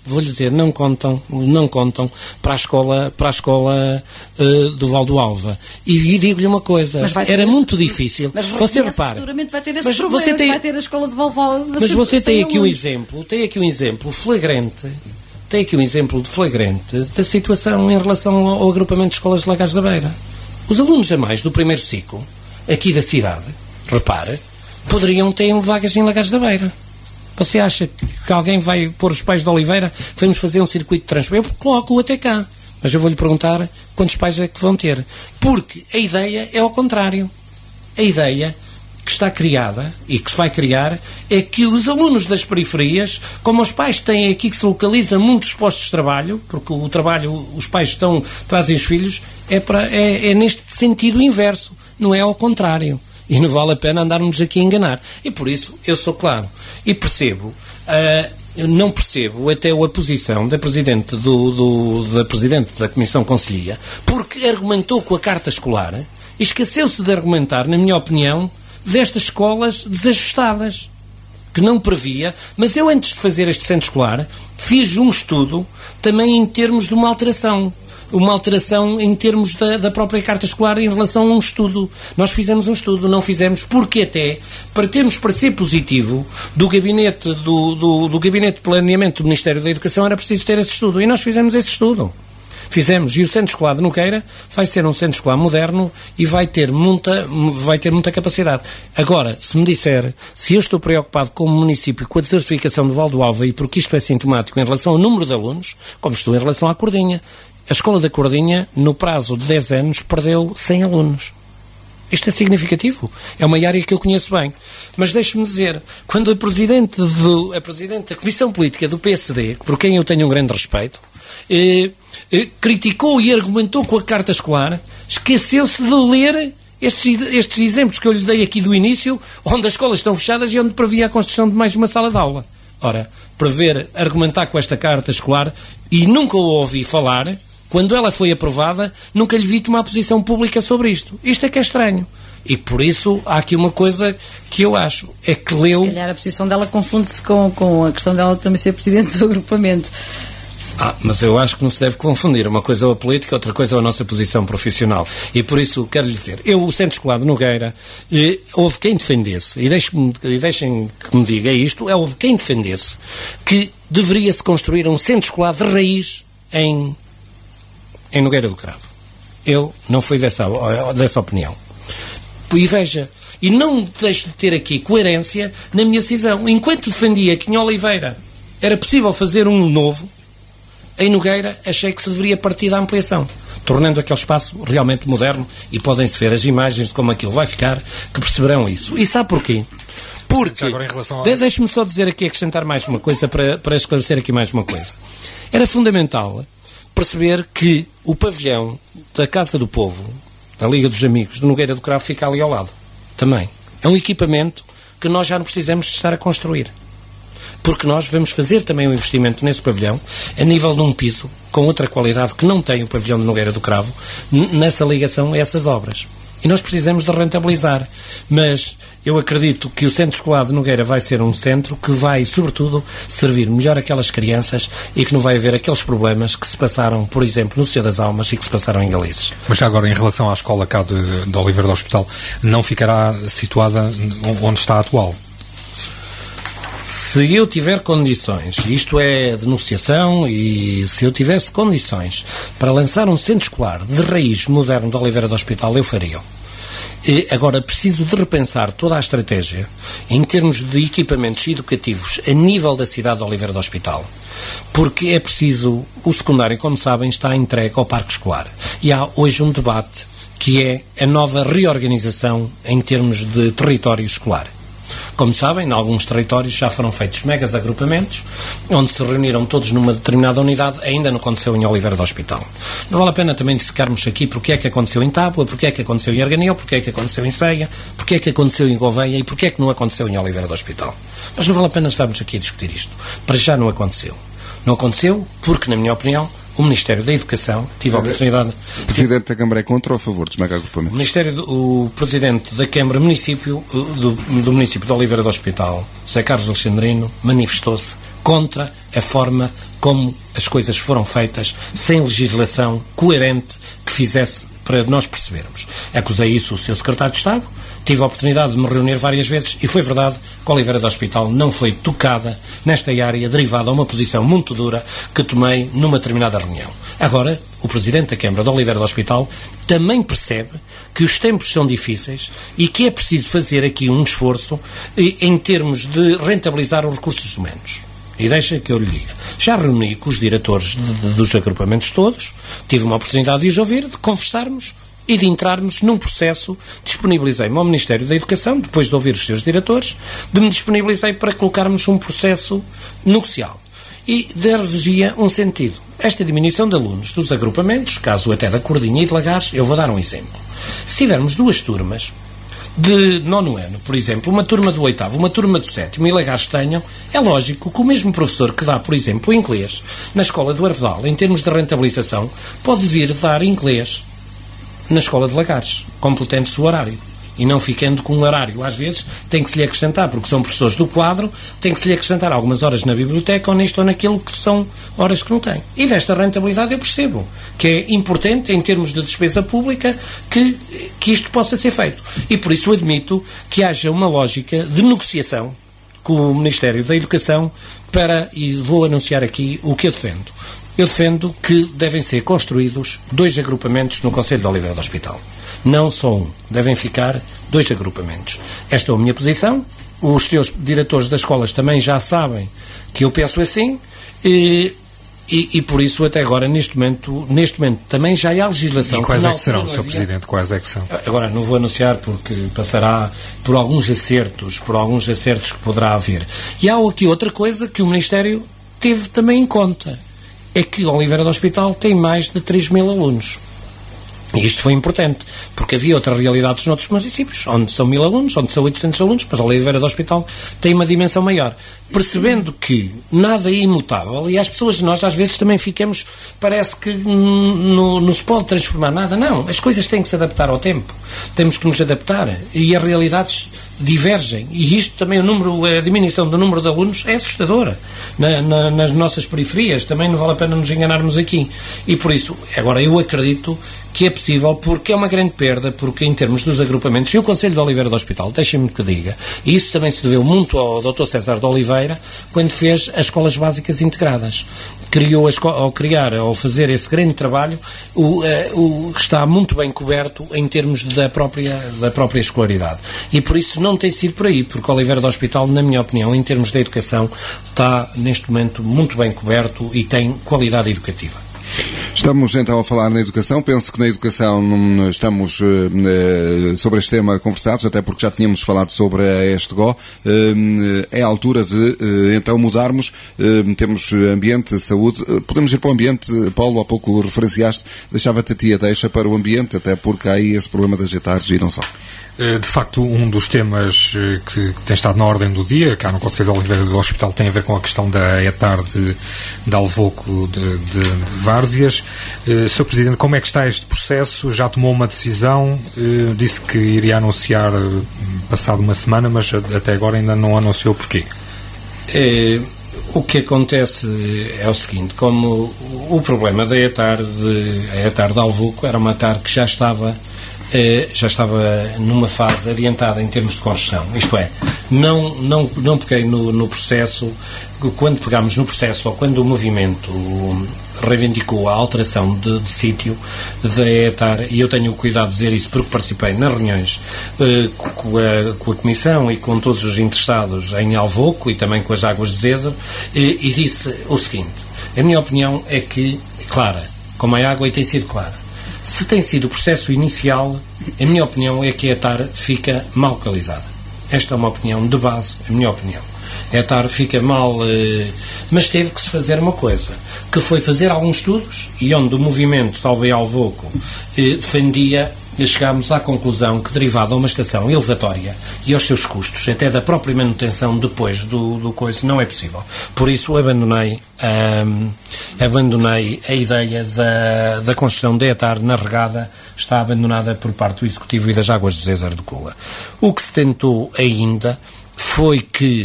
Speaker 2: vou-lhe dizer, não contam, não contam para a escola, para a escola uh, do Val do Alva. E, e digo-lhe uma coisa, era esse, muito difícil.
Speaker 7: Mas
Speaker 2: você repara,
Speaker 7: futuramente vai ter esse
Speaker 2: mas
Speaker 7: problema,
Speaker 2: você tem,
Speaker 7: vai ter a escola de Val do Alva.
Speaker 2: Mas você tem aqui um exemplo, tem aqui um exemplo flagrante, tem aqui um exemplo de flagrante da situação em relação ao, ao agrupamento de escolas de Lagares da Beira. Os alunos a mais do primeiro ciclo, aqui da cidade, repare, poderiam ter vagas em Lagares da Beira. Você acha que alguém vai pôr os pais de Oliveira, vamos fazer um circuito de transporte? Eu coloco-o até cá. Mas eu vou-lhe perguntar quantos pais é que vão ter. Porque a ideia é ao contrário. A ideia que está criada e que se vai criar é que os alunos das periferias, como os pais têm aqui que se localiza muitos postos de trabalho, porque o trabalho, os pais estão, trazem os filhos, é, para, é, é neste sentido inverso, não é ao contrário. E não vale a pena andarmos aqui a enganar. E por isso, eu sou claro. E percebo, uh, eu não percebo até a posição da Presidente, do, do, da Presidente da Comissão Conselhia, porque argumentou com a carta escolar e esqueceu-se de argumentar, na minha opinião, destas escolas desajustadas, que não previa, mas eu antes de fazer este centro escolar, fiz um estudo também em termos de uma alteração. Uma alteração em termos da, da própria carta escolar em relação a um estudo. Nós fizemos um estudo, não fizemos, porque até, para termos parecer positivo, do gabinete, do, do, do gabinete de planeamento do Ministério da Educação era preciso ter esse estudo. E nós fizemos esse estudo. Fizemos, e o Centro Escolar de Nogueira vai ser um centro escolar moderno e vai ter muita, vai ter muita capacidade. Agora, se me disser, se eu estou preocupado com o município, com a desertificação do Val do Alva, e porque isto é sintomático em relação ao número de alunos, como estou em relação à Cordinha. A Escola da Cordinha, no prazo de dez anos, perdeu cem alunos. Isto é significativo. É uma área que eu conheço bem. Mas deixe-me dizer, quando a Presidente, do, a Presidente da Comissão Política do P S D, por quem eu tenho um grande respeito, eh, eh, criticou e argumentou com a carta escolar, esqueceu-se de ler estes, estes exemplos que eu lhe dei aqui do início, onde as escolas estão fechadas e onde previa a construção de mais uma sala de aula. Ora, prever, argumentar com esta carta escolar, e nunca o ouvi falar. Quando ela foi aprovada, nunca lhe vi tomar posição pública sobre isto. Isto é que é estranho. E por isso há aqui uma coisa que eu acho, é que leu...
Speaker 7: Se calhar a posição dela confunde-se com, com a questão dela também ser presidente do agrupamento.
Speaker 2: Ah, mas eu acho que não se deve confundir. Uma coisa é a política, outra coisa é a nossa posição profissional. E por isso quero lhe dizer, eu, o Centro Escolar de Nogueira, eh, houve quem defendesse, e deixem, e deixem que me diga isto, é, houve quem defendesse que deveria-se construir um centro escolar de raiz em... em Nogueira do Cravo. Eu não fui dessa, dessa opinião. E veja, e não deixo de ter aqui coerência na minha decisão. Enquanto defendia que em Oliveira era possível fazer um novo, em Nogueira achei que se deveria partir da ampliação, tornando aquele espaço realmente moderno, e podem-se ver as imagens de como aquilo vai ficar, que perceberão isso. E sabe porquê? Porque, a... de, deixe-me só dizer aqui, acrescentar mais uma coisa, para, para esclarecer aqui mais uma coisa. Era fundamental perceber que o pavilhão da Casa do Povo, da Liga dos Amigos, de Nogueira do Cravo, fica ali ao lado. Também. É um equipamento que nós já não precisamos de estar a construir. Porque nós vamos fazer também um investimento nesse pavilhão, a nível de um piso, com outra qualidade que não tem o pavilhão de Nogueira do Cravo, nessa ligação a essas obras. E nós precisamos de rentabilizar. Mas eu acredito que o Centro Escolar de Nogueira vai ser um centro que vai, sobretudo, servir melhor aquelas crianças e que não vai haver aqueles problemas que se passaram, por exemplo, no Cio das Almas e que se passaram em Galices.
Speaker 6: Mas já agora, em relação à escola cá de, de Oliveira do Hospital, não ficará situada onde está a atual?
Speaker 2: Se eu tiver condições, isto é denunciação, e se eu tivesse condições para lançar um centro escolar de raiz moderno de Oliveira do Hospital, eu faria. E agora, preciso de repensar toda a estratégia em termos de equipamentos educativos a nível da cidade de Oliveira do Hospital, porque é preciso, o secundário, como sabem, está entregue ao parque escolar. E há hoje um debate que é a nova reorganização em termos de território escolar. Como sabem, em alguns territórios já foram feitos megas agrupamentos, onde se reuniram todos numa determinada unidade. Ainda não aconteceu em Oliveira do Hospital. Não vale a pena também dissecarmos aqui porque é que aconteceu em Tábua, porque é que aconteceu em Arganil, porque é que aconteceu em Ceia, porque é que aconteceu em Gouveia e porque é que não aconteceu em Oliveira do Hospital. Mas não vale a pena estarmos aqui a discutir isto. Para já não aconteceu. Não aconteceu porque, na minha opinião, o Ministério da Educação tive a oportunidade...
Speaker 1: O Presidente da Câmara é contra ou a favor dos mega agrupamentos?
Speaker 2: O Ministério, do, o Presidente da Câmara município, do, do município de Oliveira do Hospital, José Carlos Alexandrino, manifestou-se contra a forma como as coisas foram feitas, sem legislação coerente que fizesse para nós percebermos. Acusei isso o seu secretário de Estado, tive a oportunidade de me reunir várias vezes e foi verdade que Oliveira do Hospital não foi tocada nesta área derivada a uma posição muito dura que tomei numa determinada reunião. Agora, o Presidente da Câmara de Oliveira do Hospital também percebe que os tempos são difíceis e que é preciso fazer aqui um esforço em termos de rentabilizar os recursos humanos. E deixa que eu lhe diga. Já reuni com os diretores de, de, dos agrupamentos todos, tive uma oportunidade de os ouvir, de conversarmos e de entrarmos num processo. Disponibilizei-me ao Ministério da Educação, depois de ouvir os seus diretores, de me disponibilizei para colocarmos um processo negocial. E dar-vos-ia um sentido. Esta diminuição de alunos dos agrupamentos, caso até da Cordinha e de Lagares, eu vou dar um exemplo. Se tivermos duas turmas de nono ano, por exemplo, uma turma do oitavo, uma turma do sétimo e Lagares tenham, é lógico que o mesmo professor que dá, por exemplo, o inglês na escola do Arvedal, em termos de rentabilização, pode vir dar inglês na escola de Lagares, completando-se o horário. E não ficando com um horário. Às vezes tem que se lhe acrescentar, porque são professores do quadro, tem que se lhe acrescentar algumas horas na biblioteca ou nisto ou naquilo que são horas que não têm. E desta rentabilidade eu percebo que é importante, em termos de despesa pública, que, que isto possa ser feito. E por isso admito que haja uma lógica de negociação com o Ministério da Educação para, e vou anunciar aqui o que eu defendo. Eu defendo que devem ser construídos dois agrupamentos no Conselho de Oliveira do Hospital. Não só um. Devem ficar dois agrupamentos. Esta é a minha posição. Os seus diretores das escolas também já sabem que eu penso assim e, e, e por isso até agora, neste momento, neste momento também já há legislação.
Speaker 6: E quais é que serão, senhor Presidente? Quais é que são?
Speaker 2: Agora, não vou anunciar porque passará por alguns acertos, por alguns acertos que poderá haver. E há aqui outra coisa que o Ministério teve também em conta. É que Oliveira do Hospital tem mais de três mil alunos. E isto foi importante, porque havia outras realidades noutros municípios, onde são mil alunos, onde são oitocentos alunos, mas Oliveira do Hospital tem uma dimensão maior. Percebendo que nada é imutável, e as pessoas, nós às vezes também ficamos, parece que não, não se pode transformar nada. Não, as coisas têm que se adaptar ao tempo. Temos que nos adaptar. E as realidades divergem. E isto também, o número, a diminuição do número de alunos é assustadora. Na, na, nas nossas periferias, também não vale a pena nos enganarmos aqui. E por isso, agora eu acredito que é possível, porque é uma grande perda, porque em termos dos agrupamentos, e o Conselho de Oliveira do Hospital, deixem-me que diga, e isso também se deveu muito ao doutor César de Oliveira, quando fez as escolas básicas integradas. Criou, a ao criar, ao fazer esse grande trabalho, o, o, está muito bem coberto em termos da própria, da própria escolaridade. E por isso não tem sido por aí, porque Oliveira do Hospital, na minha opinião, em termos da educação, está neste momento muito bem coberto e tem qualidade educativa.
Speaker 1: Estamos então a falar na educação. Penso que na educação estamos uh, sobre este tema conversados, até porque já tínhamos falado sobre a E S T G O. Uh, é a altura de uh, então mudarmos. Uh, temos ambiente, saúde. Uh, podemos ir para o ambiente. Paulo, há pouco referenciaste, deixava-te a tia deixa para o ambiente, até porque há aí esse problema das etares e não só.
Speaker 6: De facto, um dos temas que tem estado na ordem do dia, cá no Conselho de Oliveira do Hospital, tem a ver com a questão da etar de, de Alvoco de, de, de Várzeas. senhor Presidente, como é que está este processo? Já tomou uma decisão? Disse que iria anunciar passado uma semana, mas até agora ainda não anunciou porquê.
Speaker 2: É, o que acontece é o seguinte, como o problema da etar de, a etar de Alvoco era uma etar que já estava já estava numa fase adiantada em termos de construção. Isto é, não, não, não peguei no, no processo, quando pegámos no processo, ou quando o movimento reivindicou a alteração de, de sítio da etar, e eu tenho o cuidado de dizer isso porque participei nas reuniões eh, com, a, com a Comissão e com todos os interessados em Alvoco e também com as águas de Zezer, e, e disse o seguinte: a minha opinião é que, clara, como a água, e tem sido clara, se tem sido o processo inicial, a minha opinião é que a etar fica mal localizada. Esta é uma opinião de base, a minha opinião. A etar fica mal, eh, mas teve que se fazer uma coisa, que foi fazer alguns estudos, e onde o movimento Salvei Alvoco eh, defendia, e chegámos à conclusão que, derivado a uma estação elevatória e aos seus custos, até da própria manutenção depois do, do coisa, não é possível. Por isso abandonei, um, abandonei a ideia da, da construção da etar na regada, está abandonada por parte do Executivo e das Águas de Zezer de Cula. O que se tentou ainda foi que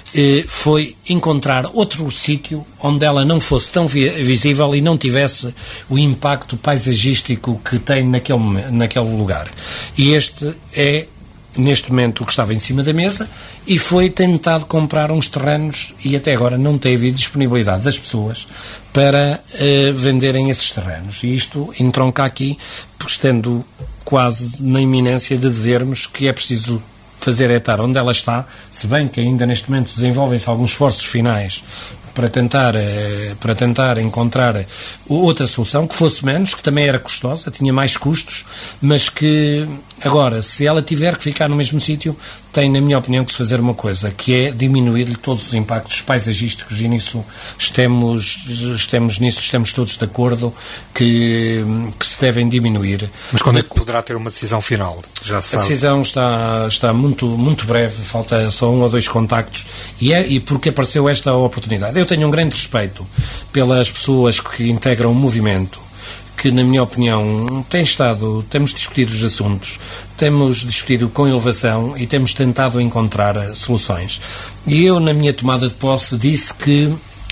Speaker 2: eh, foi encontrar outro sítio onde ela não fosse tão vi- visível e não tivesse o impacto paisagístico que tem naquele, naquele lugar. E este é, neste momento, o que estava em cima da mesa, e foi tentado comprar uns terrenos e até agora não teve disponibilidade das pessoas para eh, venderem esses terrenos. E isto entronca aqui, porque estando quase na iminência de dizermos que é preciso fazer é estar onde ela está, se bem que ainda neste momento desenvolvem-se alguns esforços finais para tentar, para tentar encontrar outra solução que fosse menos, que também era custosa, tinha mais custos, mas que agora, se ela tiver que ficar no mesmo sítio, tem, na minha opinião, que se fazer uma coisa, que é diminuir-lhe todos os impactos paisagísticos, e nisso estamos, estamos, nisso estamos todos de acordo que, que se devem diminuir.
Speaker 6: Mas quando é que poderá ter uma decisão final? Já se sabe.
Speaker 2: A decisão está, está muito, muito breve, falta só um ou dois contactos, e, é, e porque apareceu esta oportunidade. Eu tenho um grande respeito pelas pessoas que integram o movimento, que, na minha opinião, tem estado, temos discutido os assuntos, temos discutido com elevação e temos tentado encontrar uh, soluções. E eu, na minha tomada de posse, disse que,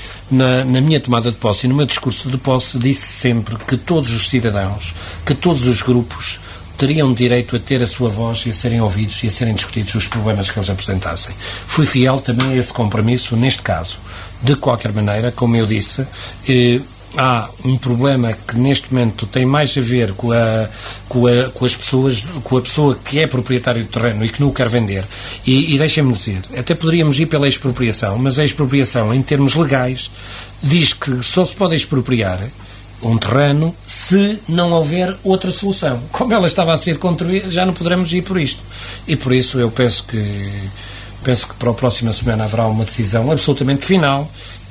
Speaker 2: na, na minha tomada de posse e no meu discurso de posse, disse sempre que todos os cidadãos, que todos os grupos teriam direito a ter a sua voz e a serem ouvidos e a serem discutidos os problemas que eles apresentassem. Fui fiel também a esse compromisso neste caso. De qualquer maneira, como eu disse, eh, há um problema que neste momento tem mais a ver com, a, com, a, com as pessoas, com a pessoa que é proprietário do terreno e que não o quer vender. E, e deixem-me dizer, até poderíamos ir pela expropriação, mas a expropriação, em termos legais, diz que só se pode expropriar um terreno se não houver outra solução. Como ela estava a ser construída, já não poderemos ir por isto. E por isso eu penso que penso que para a próxima semana haverá uma decisão absolutamente final,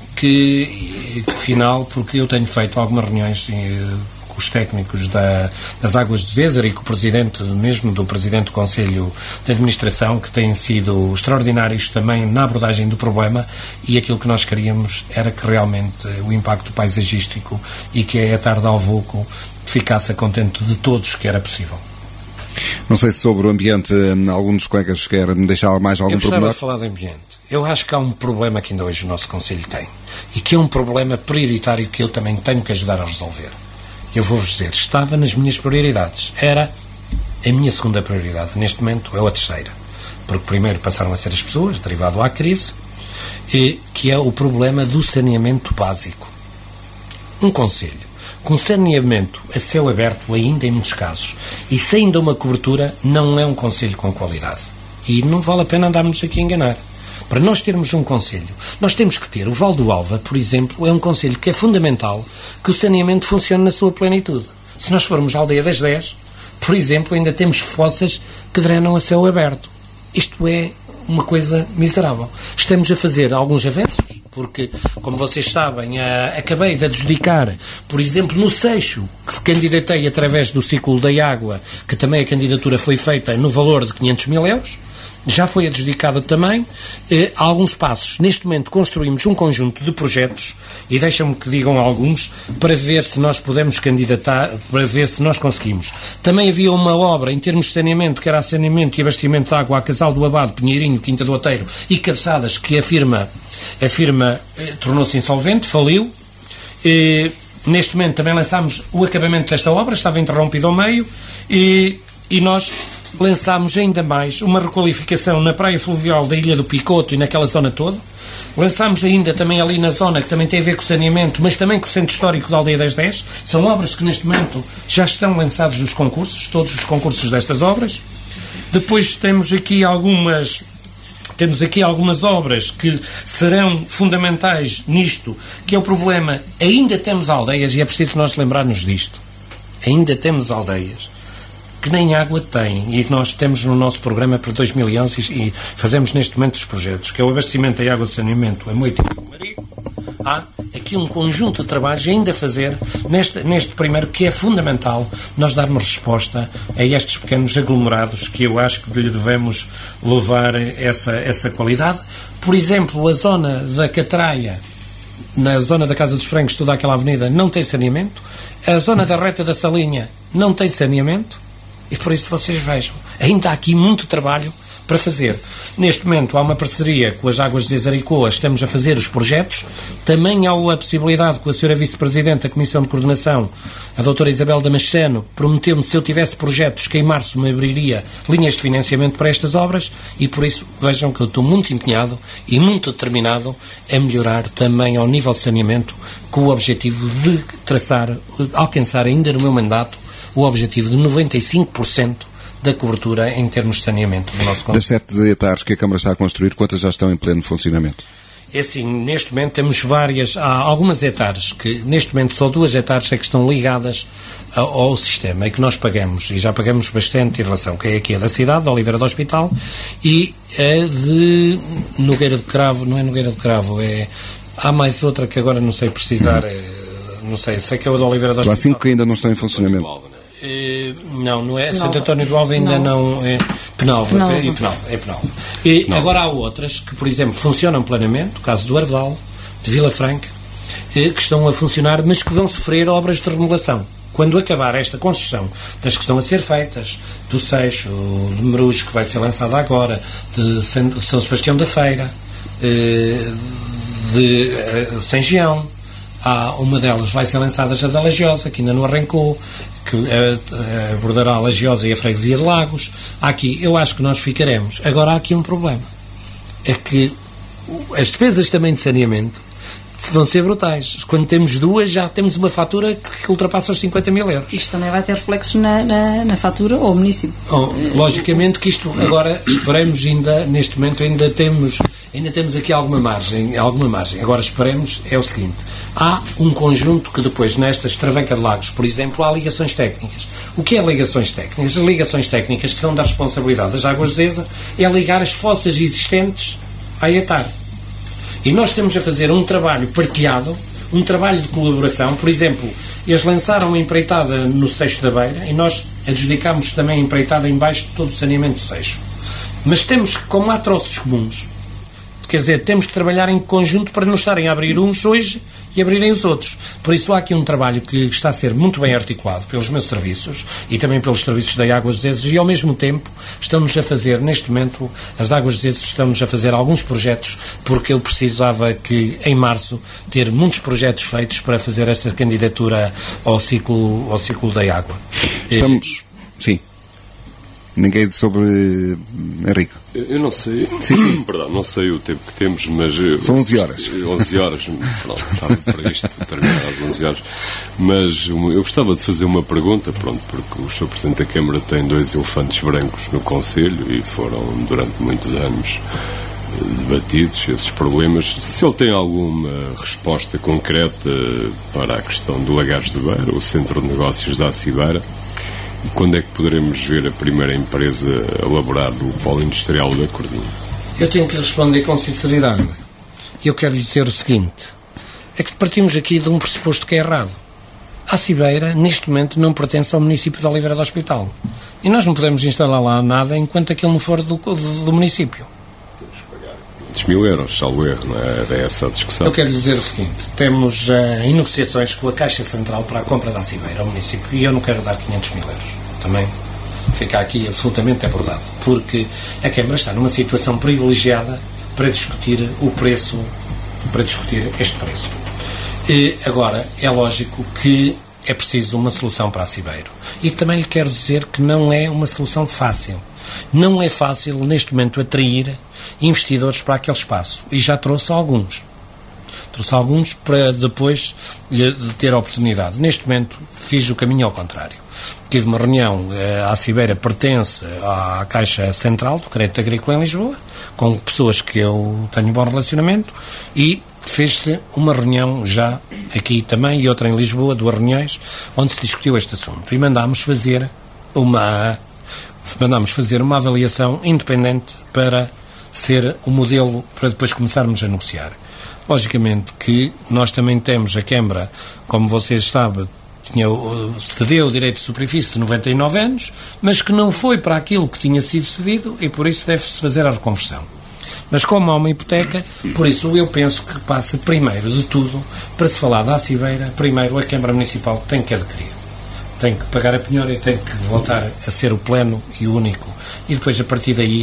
Speaker 2: que, final, porque eu tenho feito algumas reuniões eh, com os técnicos da, das Águas de Zézer e com o presidente, mesmo do presidente do Conselho de Administração, que têm sido extraordinários também na abordagem do problema, e aquilo que nós queríamos era que realmente o impacto paisagístico e que a tarde Alvoco ficasse a contento de todos que era possível.
Speaker 1: Não sei se sobre o ambiente algum dos colegas quer me deixar mais algum problema.
Speaker 2: Eu gostava de falar de ambiente. Eu acho que há um problema que ainda hoje o nosso Conselho tem, e que é um problema prioritário que eu também tenho que ajudar a resolver. Eu vou-vos dizer, estava nas minhas prioridades. Era a minha segunda prioridade. Neste momento é a terceira. Porque primeiro passaram a ser as pessoas, derivado à crise, e, que é o problema do saneamento básico. Um Conselho com saneamento a céu aberto, ainda em muitos casos, e sem ainda uma cobertura, não é um Conselho com qualidade. E não vale a pena andarmos aqui a enganar. Para nós termos um Conselho, nós temos que ter o Val do Alva, por exemplo, é um Conselho que é fundamental que o saneamento funcione na sua plenitude. Se nós formos à Aldeia das dez, por exemplo, ainda temos fossas que drenam a céu aberto. Isto é uma coisa miserável. Estamos a fazer alguns avanços, porque, como vocês sabem, a, acabei de adjudicar, por exemplo, no Seixo, que candidatei através do ciclo da água, que também a candidatura foi feita no valor de quinhentos mil euros, já foi adjudicada também, eh, há alguns passos. Neste momento construímos um conjunto de projetos, e deixam-me que digam alguns, para ver se nós podemos candidatar, para ver se nós conseguimos. Também havia uma obra em termos de saneamento, que era saneamento e abastecimento de água a Casal do Abado, Pinheirinho, Quinta do Outeiro e Cabeçadas, que a firma, a firma eh, tornou-se insolvente, faliu. Eh, neste momento também lançámos o acabamento desta obra, estava interrompido ao meio, e, e nós lançámos ainda mais uma requalificação na praia fluvial da Ilha do Picoto e naquela zona toda. Lançámos ainda também ali na zona que também tem a ver com o saneamento, mas também com o Centro Histórico da Aldeia das dez. São obras que neste momento já estão lançados nos concursos, todos os concursos destas obras. Depois temos aqui algumas... Temos aqui algumas obras que serão fundamentais nisto, que é o problema. Ainda temos aldeias, e é preciso nós lembrarmos disto. Ainda temos aldeias que nem água têm, e nós temos no nosso programa para dois mil e onze e fazemos neste momento os projetos, que é o abastecimento da água de saneamento a Moita e Marigo. Há aqui um conjunto de trabalhos ainda a fazer neste, neste primeiro, que é fundamental nós darmos resposta a estes pequenos aglomerados, que eu acho que lhe devemos louvar essa, essa qualidade. Por exemplo, a zona da Catraia, na zona da Casa dos Frangos, toda aquela avenida não tem saneamento. A zona da Reta da Salinha não tem saneamento. E por isso vocês vejam, ainda há aqui muito trabalho para fazer. Neste momento há uma parceria com as Águas de Zezaricoa, estamos a fazer os projetos. Também há a possibilidade com a senhora Vice-Presidente da Comissão de Coordenação, a doutora Isabel Damasceno, prometeu-me, se eu tivesse projetos, que em março me abriria linhas de financiamento para estas obras, e por isso vejam que eu estou muito empenhado e muito determinado a melhorar também ao nível de saneamento, com o objetivo de traçar, alcançar ainda no meu mandato, o objetivo de noventa e cinco por cento da cobertura em termos de saneamento do nosso concelho.
Speaker 1: Das sete hectares que a Câmara está a construir, quantas já estão em pleno funcionamento?
Speaker 2: É assim, neste momento temos várias, há algumas hectares, que neste momento só duas hectares é que estão ligadas ao, ao sistema e que nós pagamos, e já pagamos bastante em relação, que é aqui a da cidade, da Oliveira do Hospital, e a de Nogueira de Cravo, não é Nogueira de Cravo, é, há mais outra que agora não sei precisar, é, não sei, sei que é a da Oliveira do Hospital.
Speaker 1: Há cinco que ainda não estão em funcionamento.
Speaker 2: Uh, não, não é. Santo António do Alva ainda não, não é. Penalva, Penalva. É Penalva. É Penalva. E não. Agora há outras que, por exemplo, funcionam plenamente, o caso do Arvedal, de Vila Franca, eh, que estão a funcionar, mas que vão sofrer obras de remodelação. Quando acabar esta construção das que estão a ser feitas, do Seixo, de Merujo, que vai ser lançada agora, de São Sebastião da Feira, eh, de eh, São Gião, há uma delas vai ser lançada já da Lagiosa, que ainda não arrancou, que uh, abordará a Lagiosa e a Freguesia de Lagos. Aqui, eu acho que nós ficaremos. Agora, há aqui um problema. É que as despesas também de saneamento vão ser brutais. Quando temos duas, já temos uma fatura que ultrapassa os cinquenta mil euros.
Speaker 7: Isto também vai ter reflexos na, na, na fatura ou município?
Speaker 2: Oh, logicamente que isto, agora, esperemos ainda, neste momento, ainda temos, ainda temos aqui alguma margem, alguma margem. Agora, esperemos, é o seguinte. Há um conjunto que depois, nesta Extravenca de Lagos, por exemplo, há ligações técnicas. O que é ligações técnicas? As ligações técnicas que são da responsabilidade das Águas de Zeza é ligar as fossas existentes à etar. E nós estamos a fazer um trabalho partilhado, um trabalho de colaboração. Por exemplo, eles lançaram uma empreitada no Seixo da Beira e nós adjudicámos também a empreitada em baixo de todo o saneamento do Seixo. Mas temos que, como há troços comuns, quer dizer, temos que trabalhar em conjunto para não estarem a abrir uns hoje e abrirem os outros. Por isso há aqui um trabalho que está a ser muito bem articulado pelos meus serviços e também pelos serviços da Águas de Zezes, e ao mesmo tempo estamos a fazer, neste momento, as Águas de Zezes estamos a fazer alguns projetos, porque eu precisava que, em março, ter muitos projetos feitos para fazer esta candidatura ao ciclo, ao ciclo da água.
Speaker 1: Estamos... Sim. Ninguém sobre Henrique.
Speaker 5: Eu não sei,
Speaker 1: sim, sim.
Speaker 5: Perdão, não sei o tempo que temos, mas...
Speaker 1: São onze horas.
Speaker 5: onze horas, pronto, estava previsto terminar às onze horas. Mas eu gostava de fazer uma pergunta, pronto, porque o senhor Presidente da Câmara tem dois elefantes brancos no Conselho e foram, durante muitos anos, debatidos esses problemas. Se ele tem alguma resposta concreta para a questão do Lagares de Beira, o Centro de Negócios da Acibeira, e quando é que poderemos ver a primeira empresa a elaborar o polo industrial da Cordinha?
Speaker 2: Eu tenho que responder com sinceridade. Eu quero lhe dizer o seguinte: é que partimos aqui de um pressuposto que é errado. A Acibeira, neste momento, não pertence ao município de Oliveira do Hospital. E nós não podemos instalar lá nada enquanto aquilo não for do, do, do município.
Speaker 5: Temos que pagar quinhentos mil euros, salvo erro, não é? Era essa a discussão.
Speaker 2: Eu quero lhe dizer o seguinte: temos uh, em negociações com a Caixa Central para a compra da Acibeira ao município, e eu não quero dar quinhentos mil euros. Também fica aqui absolutamente abordado, porque a Câmara está numa situação privilegiada para discutir o preço, para discutir este preço. E agora, é lógico que é preciso uma solução para a Acibeiro. E também lhe quero dizer que não é uma solução fácil. Não é fácil, neste momento, atrair investidores para aquele espaço. E já trouxe alguns. Trouxe alguns para depois lhe ter a oportunidade. Neste momento, fiz o caminho ao contrário. Tive uma reunião, a Acibeira pertence à Caixa Central do Crédito Agrícola em Lisboa, com pessoas que eu tenho bom relacionamento, e fez-se uma reunião já aqui também e outra em Lisboa, duas reuniões, onde se discutiu este assunto. E mandámos fazer uma, mandámos fazer uma avaliação independente para ser o modelo para depois começarmos a negociar. Logicamente que nós também temos a Câmara, como vocês sabem, tinha, cedeu o direito de superfície de noventa e nove anos, mas que não foi para aquilo que tinha sido cedido e por isso deve-se fazer a reconversão. Mas como há uma hipoteca, por isso eu penso que passa primeiro de tudo, para se falar da Acibeira, primeiro a Câmara Municipal tem que adquirir. Tem que pagar a penhora e tem que voltar a ser o pleno e o único. E depois, a partir daí,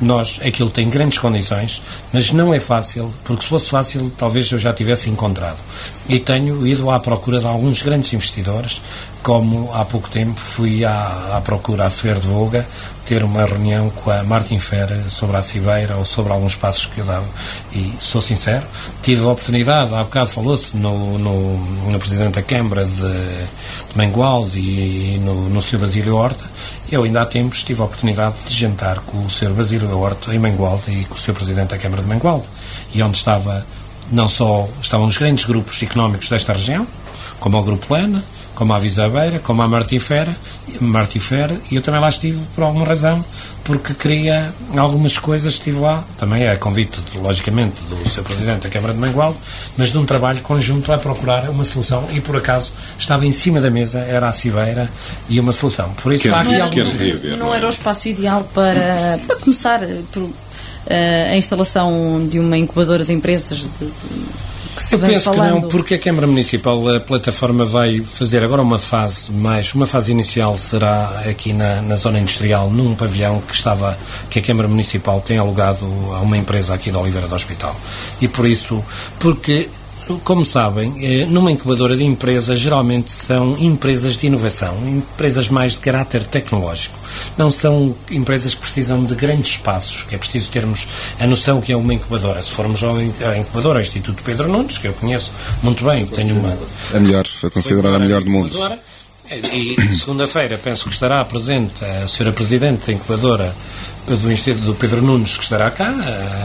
Speaker 2: nós, aquilo tem grandes condições, mas não é fácil, porque se fosse fácil, talvez eu já tivesse encontrado. E tenho ido à procura de alguns grandes investidores, como há pouco tempo fui à, à procura a Severo de Voga, ter uma reunião com a Martin Fera sobre a Cibeira ou sobre alguns passos que eu dava. E sou sincero, tive a oportunidade, há bocado falou-se no, no, no Presidente da Câmara de, de Mangualde e no, no senhor Basílio Horta. Eu ainda há tempos tive a oportunidade de jantar com o senhor Basílio Horta em Mangualde e com o senhor Presidente da Câmara de Mangualde, e onde estava, não só estavam os grandes grupos económicos desta região, como o Grupo Lana, como a Visabeira, como a Martin Fera, Martin Fera, e eu também lá estive por alguma razão, porque queria algumas coisas, estive lá, também é a convite, logicamente, do seu Presidente da Câmara de Mangualde, mas de um trabalho conjunto a procurar uma solução, e por acaso estava em cima da mesa, era a Cibeira e uma solução. Por isso,
Speaker 5: quer,
Speaker 2: há aqui
Speaker 5: quer,
Speaker 2: alguns...
Speaker 5: quer
Speaker 7: não era o espaço ideal para, para começar por, uh, a instalação de uma incubadora de empresas de, que se
Speaker 2: Eu penso
Speaker 7: falando.
Speaker 2: que não, porque a Câmara Municipal, a plataforma vai fazer agora uma fase mais, uma fase inicial será aqui na, na zona industrial, num pavilhão que estava, que a Câmara Municipal tem alugado a uma empresa aqui de Oliveira do Hospital. E por isso, porque, como sabem, numa incubadora de empresas, geralmente são empresas de inovação, empresas mais de caráter tecnológico. Não são empresas que precisam de grandes espaços, que é preciso termos a noção que é uma incubadora. Se formos à incubadora, ao Instituto Pedro Nunes, que eu conheço muito bem, tenho uma...
Speaker 1: A melhor, foi considerada a melhor do mundo.
Speaker 2: E segunda-feira penso que estará presente a senhora Presidente da incubadora do Instituto do Pedro Nunes, que estará cá,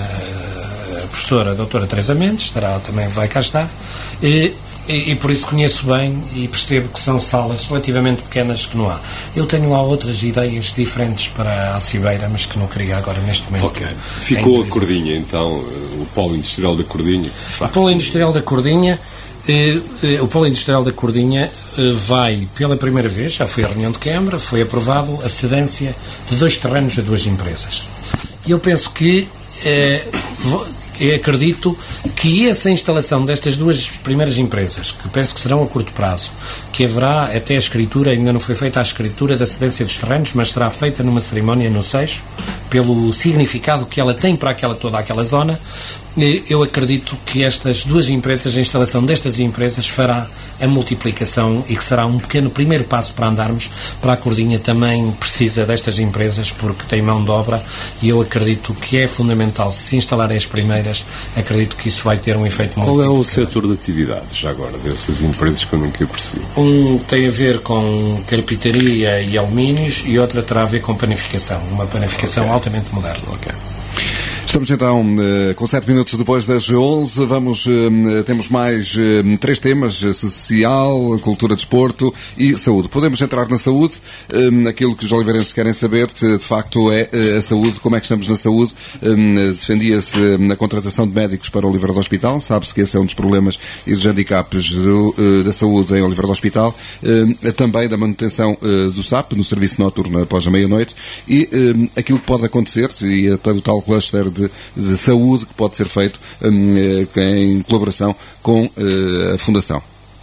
Speaker 2: a professora a doutora Teresa Mendes, estará, também vai cá estar, e, e, e por isso conheço bem e percebo que são salas relativamente pequenas que não há. Eu tenho lá outras ideias diferentes para a Cibeira, mas que não queria agora neste momento.
Speaker 5: Ok. Ficou a Cordinha, então, o Polo Industrial da Cordinha.
Speaker 2: O Polo Industrial da Cordinha, eh, eh, o Polo Industrial da Cordinha eh, vai, pela primeira vez, já foi a reunião de Câmara, foi aprovado a cedência de dois terrenos a duas empresas. E eu penso que eh, eu acredito que essa instalação destas duas primeiras empresas, que penso que serão a curto prazo, que haverá até a escritura, ainda não foi feita a escritura da cedência dos terrenos, mas será feita numa cerimónia no Seixo, pelo significado que ela tem para aquela, toda aquela zona. Eu acredito que estas duas empresas, a instalação destas empresas fará a multiplicação e que será um pequeno primeiro passo para andarmos. Para a Cordinha também precisa destas empresas porque tem mão de obra, e eu acredito que é fundamental, se se instalarem as primeiras, acredito que isso vai ter um efeito muito.
Speaker 5: Qual é o setor de atividades, já agora, dessas empresas que eu nunca percebi?
Speaker 2: Um tem a ver com carpintaria e alumínios e outra terá a ver com panificação, uma panificação okay. altamente moderna.
Speaker 5: Ok.
Speaker 1: Estamos então com sete minutos depois das onze. Vamos, temos mais três temas: social, cultura, desporto e saúde. Podemos entrar na saúde. Aquilo que os oliveirenses querem saber, de facto, é a saúde. Como é que estamos na saúde? Defendia-se a contratação de médicos para Oliveira do Hospital. Sabe-se que esse é um dos problemas e dos handicaps do, da saúde em Oliveira do Hospital. Também da manutenção do S A P no serviço noturno após a meia-noite. E aquilo que pode acontecer, e até o tal cluster de de saúde que pode ser feito um, em colaboração com uh, a Fundação.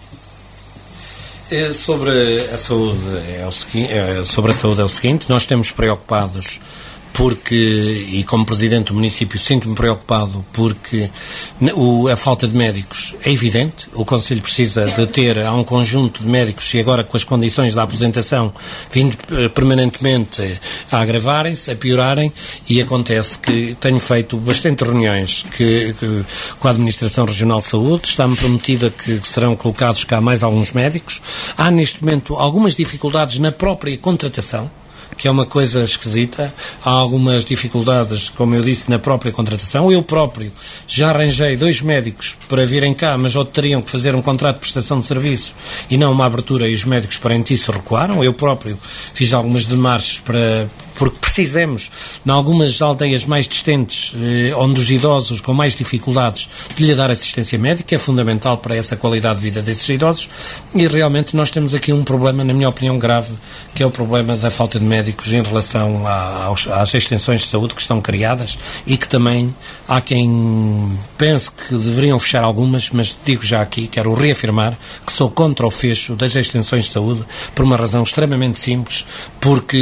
Speaker 2: É sobre a saúde é o seguinte, é, sobre a saúde é o seguinte, nós estamos preocupados porque, e como Presidente do município sinto-me preocupado porque o, a falta de médicos é evidente, o Conselho precisa de ter, há um conjunto de médicos e agora com as condições da aposentação vindo permanentemente a agravarem-se, a piorarem, e acontece que tenho feito bastante reuniões que, que, com a Administração Regional de Saúde, está-me prometida que serão colocados cá mais alguns médicos. Há neste momento algumas dificuldades na própria contratação, que é uma coisa esquisita. Há algumas dificuldades, como eu disse, na própria contratação. Eu próprio já arranjei dois médicos para virem cá, mas ou teriam que fazer um contrato de prestação de serviço e não uma abertura, e os médicos perante isso recuaram. Eu próprio fiz algumas demarches para... porque precisamos, em algumas aldeias mais distantes, eh, onde os idosos com mais dificuldades, de lhe dar assistência médica, é fundamental para essa qualidade de vida desses idosos, e realmente nós temos aqui um problema, na minha opinião, grave, que é o problema da falta de médicos em relação a, aos, às extensões de saúde que estão criadas, e que também há quem pense que deveriam fechar algumas, mas digo já aqui, quero reafirmar que sou contra o fecho das extensões de saúde, por uma razão extremamente simples, porque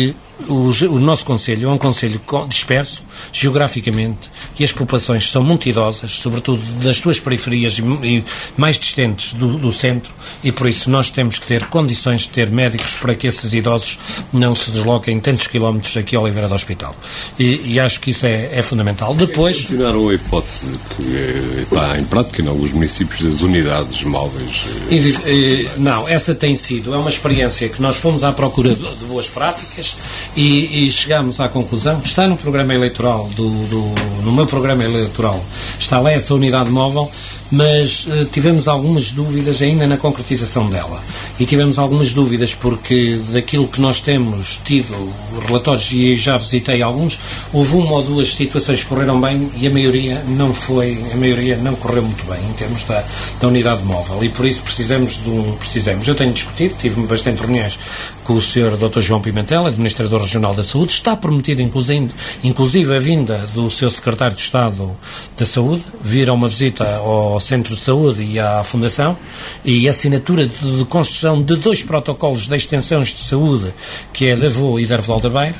Speaker 2: o, o nosso concelho é um concelho disperso geograficamente e as populações são muito idosas, sobretudo das suas periferias e, e mais distantes do, do centro, e por isso nós temos que ter condições de ter médicos para que esses idosos não se desloquem tantos quilómetros aqui ao Oliveira do Hospital. E, e acho que isso é, é fundamental. Depois...
Speaker 5: Mencionaram a hipótese que está em prática em alguns municípios das unidades móveis.
Speaker 2: E, e, não, essa tem sido, é uma experiência que nós fomos à procura de, de boas práticas e, e chegámos à conclusão, está no programa eleitoral, do, do, no meu programa eleitoral, está lá essa unidade móvel, mas uh, tivemos algumas dúvidas ainda na concretização dela. E tivemos algumas dúvidas porque daquilo que nós temos tido relatórios, e já visitei alguns, houve uma ou duas situações que correram bem e a maioria não foi, a maioria não correu muito bem em termos da, da unidade móvel, e por isso precisamos de um, precisamos. Eu tenho discutido, tive bastante reuniões com o senhor doutor João Pimentel, administrador regional da Saúde, está prometido inclusive, inclusive a vinda do seu secretário de Estado da Saúde, vir a uma visita ao Centro de Saúde e à Fundação, e a assinatura de, de construção de dois protocolos de extensões de saúde, que é da Avô e da Arvedal da Beira,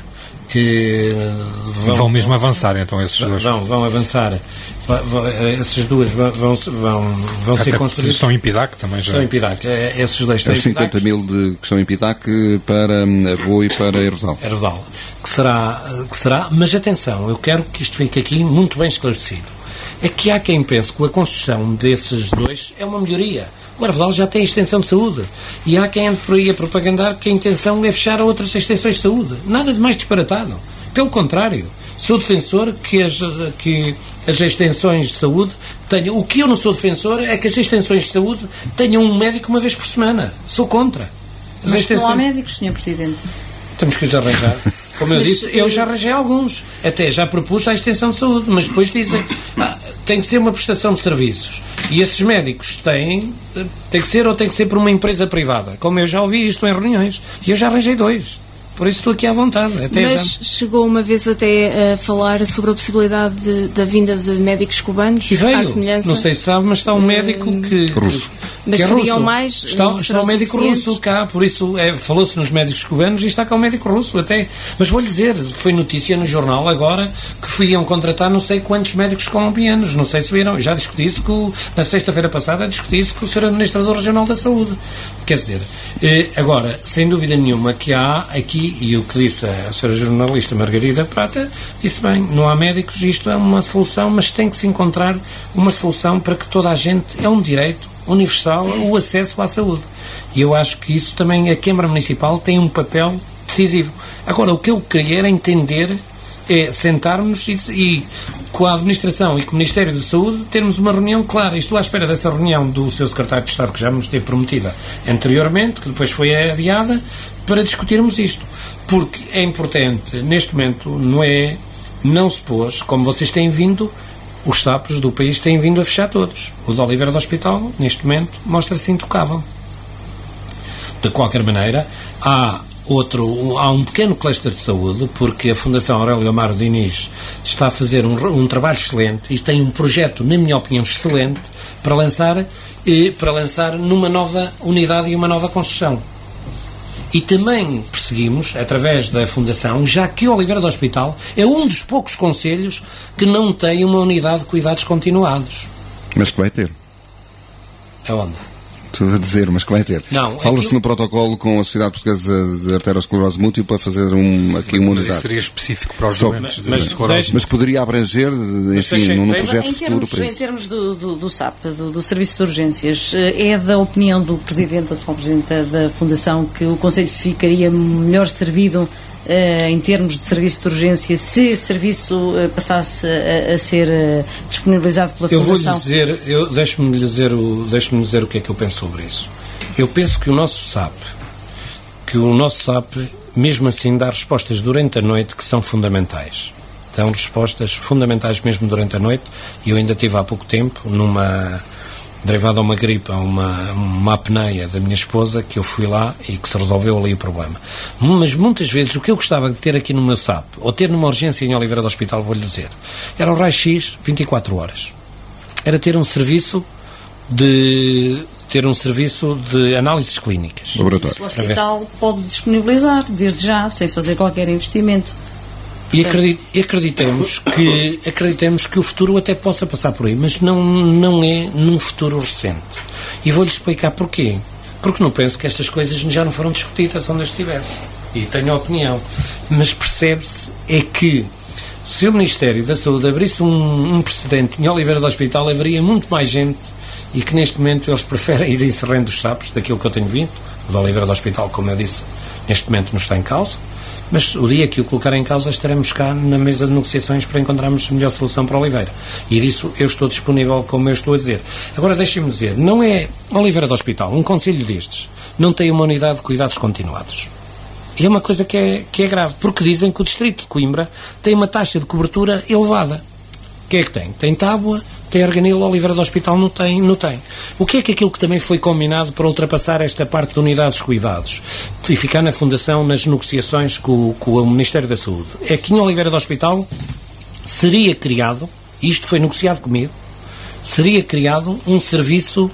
Speaker 2: que
Speaker 6: vão, vão mesmo avançar, então, esses dois.
Speaker 2: Vão, vão avançar. Vão, essas duas vão, vão, vão, vão ser construídas.
Speaker 6: Estão em Pidac também já.
Speaker 2: Estão em Pidac. Esses dois estão
Speaker 1: em Pidac. cinquenta mil de, que estão em Pidac para Avô e para Arvedal.
Speaker 2: Arvedal. Que será, que será, mas atenção, eu quero que isto fique aqui muito bem esclarecido. É que há quem pense que a construção desses dois é uma melhoria. O Arvedal já tem extensão de saúde. E há quem ande por aí a propagandar que a intenção é fechar outras extensões de saúde. Nada de mais disparatado. Pelo contrário, sou defensor que as, que as extensões de saúde tenham... O que eu não sou defensor é que as extensões de saúde tenham um médico uma vez por semana. Sou contra.
Speaker 7: As Mas extensões... não há médicos, senhor Presidente.
Speaker 2: Temos que os arranjar. Como eu mas, disse, eu já arranjei alguns. Até já propus a extensão de saúde, mas depois dizem, ah, tem que ser uma prestação de serviços. E esses médicos têm, tem que ser ou tem que ser por uma empresa privada. Como eu já ouvi isto em reuniões. E eu já arranjei dois. Por isso estou aqui à vontade. Até
Speaker 4: mas
Speaker 2: já...
Speaker 4: chegou uma vez até a falar sobre a possibilidade de, da vinda de médicos cubanos?
Speaker 2: E veio.
Speaker 4: À semelhança...
Speaker 2: Não sei se sabe, mas está um médico uh, que...
Speaker 1: Russo.
Speaker 4: Mas
Speaker 2: que é
Speaker 4: seriam
Speaker 2: russo.
Speaker 4: mais...
Speaker 2: Está, está um médico russo cá, por isso é, falou-se nos médicos cubanos e está cá um médico russo até. Mas vou-lhe dizer, foi notícia no jornal agora que iam contratar não sei quantos médicos colombianos, não sei se viram, já discuti isso com, na sexta-feira passada, discuti isso com o senhor Administrador Regional da Saúde. Quer dizer, eh, agora, sem dúvida nenhuma que há aqui, e o que disse a senhora jornalista Margarida Prata, disse bem, não há médicos, isto é uma solução, mas tem que se encontrar uma solução para que toda a gente, é um direito universal o acesso à saúde. E eu acho que isso também, a Câmara Municipal tem um papel decisivo. Agora, o que eu queria era entender, é sentarmos e, e com a Administração e com o Ministério da Saúde termos uma reunião clara. Estou à espera dessa reunião do seu Secretário de Estado, que já nos teve prometida anteriormente, que depois foi adiada, para discutirmos isto. Porque é importante, neste momento, não é, não se pôs, como vocês têm vindo, os S A Ps do país têm vindo a fechar todos. O de Oliveira do Hospital, neste momento, mostra-se intocável. De qualquer maneira, há outro, há um pequeno cluster de saúde, porque a Fundação Aurélio Amaro Diniz está a fazer um, um trabalho excelente e tem um projeto, na minha opinião, excelente para lançar, e, para lançar numa nova unidade e uma nova construção. E também perseguimos, através da Fundação, já que o Oliveira do Hospital é um dos poucos concelhos que não tem uma unidade de cuidados continuados.
Speaker 1: Mas que vai ter.
Speaker 2: Aonde?
Speaker 1: Estou a dizer, mas que vai ter.
Speaker 2: Não,
Speaker 1: Fala-se
Speaker 2: aquilo...
Speaker 1: no protocolo com a Sociedade Portuguesa de Arteriosclerose Múltipla para fazer um, aqui uma unidade.
Speaker 6: Isso seria específico para os
Speaker 1: Só,
Speaker 6: doentes
Speaker 1: mas,
Speaker 6: de esclerose.
Speaker 1: Mas poderia abranger, enfim, num projeto
Speaker 7: em
Speaker 1: futuro
Speaker 7: termos,
Speaker 1: para
Speaker 7: em
Speaker 1: isso.
Speaker 7: termos do, do, do S A P, do, do Serviço de Urgências, é da opinião do Presidente, atual Presidente da Fundação, que o Conselho ficaria melhor servido Uh, em termos de serviço de urgência, se esse serviço uh, passasse a, a ser uh, disponibilizado pela
Speaker 2: eu
Speaker 7: Fundação?
Speaker 2: Eu vou-lhe dizer, eu, deixe-me dizer, o, deixe-me dizer o que é que eu penso sobre isso. Eu penso que o nosso S A P, que o nosso S A P, mesmo assim, dá respostas durante a noite que são fundamentais. Dão respostas fundamentais mesmo durante a noite, e eu ainda tive há pouco tempo, numa... derivado a uma gripe, a uma, uma apneia da minha esposa, que eu fui lá e que se resolveu ali o problema. Mas muitas vezes o que eu gostava de ter aqui no meu S A P, ou ter numa urgência em Oliveira do Hospital, vou-lhe dizer, era o raio-x vinte e quatro horas. Era ter um serviço de, ter um serviço de análises clínicas.
Speaker 1: Laboratório.
Speaker 7: O hospital pode disponibilizar, desde já, sem fazer qualquer investimento.
Speaker 2: E acredit, acreditemos, que, acreditemos que o futuro até possa passar por aí, mas não, não é num futuro recente. E vou-lhe explicar porquê. Porque não penso que estas coisas já não foram discutidas onde eu estivesse. E tenho opinião. Mas percebe-se é que se o Ministério da Saúde abrisse um, um precedente em Oliveira do Hospital, haveria muito mais gente, e que neste momento eles preferem ir encerrando os sapos daquilo que eu tenho vindo. O de Oliveira do Hospital, como eu disse, neste momento não está em causa. Mas o dia que o colocar em causa, estaremos cá na mesa de negociações para encontrarmos a melhor solução para Oliveira. E disso eu estou disponível, como eu estou a dizer. Agora, deixem-me dizer, não é Oliveira do Hospital, um concelho destes, não tem uma unidade de cuidados continuados. E é uma coisa que é, que é grave, porque dizem que o distrito de Coimbra tem uma taxa de cobertura elevada. O que é que tem? Tem Tábua, tem Arganil, Oliveira do Hospital não tem, não tem. O que é que aquilo que também foi combinado para ultrapassar esta parte de unidades de cuidados e ficar na Fundação nas negociações com, com o Ministério da Saúde? É que em Oliveira do Hospital seria criado, e isto foi negociado comigo, seria criado um serviço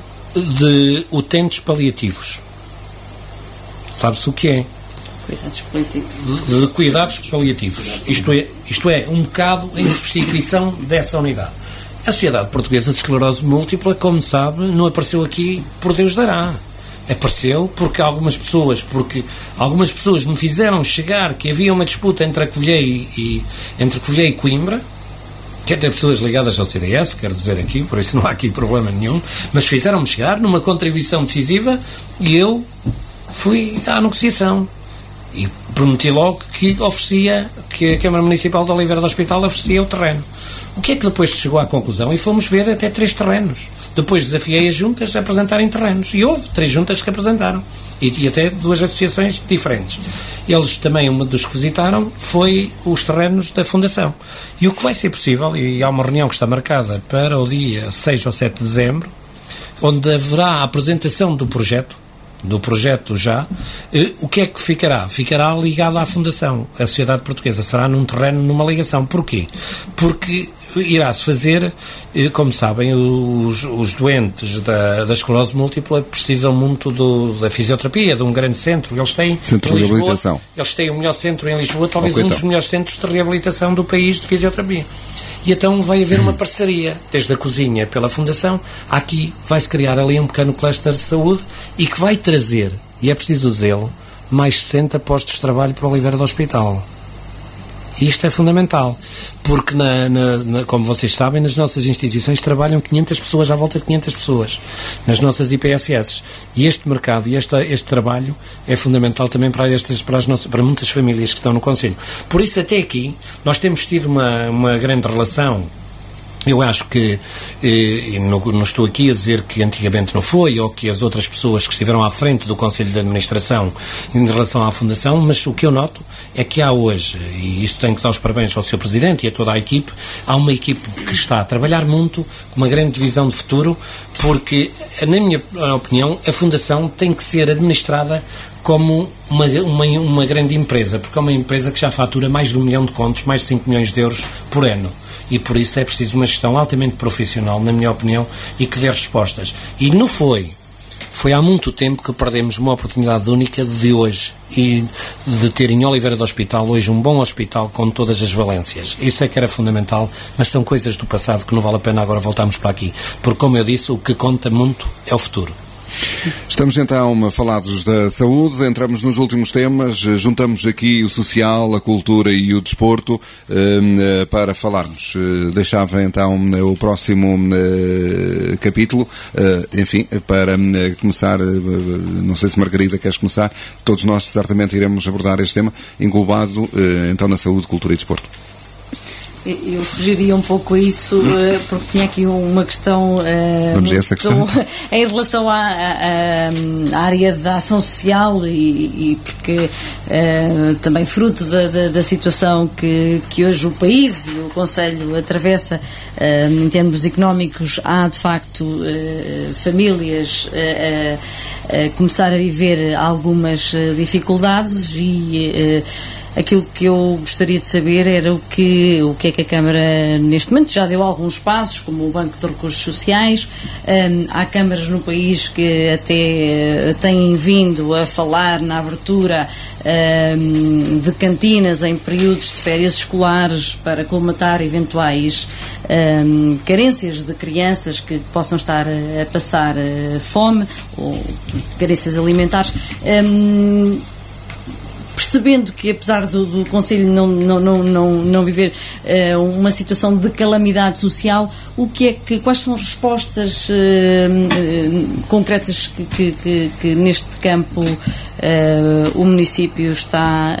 Speaker 2: de utentes paliativos. Sabe-se o que é?
Speaker 7: Cuidados paliativos.
Speaker 2: De, de cuidados paliativos. Isto é, isto é um bocado em substituição dessa unidade. A Sociedade Portuguesa de Esclerose Múltipla, como sabe, não apareceu aqui por Deus dará. Apareceu porque algumas pessoas, porque algumas pessoas me fizeram chegar que havia uma disputa entre a Covilhã e, e entre Covilhã e Coimbra, que até pessoas ligadas ao C D S, quero dizer aqui, por isso não há aqui problema nenhum, mas fizeram-me chegar numa contribuição decisiva e eu fui à negociação. E prometi logo que oferecia, que a Câmara Municipal de Oliveira do Hospital oferecia o terreno. O que é que depois se chegou à conclusão? E fomos ver até três terrenos. Depois desafiei as juntas a apresentarem terrenos. E houve três juntas que apresentaram. E, e até duas associações diferentes. Eles também, uma dos que visitaram, foi os terrenos da Fundação. E o que vai ser possível, e há uma reunião que está marcada para o dia seis ou sete de dezembro, onde haverá a apresentação do projeto, do projeto já, eh, o que é que ficará? Ficará ligado à Fundação. A Sociedade Portuguesa será num terreno, numa ligação. Porquê? Porque irá-se fazer, eh, como sabem, os, os doentes da, da esclerose múltipla precisam muito do, da fisioterapia, de um grande centro. Eles têm
Speaker 1: centro de reabilitação.
Speaker 2: Eles têm o melhor centro em Lisboa, talvez
Speaker 1: okay,
Speaker 2: um
Speaker 1: então.
Speaker 2: dos melhores centros de reabilitação do país de fisioterapia. E então vai haver uma parceria, desde a cozinha pela Fundação, aqui vai-se criar ali um pequeno cluster de saúde e que vai trazer, e é preciso dizê-lo, mais sessenta postos de trabalho para o Oliveira do Hospital. E isto é fundamental, porque, na, na, na, como vocês sabem, nas nossas instituições trabalham quinhentas pessoas, à volta de quinhentas pessoas, nas nossas I P S S. E este mercado e este, este trabalho é fundamental também para, estas, para, as nossas, para muitas famílias que estão no Conselho. Por isso, até aqui, nós temos tido uma, uma grande relação. Eu acho que, e não, não estou aqui a dizer que antigamente não foi, ou que as outras pessoas que estiveram à frente do Conselho de Administração em relação à Fundação, mas o que eu noto é que há hoje, e isso tenho que dar os parabéns ao seu Presidente e a toda a equipe, há uma equipe que está a trabalhar muito, com uma grande visão de futuro, porque, na minha opinião, a Fundação tem que ser administrada como uma, uma, uma grande empresa, porque é uma empresa que já fatura mais de um milhão de contos, mais de cinco milhões de euros por ano. E por isso é preciso uma gestão altamente profissional, na minha opinião, e que dê respostas. E não foi. Foi há muito tempo que perdemos uma oportunidade única de hoje e de ter em Oliveira do Hospital hoje um bom hospital com todas as valências. Isso é que era fundamental, mas são coisas do passado que não vale a pena agora voltarmos para aqui. Porque, como eu disse, o que conta muito é o futuro.
Speaker 1: Estamos então falados da saúde, entramos nos últimos temas, juntamos aqui o social, a cultura e o desporto eh, para falarmos. Deixava então o próximo eh, capítulo, eh, enfim, para eh, começar, eh, não sei se Margarida queres começar, todos nós certamente iremos abordar este tema, englobado eh, então na saúde, cultura e desporto.
Speaker 7: Eu fugiria um pouco a isso, uh, porque tinha aqui uma questão, uh,
Speaker 1: Vamos a essa questão
Speaker 7: muito, em relação à, à, à área da ação social e, e porque uh, também fruto da, da, da situação que, que hoje o país e o Conselho atravessa uh, em termos económicos, há de facto uh, famílias uh, uh, uh, começar a viver algumas uh, dificuldades e uh, Aquilo que eu gostaria de saber era o que, o que é que a Câmara, neste momento, já deu alguns passos, como o Banco de Recursos Sociais. Um, há câmaras no país que até têm vindo a falar na abertura um, de cantinas em períodos de férias escolares para colmatar eventuais um, carências de crianças que possam estar a passar uh, fome ou carências alimentares. Um, Percebendo que, apesar do, do Conselho não, não, não, não, não viver uh, uma situação de calamidade social, o que é que, quais são as respostas uh, uh, concretas que, que, que, que neste campo uh, o município está,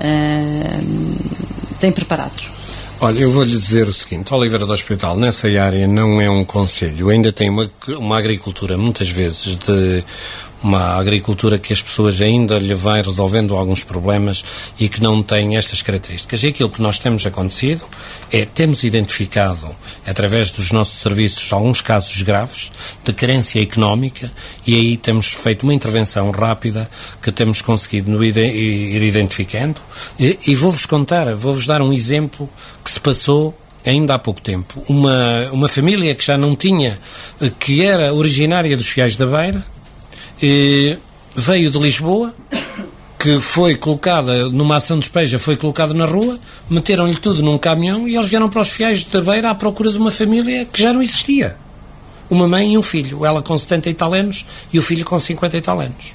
Speaker 7: uh, tem preparados?
Speaker 2: Olha, eu vou-lhe dizer o seguinte, Oliveira do Hospital, nessa área não é um concelho, ainda tem uma, uma agricultura, muitas vezes, de uma agricultura que as pessoas ainda lhe vai resolvendo alguns problemas e que não tem estas características. E aquilo que nós temos acontecido é, temos identificado, através dos nossos serviços, alguns casos graves de carência económica e aí temos feito uma intervenção rápida que temos conseguido ir, ir identificando. E, e vou-vos contar, vou-vos dar um exemplo que se passou ainda há pouco tempo. Uma, uma família que já não tinha, que era originária dos Fiais da Beira, e veio de Lisboa, que foi colocada numa ação de despeja, foi colocada na rua, meteram-lhe tudo num caminhão e eles vieram para os Fiais da Beira à procura de uma família que já não existia. Uma mãe e um filho, ela com setenta e tal anos e o filho com cinquenta e tal anos.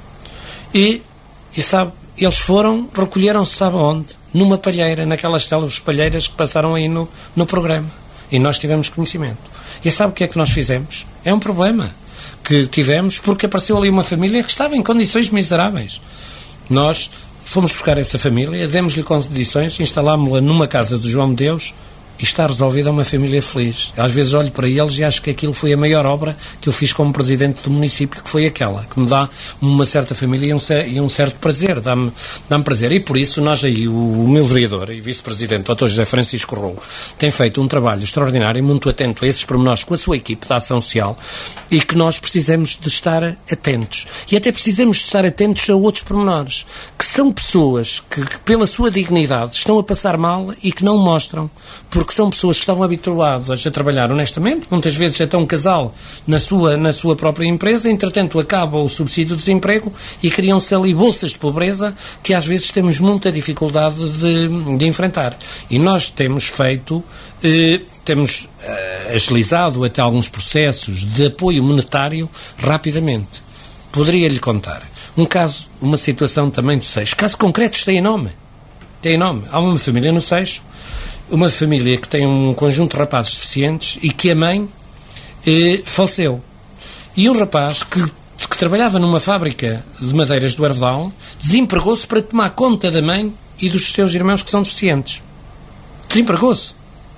Speaker 2: E, e sabe, eles foram, recolheram-se, sabe onde? Numa palheira, naquelas célebres palheiras que passaram aí no, no programa. E nós tivemos conhecimento. E sabe o que é que nós fizemos? É um problema que tivemos, porque apareceu ali uma família que estava em condições miseráveis. Nós fomos buscar essa família, demos-lhe condições, instalámos-la numa casa do João de Deus e está resolvida uma família feliz. Às vezes olho para eles e acho que aquilo foi a maior obra que eu fiz como presidente do município, que foi aquela, que me dá uma certa família e um, e um certo prazer, dá-me, dá-me prazer. E por isso nós aí, o, o meu vereador e vice-presidente, doutor José Francisco Rolo, tem feito um trabalho extraordinário e muito atento a esses pormenores com a sua equipe da Ação Social e que nós precisamos de estar atentos. E até precisamos de estar atentos a outros pormenores, que são pessoas que, que pela sua dignidade, estão a passar mal e que não mostram, porque são pessoas que estavam habituadas a trabalhar honestamente, muitas vezes até um casal na sua, na sua própria empresa, entretanto acaba o subsídio de desemprego e criam-se ali bolsas de pobreza que às vezes temos muita dificuldade de, de enfrentar. E nós temos feito, eh, temos eh, agilizado até alguns processos de apoio monetário rapidamente. Poderia-lhe contar um caso, uma situação também do Seixo. Casos concretos têm nome. Têm nome. Há uma família no Seixo, uma família que tem um conjunto de rapazes deficientes e que a mãe eh, faleceu. E um rapaz que, que trabalhava numa fábrica de madeiras do Herval desempregou-se para tomar conta da mãe e dos seus irmãos que são deficientes. Desempregou-se.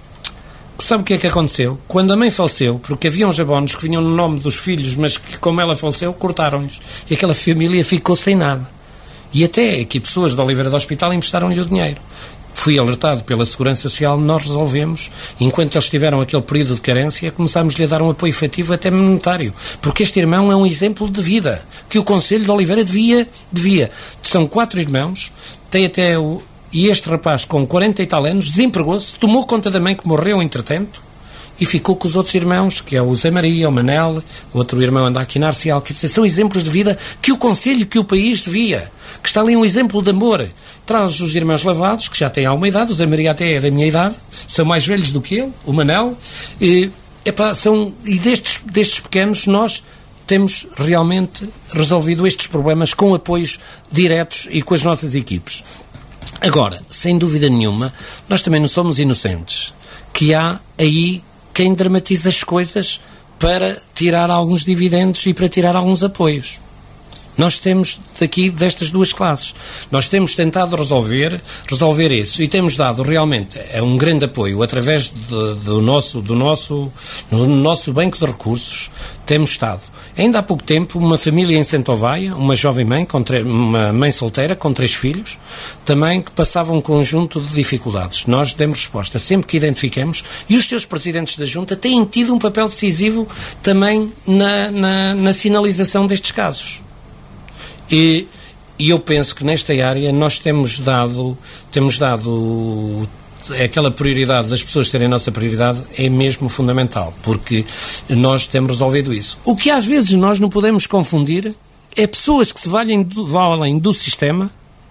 Speaker 2: Sabe o que é que aconteceu? Quando a mãe faleceu, porque havia uns abonos que vinham no nome dos filhos, mas que, como ela faleceu, cortaram-lhes. E aquela família ficou sem nada. E até aqui pessoas da Oliveira do Hospital emprestaram-lhe o dinheiro. Fui alertado pela Segurança Social, nós resolvemos, enquanto eles tiveram aquele período de carência, começámos-lhe a dar um apoio efetivo até monetário, porque este irmão é um exemplo de vida, que o Conselho de Oliveira devia, devia. São quatro irmãos, tem até o... E este rapaz, com quarenta e tal anos, desempregou-se, tomou conta da mãe que morreu, entretanto, e ficou com os outros irmãos, que é o Zé Maria, o Manel, o outro irmão anda aqui na Arcial, que são exemplos de vida que o Conselho, que o país devia, que está ali um exemplo de amor. Traz os irmãos Lavados, que já têm alguma idade, o Zé Maria até é da minha idade, são mais velhos do que ele, o Manel, e, epá, são, e destes, destes pequenos nós temos realmente resolvido estes problemas com apoios diretos e com as nossas equipes. Agora, sem dúvida nenhuma, nós também não somos inocentes, que há aí quem dramatiza as coisas para tirar alguns dividendos e para tirar alguns apoios. Nós temos daqui destas duas classes. Nós temos tentado resolver, resolver isso e temos dado realmente um grande apoio através de, do, nosso, do nosso, no nosso banco de recursos. Temos estado. Ainda há pouco tempo, uma família em Santovaia, uma jovem mãe, com tre- uma mãe solteira com três filhos, também que passava um conjunto de dificuldades. Nós demos resposta sempre que identificamos e os teus presidentes da Junta têm tido um papel decisivo também na, na, na sinalização destes casos. E e eu penso que nesta área nós temos dado, temos dado aquela prioridade das pessoas terem a nossa prioridade é mesmo fundamental, porque nós temos resolvido isso. O que às vezes nós não podemos confundir é pessoas que se valem do, valem do sistema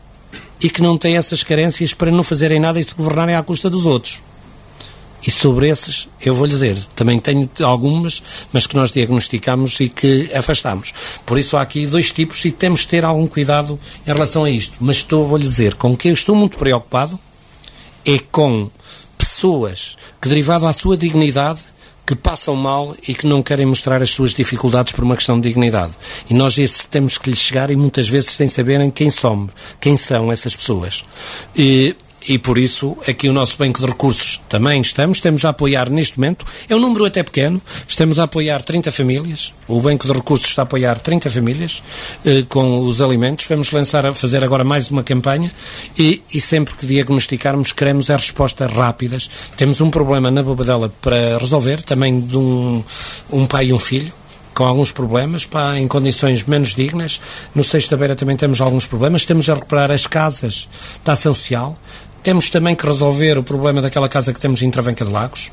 Speaker 2: e que não têm essas carências para não fazerem nada e se governarem à custa dos outros. E sobre esses, eu vou lhe dizer, também tenho algumas, mas que nós diagnosticamos e que afastamos. Por isso há aqui dois tipos e temos de ter algum cuidado em relação a isto. Mas estou, vou lhe dizer, com quem eu estou muito preocupado é com pessoas que, derivado à sua dignidade, que passam mal e que não querem mostrar as suas dificuldades por uma questão de dignidade. E nós esses temos que lhes chegar e muitas vezes sem saberem quem somos, quem são essas pessoas. E... E por isso, aqui o nosso Banco de Recursos também estamos, estamos a apoiar neste momento, é um número até pequeno, estamos a apoiar trinta famílias, o Banco de Recursos está a apoiar trinta famílias eh, com os alimentos, vamos lançar a fazer agora mais uma campanha e, e sempre que diagnosticarmos queremos é respostas rápidas. Temos um problema na Bobadela para resolver, também de um, um pai e um filho, com alguns problemas, pá, em condições menos dignas. No Seixo da Beira também temos alguns problemas, temos a recuperar as casas da ação social. Temos também que resolver o problema daquela casa que temos em Travanca de Lagos,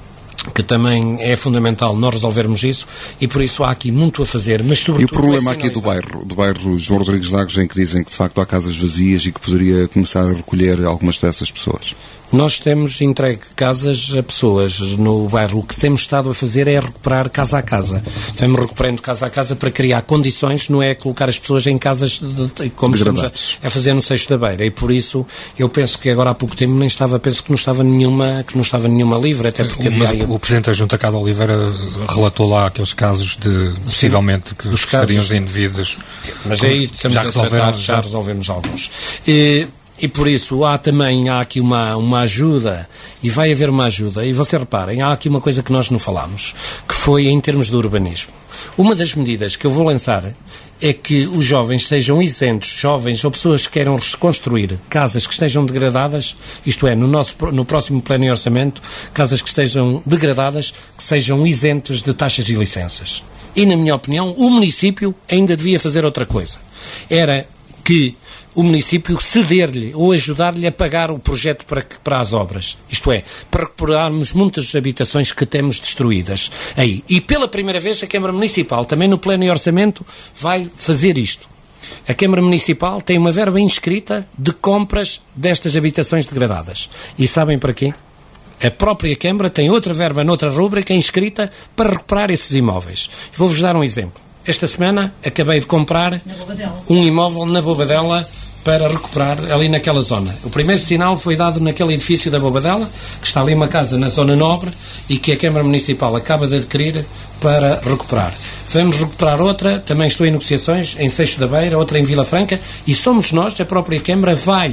Speaker 2: que também é fundamental nós resolvermos isso, e por isso há aqui muito a fazer, mas sobretudo...
Speaker 1: E o problema aqui do bairro, do bairro João Rodrigues Lagos, em que dizem que de facto há casas vazias e que poderia começar a recolher algumas dessas pessoas?
Speaker 2: Nós temos entregue casas a pessoas no bairro. O que temos estado a fazer é recuperar casa a casa. Estamos recuperando casa a casa para criar condições, não é colocar as pessoas em casas de, como estamos a, a fazer no Seixo da Beira. E por isso, eu penso que agora há pouco tempo nem estava, penso que não estava nenhuma, que não estava nenhuma livre, até porque
Speaker 6: o,
Speaker 2: havia...
Speaker 6: O Presidente da Junta, Cá de Oliveira, relatou lá aqueles casos de, possivelmente, que
Speaker 2: dos
Speaker 6: seriam os indivíduos.
Speaker 2: Mas aí estamos já a tratar, já, já resolvemos alguns. E, E por isso há também, há aqui uma, uma ajuda, e vai haver uma ajuda, e vocês reparem, há aqui uma coisa que nós não falámos, que foi em termos de urbanismo. Uma das medidas que eu vou lançar é que os jovens sejam isentos, jovens ou pessoas que queiram reconstruir casas que estejam degradadas, isto é, no, nosso, no próximo plano de orçamento, casas que estejam degradadas, que sejam isentas de taxas e licenças. E, na minha opinião, o município ainda devia fazer outra coisa. Era que o município ceder-lhe ou ajudar-lhe a pagar o projeto para, para as obras. Isto é, para recuperarmos muitas habitações que temos destruídas aí. E pela primeira vez a Câmara Municipal, também no plano de orçamento, vai fazer isto. A Câmara Municipal tem uma verba inscrita de compras destas habitações degradadas. E sabem para quê? A própria Câmara tem outra verba noutra rúbrica inscrita para recuperar esses imóveis. Vou-vos dar um exemplo. Esta semana acabei de comprar um imóvel na Bobadela para recuperar ali naquela zona. O primeiro sinal foi dado naquele edifício da Bobadela, que está ali uma casa na zona nobre e que a Câmara Municipal acaba de adquirir para recuperar. Vamos recuperar outra, também estou em negociações, em Seixo da Beira, outra em Vila Franca, e somos nós, a própria Câmara vai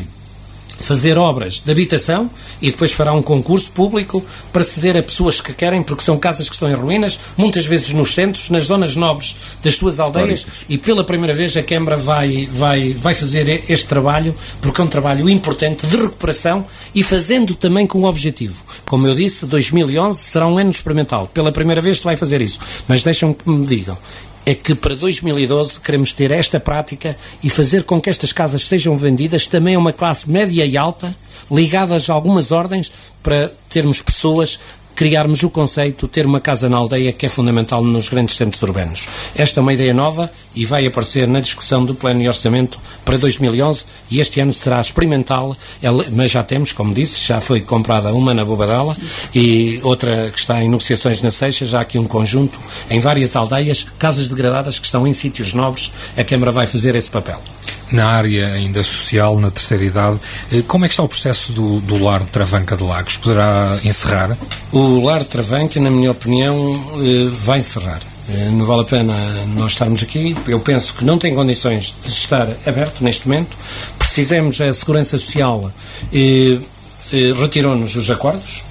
Speaker 2: fazer obras de habitação e depois fará um concurso público para ceder a pessoas que querem, porque são casas que estão em ruínas, muitas vezes nos centros, nas zonas nobres das suas aldeias, e pela primeira vez a Câmara vai, vai, vai fazer este trabalho, porque é um trabalho importante de recuperação e fazendo também com o objetivo. Como eu disse, dois mil e onze será um ano experimental. Pela primeira vez vai fazer isso. Mas deixam que me digam, é que para dois mil e doze queremos ter esta prática e fazer com que estas casas sejam vendidas também a uma classe média e alta, ligadas a algumas ordens, para termos pessoas, criarmos o conceito, ter uma casa na aldeia, que é fundamental nos grandes centros urbanos. Esta é uma ideia nova e vai aparecer na discussão do plano de orçamento para dois mil e onze, e este ano será experimental, mas já temos, como disse, já foi comprada uma na Bobadela e outra que está em negociações na Seixa, já aqui um conjunto em várias aldeias, casas degradadas que estão em sítios nobres. A Câmara vai fazer esse papel.
Speaker 6: Na área ainda social, na terceira idade, como é que está o processo do, do lar de Travanca de Lagos? Poderá encerrar?
Speaker 2: O lar de Travanca, na minha opinião, vai encerrar. Não vale a pena nós estarmos aqui. Eu penso que não tem condições de estar aberto neste momento. Precisamos, a Segurança Social eh, eh, retirou-nos os acordos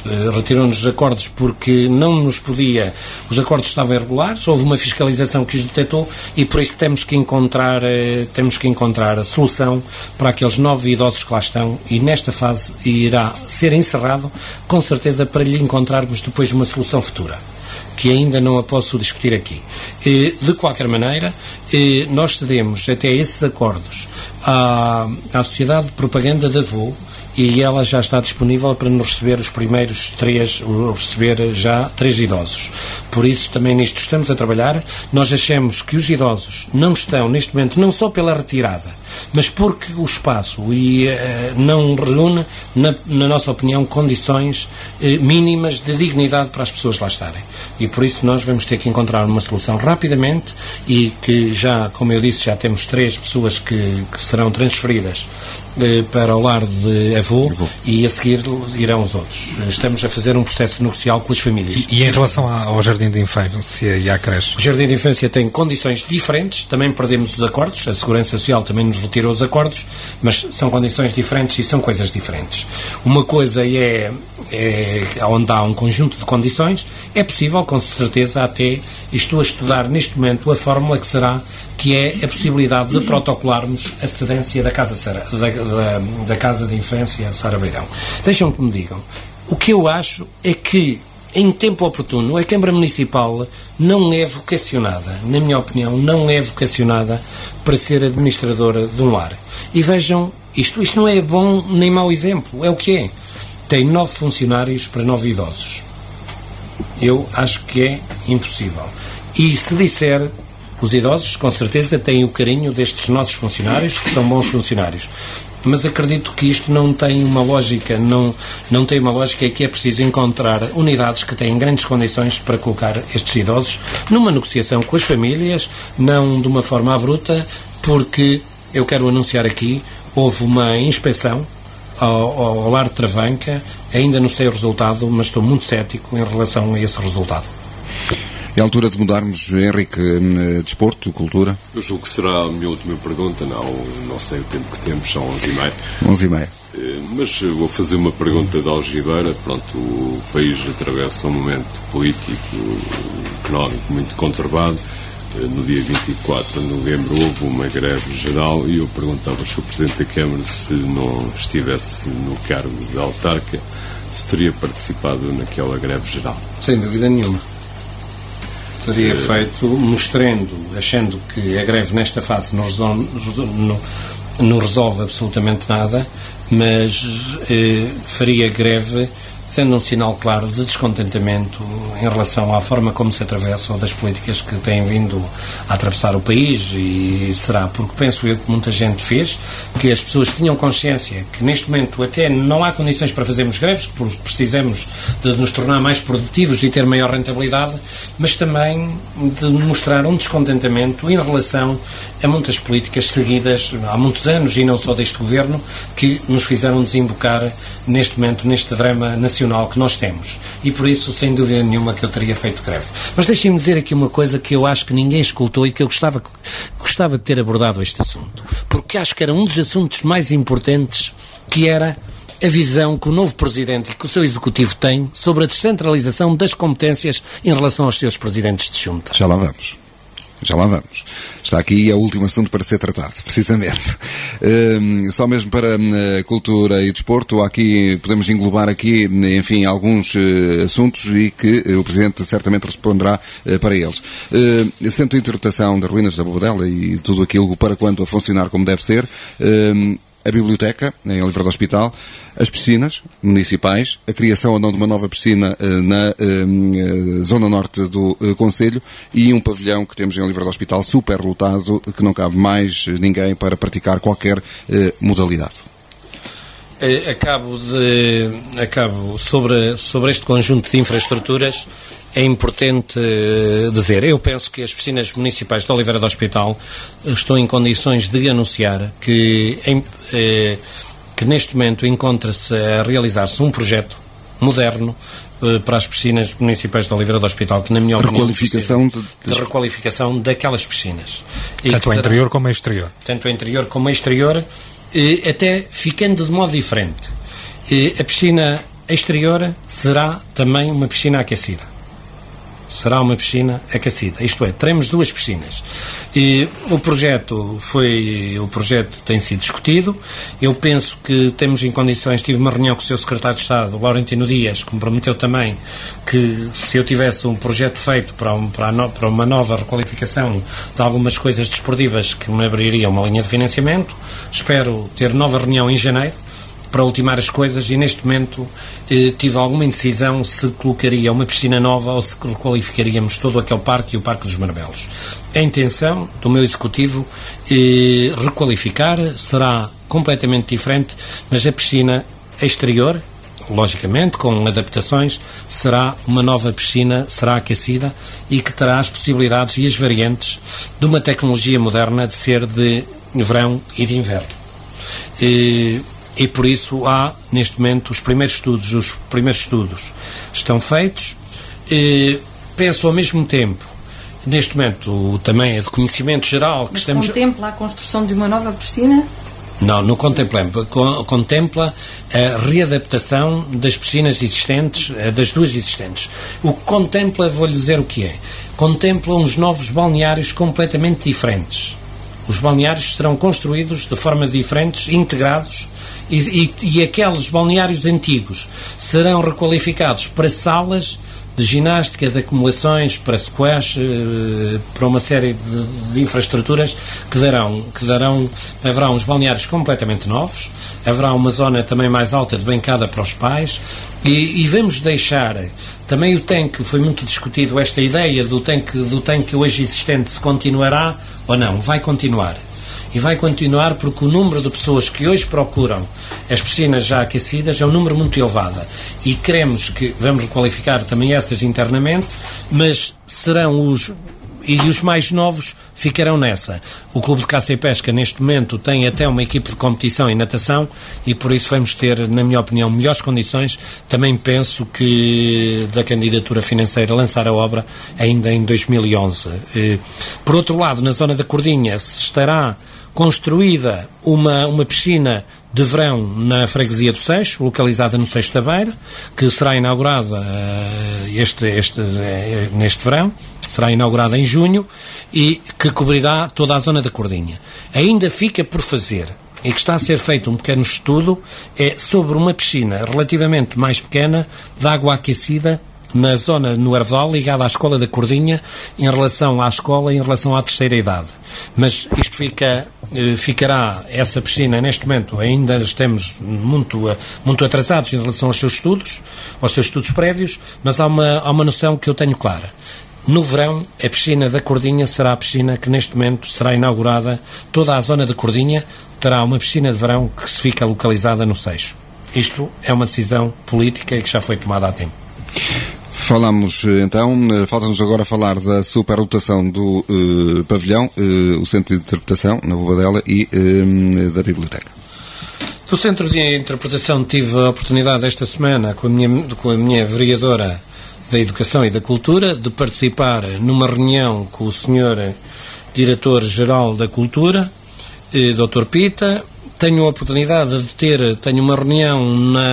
Speaker 2: retirou-nos os acordos porque não nos podia, os acordos estavam irregulares, houve uma fiscalização que os detectou e por isso temos que encontrar, temos que encontrar a solução para aqueles nove idosos que lá estão e nesta fase irá ser encerrado, com certeza, para lhe encontrarmos depois uma solução futura, que ainda não a posso discutir aqui. De qualquer maneira, nós cedemos até esses acordos à, à Sociedade de Propaganda da Avô, e ela já está disponível para nos receber os primeiros três, receber já três idosos. Por isso, também nisto estamos a trabalhar. Nós achamos que os idosos não estão, neste momento, não só pela retirada, mas porque o espaço e, uh, não reúne, na, na nossa opinião, condições uh, mínimas de dignidade para as pessoas lá estarem. E por isso nós vamos ter que encontrar uma solução rapidamente e que já, como eu disse, já temos três pessoas que, que serão transferidas uh, para o lar de avô e a seguir irão os outros. Estamos a fazer um processo negocial com as famílias.
Speaker 6: E, e em relação ao Jardim de Infância e à creche?
Speaker 2: O Jardim de Infância tem condições diferentes, também perdemos os acordos, a Segurança Social também nos retirou os acordos, mas são condições diferentes e são coisas diferentes. Uma coisa é, é onde há um conjunto de condições, é possível, com certeza, até estou a estudar neste momento a fórmula que será, que é a possibilidade de protocolarmos a cedência da Casa, Sara, da, da, da casa de Infância Sara Beirão. Deixam que me digam, o que eu acho é que em tempo oportuno, a Câmara Municipal não é vocacionada, na minha opinião, não é vocacionada para ser administradora de um lar. E vejam, isto, isto não é bom nem mau exemplo, é o que é. Tem nove funcionários para nove idosos. Eu acho que é impossível. E se disser, os idosos, com certeza, têm o carinho destes nossos funcionários, que são bons funcionários. Mas acredito que isto não tem uma lógica, não, não tem uma lógica, é que é preciso encontrar unidades que têm grandes condições para colocar estes idosos numa negociação com as famílias, não de uma forma abrupta, porque eu quero anunciar aqui, houve uma inspeção ao, ao, ao lar de Travanca, ainda não sei o resultado, mas estou muito cético em relação a esse resultado.
Speaker 1: É a altura de mudarmos, Henrique, desporto, cultura?
Speaker 5: Eu julgo que será a minha última pergunta, não, não sei o tempo que temos, são onze e meia.
Speaker 1: onze e meia.
Speaker 5: Mas vou fazer uma pergunta de algibeira. Pronto, o país atravessa um momento político, económico muito conturbado. No dia vinte e quatro de novembro houve uma greve geral e eu perguntava ao senhor Presidente da Câmara, se não estivesse no cargo de autarca, se teria participado naquela greve geral.
Speaker 2: Sem dúvida nenhuma. Teria feito, mostrando, achando que a greve nesta fase não resolve, não, não resolve absolutamente nada, mas eh, faria greve sendo um sinal claro de descontentamento em relação à forma como se atravessam das políticas que têm vindo a atravessar o país, e será porque penso eu que muita gente fez, que as pessoas tinham consciência que neste momento até não há condições para fazermos greves, porque precisamos de nos tornar mais produtivos e ter maior rentabilidade, mas também de mostrar um descontentamento em relação a muitas políticas seguidas há muitos anos, e não só deste governo, que nos fizeram desembocar neste momento, neste drama nacional que nós temos. E por isso, sem dúvida nenhuma, que eu teria feito greve. Mas deixem-me dizer aqui uma coisa que eu acho que ninguém escutou e que eu gostava, gostava de ter abordado este assunto. Porque acho que era um dos assuntos mais importantes, que era a visão que o novo Presidente e que o seu Executivo tem sobre a descentralização das competências em relação aos seus Presidentes de Junta.
Speaker 1: Já lá vamos. Já lá vamos. Está aqui o último assunto para ser tratado, precisamente. Uh, só mesmo para uh, cultura e desporto, aqui podemos englobar aqui, enfim, alguns uh, assuntos e que uh, o Presidente certamente responderá uh, para eles. Uh, Centro de Interpretação das Ruínas da Bobadela e tudo aquilo para quanto a funcionar como deve ser. Uh, a biblioteca, em Oliveira do Hospital, as piscinas municipais, a criação ou não de uma nova piscina uh, na uh, zona norte do uh, Concelho, e um pavilhão que temos em Oliveira do Hospital super lotado, que não cabe mais ninguém para praticar qualquer uh, modalidade.
Speaker 2: Acabo de acabo sobre sobre este conjunto de infraestruturas. É importante dizer, eu penso que as piscinas municipais de Oliveira do Hospital estão em condições de anunciar que, em, eh, que neste momento encontra-se a realizar-se um projeto moderno eh, para as piscinas municipais de Oliveira do Hospital, que na minha opinião
Speaker 1: requalificação de,
Speaker 2: de, de requalificação daquelas piscinas.
Speaker 6: Tanto a interior como a exterior.
Speaker 2: Tanto a interior como a exterior, eh, até ficando de modo diferente. Eh, a piscina exterior será também uma piscina aquecida. Será uma piscina aquecida. Isto é, teremos duas piscinas. E o projeto foi, o projeto tem sido discutido. Eu penso que temos em condições, tive uma reunião com o seu secretário de Estado, Laurentino Dias, que me prometeu também que se eu tivesse um projeto feito para, um, para, no, para uma nova requalificação de algumas coisas desportivas, que me abriria uma linha de financiamento. Espero ter nova reunião em janeiro para ultimar as coisas, e neste momento eh, tive alguma indecisão se colocaria uma piscina nova ou se requalificaríamos todo aquele parque e o Parque dos Marmelos. A intenção do meu executivo eh, requalificar, será completamente diferente, mas a piscina exterior, logicamente, com adaptações, será uma nova piscina, será aquecida e que terá as possibilidades e as variantes de uma tecnologia moderna de ser de verão e de inverno. E, E por isso há, neste momento, os primeiros estudos, os primeiros estudos estão feitos. E penso ao mesmo tempo, neste momento, também é de conhecimento geral que
Speaker 7: Mas
Speaker 2: estamos...
Speaker 7: contempla a construção de uma nova piscina?
Speaker 2: Não, não contempla. Contempla a readaptação das piscinas existentes, das duas existentes. O que contempla, vou-lhe dizer o que é. Contempla uns novos balneários completamente diferentes. Os balneários serão construídos de forma diferentes, integrados, e, e, e aqueles balneários antigos serão requalificados para salas de ginástica, de acumulações, para squash, eh, para uma série de, de infraestruturas que darão, que darão, haverá uns balneários completamente novos, haverá uma zona também mais alta de bancada para os pais, e, e vamos deixar também o tanque, foi muito discutido esta ideia do tanque, do tanque hoje existente, se continuará ou não, vai continuar. E vai continuar porque o número de pessoas que hoje procuram as piscinas já aquecidas é um número muito elevado. E queremos que, vamos requalificar também essas internamente, mas serão os... e os mais novos ficarão nessa. O Clube de Caça e Pesca, neste momento, tem até uma equipe de competição em natação e por isso vamos ter, na minha opinião, melhores condições. Também penso que da candidatura financeira lançar a obra ainda em dois mil e onze. Por outro lado, na zona da Cordinha, se estará construída uma, uma piscina de verão na freguesia do Seixo, localizada no Seixo da Beira, que será inaugurada uh, este, este, uh, neste verão, será inaugurada em junho e que cobrirá toda a zona da Cordinha. Ainda fica por fazer, e que está a ser feito um pequeno estudo, é sobre uma piscina relativamente mais pequena, de água aquecida, na zona, no Hervedal, ligada à Escola da Cordinha, em relação à escola e em relação à terceira idade. Mas isto fica, ficará, essa piscina, neste momento, ainda estamos muito, muito atrasados em relação aos seus estudos, aos seus estudos prévios, mas há uma, há uma noção que eu tenho clara. No verão, a piscina da Cordinha será a piscina que, neste momento, será inaugurada. Toda a zona da Cordinha terá uma piscina de verão que se fica localizada no Seixo. Isto é uma decisão política e que já foi tomada há tempo.
Speaker 1: Falamos, então, falta-nos agora falar da superlotação do uh, pavilhão, uh, o Centro de Interpretação, na Bobadela, e uh, da Biblioteca.
Speaker 2: Do Centro de Interpretação tive a oportunidade esta semana, com a minha, com a minha vereadora da Educação e da Cultura, de participar numa reunião com o senhor Diretor-Geral da Cultura, eh, doutor Pita. Tenho a oportunidade de ter, tenho uma reunião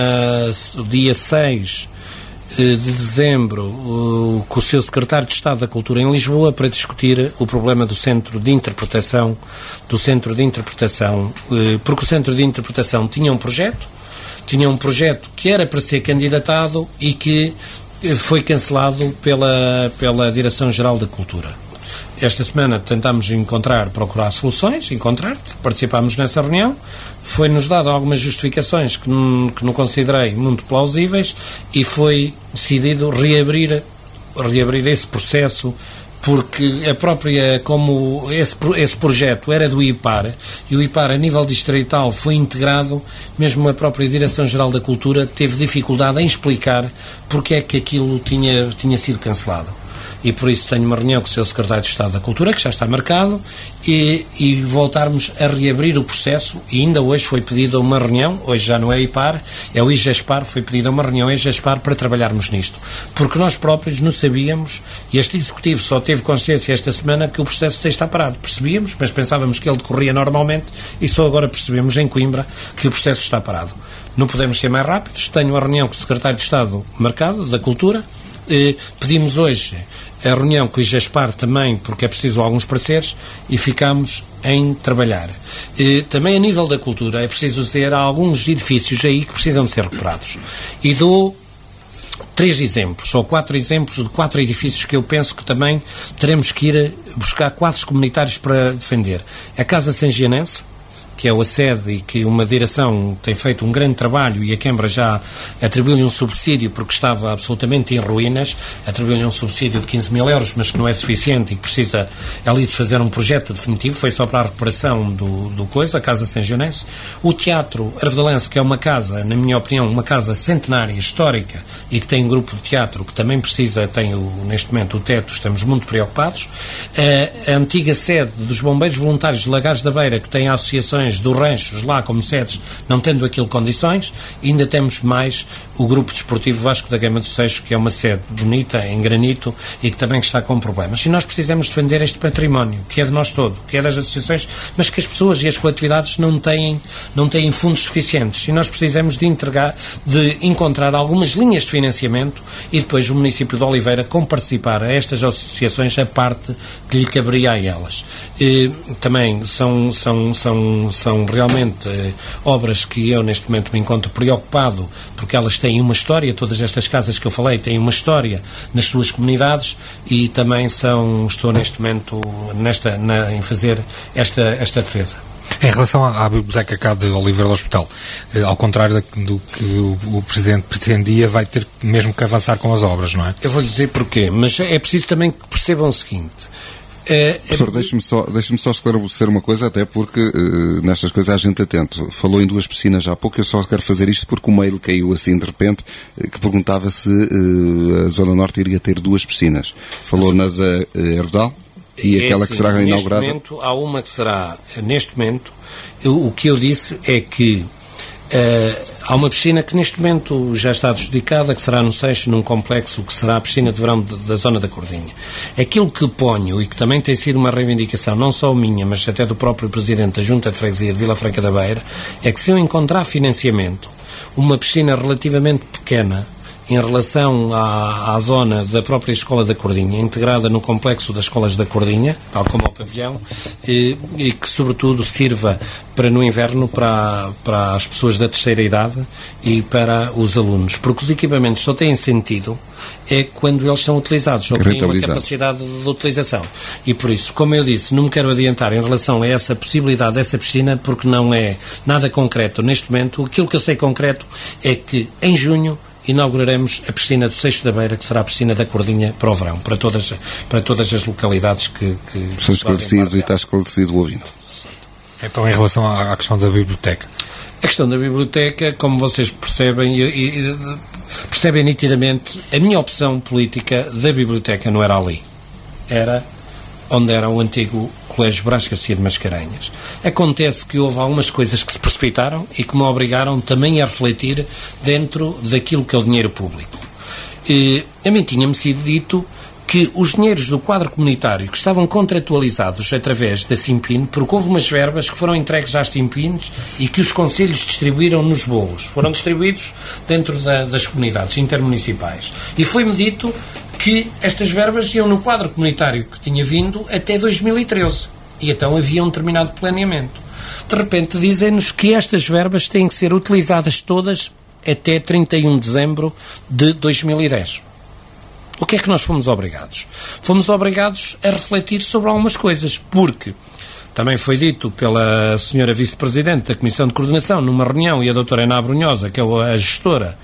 Speaker 2: no dia seis de dezembro uh, com o seu secretário de Estado da Cultura em Lisboa para discutir o problema do Centro de Interpretação, do Centro de Interpretação, uh, porque o Centro de Interpretação tinha um projeto, tinha um projeto que era para ser candidatado e que uh, foi cancelado pela, pela Direção-Geral da Cultura. Esta semana tentámos encontrar, procurar soluções, encontrar, participámos nessa reunião, foi-nos dado algumas justificações que não, que não considerei muito plausíveis e foi decidido reabrir, reabrir esse processo, porque a própria, como esse, esse projeto era do I P A R, e o I P A R a nível distrital foi integrado, mesmo a própria Direção-Geral da Cultura teve dificuldade em explicar porque é que aquilo tinha, tinha sido cancelado. E por isso tenho uma reunião com o seu secretário de Estado da Cultura, que já está marcado, e, e voltarmos a reabrir o processo, e ainda hoje foi pedida uma reunião, hoje já não é I P A R, é o IGESPAR, foi pedida uma reunião IGESPAR para trabalharmos nisto. Porque nós próprios não sabíamos, e este Executivo só teve consciência esta semana que o processo está parado. Percebíamos, mas pensávamos que ele decorria normalmente, e só agora percebemos em Coimbra que o processo está parado. não podemos ser mais rápidos. Tenho uma reunião com o Secretário de Estado Marcado, da Cultura. Eh, pedimos hoje a reunião com o IGESPAR também, porque é preciso alguns pareceres, e ficamos em trabalhar. Eh, também a nível da cultura é preciso dizer, há alguns edifícios aí que precisam de ser recuperados. E dou três exemplos, ou quatro exemplos de quatro edifícios que eu penso que também teremos que ir buscar quadros comunitários para defender. A Casa Sangianense, que é a sede e que uma direção tem feito um grande trabalho, e a Câmara já atribuiu-lhe um subsídio porque estava absolutamente em ruínas, atribuiu-lhe um subsídio de quinze mil euros, mas que não é suficiente e que precisa ali de fazer um projeto definitivo, foi só para a recuperação do, do coisa, a Casa Sangianense. O Teatro Arvedalense, que é uma casa, na minha opinião, uma casa centenária, histórica, e que tem um grupo de teatro que também precisa, tem o, neste momento o teto, estamos muito preocupados. A, a antiga sede dos Bombeiros Voluntários de Lagares da Beira, que tem associações dos ranchos lá como sedes, não tendo aquilo condições, e ainda temos mais o Grupo Desportivo Vasco da Gama do Seixo, que é uma sede bonita, em granito, e que também está com problemas. E nós precisamos defender este património, que é de nós todos, que é das associações, mas que as pessoas e as coletividades não têm, não têm fundos suficientes. E nós precisamos de, entregar, de encontrar algumas linhas de financiamento e depois o município de Oliveira comparticipar a estas associações a parte que lhe caberia a elas. E, também são, são, são são realmente eh, obras que eu neste momento me encontro preocupado, porque elas têm uma história, todas estas casas que eu falei têm uma história nas suas comunidades, e também são, estou neste momento nesta, na, em fazer esta, esta defesa.
Speaker 6: Em relação à, à biblioteca cá de Oliveira do Hospital, eh, ao contrário da, do que o, o Presidente pretendia, vai ter mesmo que avançar com as obras, não é?
Speaker 2: Eu vou-lhe dizer porquê, mas é preciso também que percebam o seguinte.
Speaker 1: É, Professor, é... deixe-me só, deixe-me só esclarecer uma coisa, até porque uh, nestas coisas há gente atento. Falou em duas piscinas há pouco, eu só quero fazer isto porque o mail caiu assim de repente, uh, que perguntava se uh, a Zona Norte iria ter duas piscinas. Falou Mas, na da uh, Hervedal e é aquela assim, que será inaugurada.
Speaker 2: Neste momento, há uma que será, neste momento, eu, o que eu disse é que Uh, há uma piscina que neste momento já está adjudicada, que será no Seixo, num complexo que será a piscina de verão de, da zona da Cordinha. Aquilo que ponho, e que também tem sido uma reivindicação, não só minha, mas até do próprio Presidente da Junta de Freguesia de Vila Franca da Beira, é que se eu encontrar financiamento, uma piscina relativamente pequena, em relação à, à zona da própria Escola da Cordinha, integrada no complexo das escolas da Cordinha, tal como ao pavilhão, e, e que sobretudo sirva para no inverno para, para as pessoas da terceira idade e para os alunos, porque os equipamentos só têm sentido é quando eles são utilizados, ou têm uma capacidade de utilização. E por isso, como eu disse, não me quero adiantar em relação a essa possibilidade dessa piscina, porque não é nada concreto neste momento. Aquilo que eu sei concreto é que em junho inauguraremos a piscina do Seixo da Beira, que será a piscina da Cordinha para o verão, para todas, para todas as localidades que... que
Speaker 1: São esclarecidos e está esclarecido o ouvinte.
Speaker 6: Então, em relação à, à questão da biblioteca?
Speaker 2: A questão da biblioteca, como vocês percebem, e, e, percebem nitidamente, a minha opção política da biblioteca não era ali. Era onde era o antigo Colégio Brás Garcia de Mascarenhas. Acontece que houve algumas coisas que se precipitaram e que me obrigaram também a refletir dentro daquilo que é o dinheiro público. E, a mim tinha-me sido dito que os dinheiros do quadro comunitário que estavam contratualizados através da Simpin, porque houve umas verbas que foram entregues às Simpins e que os concelhos distribuíram nos bolos. Foram distribuídos dentro da, das comunidades intermunicipais. E foi-me dito que estas verbas iam no quadro comunitário que tinha vindo até dois mil e treze. E então havia um determinado planeamento. De repente dizem-nos que estas verbas têm que ser utilizadas todas até trinta e um de dezembro de dois mil e dez. O que é que nós fomos obrigados? Fomos obrigados a refletir sobre algumas coisas, porque também foi dito pela senhora Vice-Presidente da Comissão de Coordenação numa reunião, e a doutora Ana Abrunhosa, que é a gestora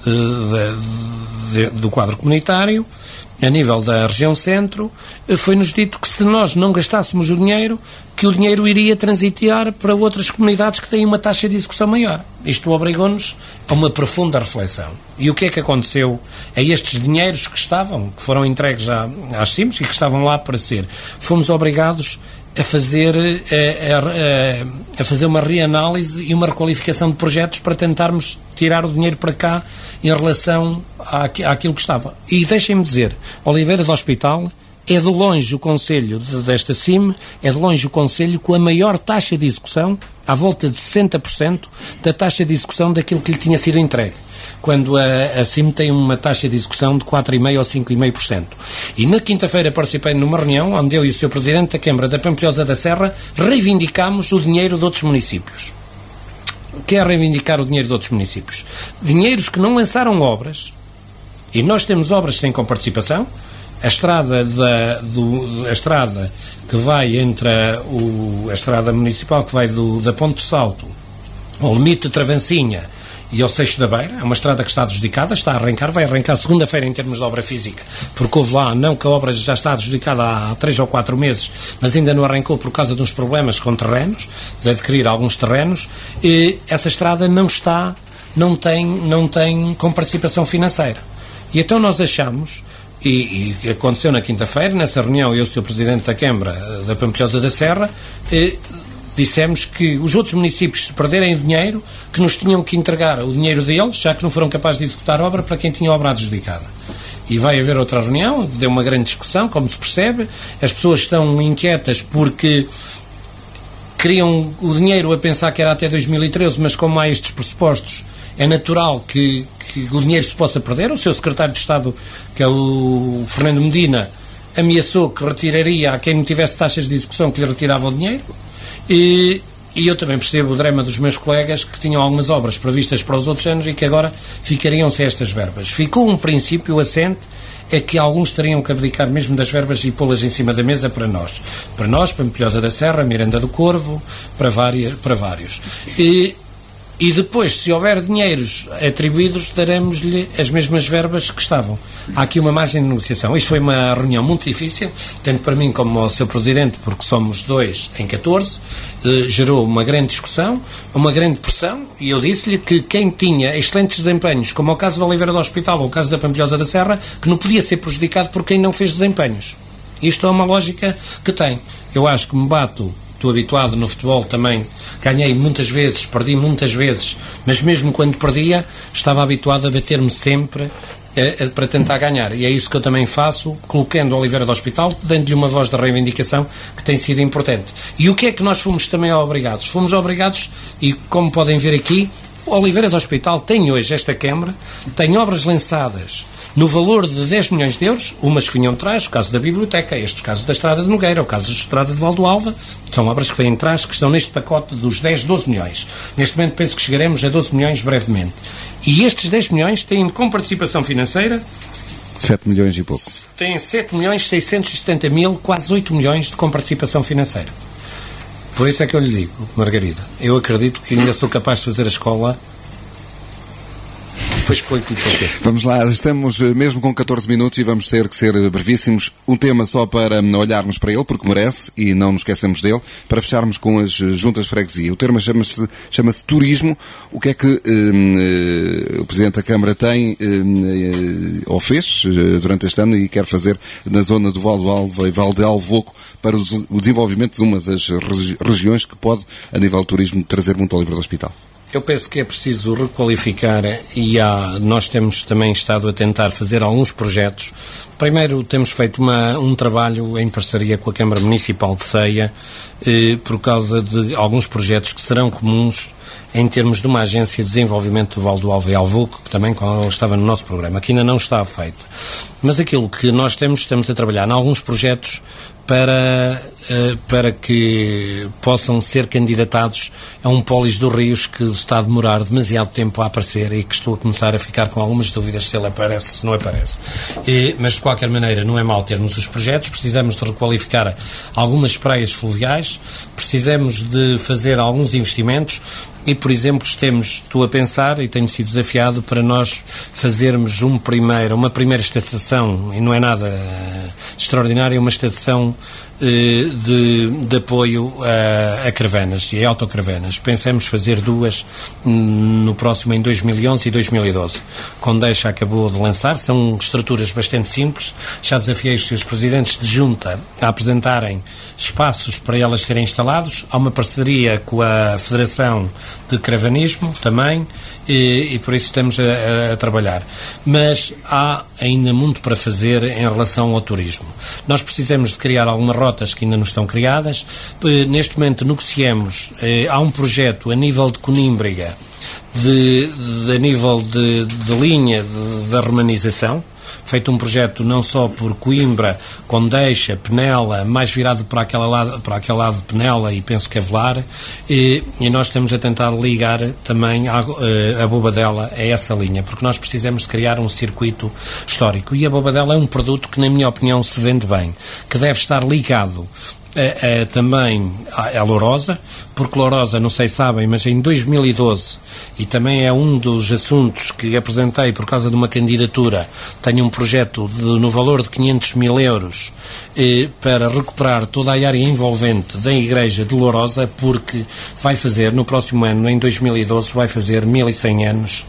Speaker 2: uh, de, de, do quadro comunitário, a nível da região centro, foi-nos dito que se nós não gastássemos o dinheiro, que o dinheiro iria transitar para outras comunidades que têm uma taxa de execução maior. Isto obrigou-nos a uma profunda reflexão. E o que é que aconteceu a estes dinheiros que estavam, que foram entregues à, às C I M S e que estavam lá para ser? Fomos obrigados a fazer, a, a, a fazer uma reanálise e uma requalificação de projetos para tentarmos tirar o dinheiro para cá em relação à, àquilo que estava. E deixem-me dizer, Oliveira do Hospital é de longe o Conselho de, desta C I M, é de longe o Conselho com a maior taxa de execução, à volta de sessenta por cento da taxa de execução daquilo que lhe tinha sido entregue, quando a, a C I M tem uma taxa de execução de quatro vírgula cinco por cento ou cinco vírgula cinco por cento. E na quinta-feira participei numa reunião onde eu e o senhor Presidente da Câmara da Pampilhosa da Serra reivindicámos o dinheiro de outros municípios. O que é reivindicar o dinheiro de outros municípios? Dinheiros que não lançaram obras, e nós temos obras sem comparticipação. A estrada, da, do, a estrada que vai entre a, o, a estrada municipal que vai do, da Ponte de Salto ao limite de Travancinha e ao Seixo da Beira, é uma estrada que está adjudicada, está a arrancar, vai arrancar segunda-feira em termos de obra física, porque houve lá, não que a obra já está adjudicada há três ou quatro meses, mas ainda não arrancou por causa de uns problemas com terrenos, de adquirir alguns terrenos, e essa estrada não está, não tem, não tem comparticipação financeira. E então nós achamos, e, e aconteceu na quinta-feira, nessa reunião, eu e o senhor Presidente da Câmara da Pampilhosa da Serra, eh, dissemos que os outros municípios, se perderem o dinheiro, que nos tinham que entregar o dinheiro deles, já que não foram capazes de executar a obra, para quem tinha a obra adjudicada. E vai haver outra reunião, deu uma grande discussão, como se percebe, as pessoas estão inquietas porque queriam o dinheiro a pensar que era até dois mil e treze, mas como há estes pressupostos, é natural que, que o dinheiro se possa perder. O seu secretário de Estado, que é o Fernando Medina, ameaçou que retiraria a quem não tivesse taxas de execução, que lhe retirava o dinheiro. E, e eu também percebo o drama dos meus colegas que tinham algumas obras previstas para os outros anos e que agora ficariam sem estas verbas. Ficou um princípio assente, é que alguns teriam que abdicar mesmo das verbas e pô-las em cima da mesa para nós. Para nós, Pampilhosa da Serra, Miranda do Corvo, para, várias, para vários. E, E depois, se houver dinheiros atribuídos, daremos-lhe as mesmas verbas que estavam. Há aqui uma margem de negociação. Isto foi uma reunião muito difícil, tanto para mim como ao seu Presidente, porque somos dois em catorze, eh, gerou uma grande discussão, uma grande pressão, e eu disse-lhe que quem tinha excelentes desempenhos, como é o caso da Oliveira do Hospital ou o caso da Pampilhosa da Serra, que não podia ser prejudicado por quem não fez desempenhos. Isto é uma lógica que tem. Eu acho que me bato... Estou habituado no futebol também, ganhei muitas vezes, perdi muitas vezes, mas mesmo quando perdia, estava habituado a bater-me sempre eh, eh, para tentar ganhar. E é isso que eu também faço, colocando Oliveira do Hospital, dando-lhe uma voz de reivindicação que tem sido importante. E o que é que nós fomos também obrigados? Fomos obrigados, e como podem ver aqui, o Oliveira do Hospital tem hoje, esta Câmara, tem obras lançadas no valor de dez milhões de euros, umas que vinham de trás, o caso da biblioteca, este caso da Estrada de Nogueira, o caso da Estrada de Valdoalva, são obras que vêm de trás, que estão neste pacote dos dez, doze milhões. Neste momento penso que chegaremos a doze milhões brevemente. E estes dez milhões têm com participação financeira...
Speaker 1: sete milhões e pouco.
Speaker 2: Têm sete milhões seiscentos e setenta mil, quase oito milhões de com participação financeira. Por isso é que eu lhe digo, Margarida, eu acredito que ainda sou capaz de fazer a escola.
Speaker 1: Vamos lá, estamos mesmo com catorze minutos e vamos ter que ser brevíssimos. Um tema só para olharmos para ele, porque merece, e não nos esquecemos dele, para fecharmos com as juntas de freguesia. O tema chama-se, chama-se turismo. O que é que um, o Presidente da Câmara tem um, ou fez durante este ano e quer fazer na zona do Val do Alva e Val de Alvoco para o desenvolvimento de uma das regiões que pode, a nível de turismo, trazer muito ao Oliveira do Hospital?
Speaker 2: Eu penso que é preciso requalificar e há, nós temos também estado a tentar fazer alguns projetos. Primeiro, temos feito uma, um trabalho em parceria com a Câmara Municipal de Ceia eh, por causa de alguns projetos que serão comuns em termos de uma agência de desenvolvimento do Val do Alva e Alvoco, que também estava no nosso programa, que ainda não está feito. Mas aquilo que nós temos, estamos a trabalhar em alguns projetos para, para que possam ser candidatados a um Pólis dos Rios que está a demorar demasiado tempo a aparecer e que estou a começar a ficar com algumas dúvidas se ele aparece, se não aparece. E, mas, de qualquer maneira, não é mal termos os projetos, precisamos de requalificar algumas praias fluviais, precisamos de fazer alguns investimentos e, por exemplo, temos, estou a pensar e tenho sido desafiado para nós fazermos um primeiro, uma primeira estação, e não é nada de extraordinário, uma estação eh, de, de apoio a, a caravanas e a autocaravanas. Pensamos fazer duas no próximo em dois mil e onze e dois mil e doze. Condeixa acabou de lançar, são estruturas bastante simples, já desafiei os seus presidentes de junta a apresentarem espaços para elas serem instalados. Há uma parceria com a Federação de caravanismo também, e, e por isso estamos a, a trabalhar. Mas há ainda muito para fazer em relação ao turismo. Nós precisamos de criar algumas rotas que ainda não estão criadas. Neste momento negociamos, eh, há um projeto a nível de Conímbriga, de, de, a nível de, de linha da romanização, feito um projeto não só por Coimbra, Condeixa, Penela, mais virado para, aquela lado, para aquele lado de Penela e penso que Avelar, e, e nós estamos a tentar ligar também a, a Bobadela a essa linha, porque nós precisamos de criar um circuito histórico, e a Bobadela é um produto que, na minha opinião, se vende bem, que deve estar ligado a, a, também a Lourosa, porque Lourosa, não sei se sabem, mas em dois mil e doze, e também é um dos assuntos que apresentei por causa de uma candidatura, tenho um projeto de, no valor de quinhentos mil euros eh, para recuperar toda a área envolvente da igreja de Lourosa, porque vai fazer, no próximo ano, em dois mil e doze, vai fazer mil e cem anos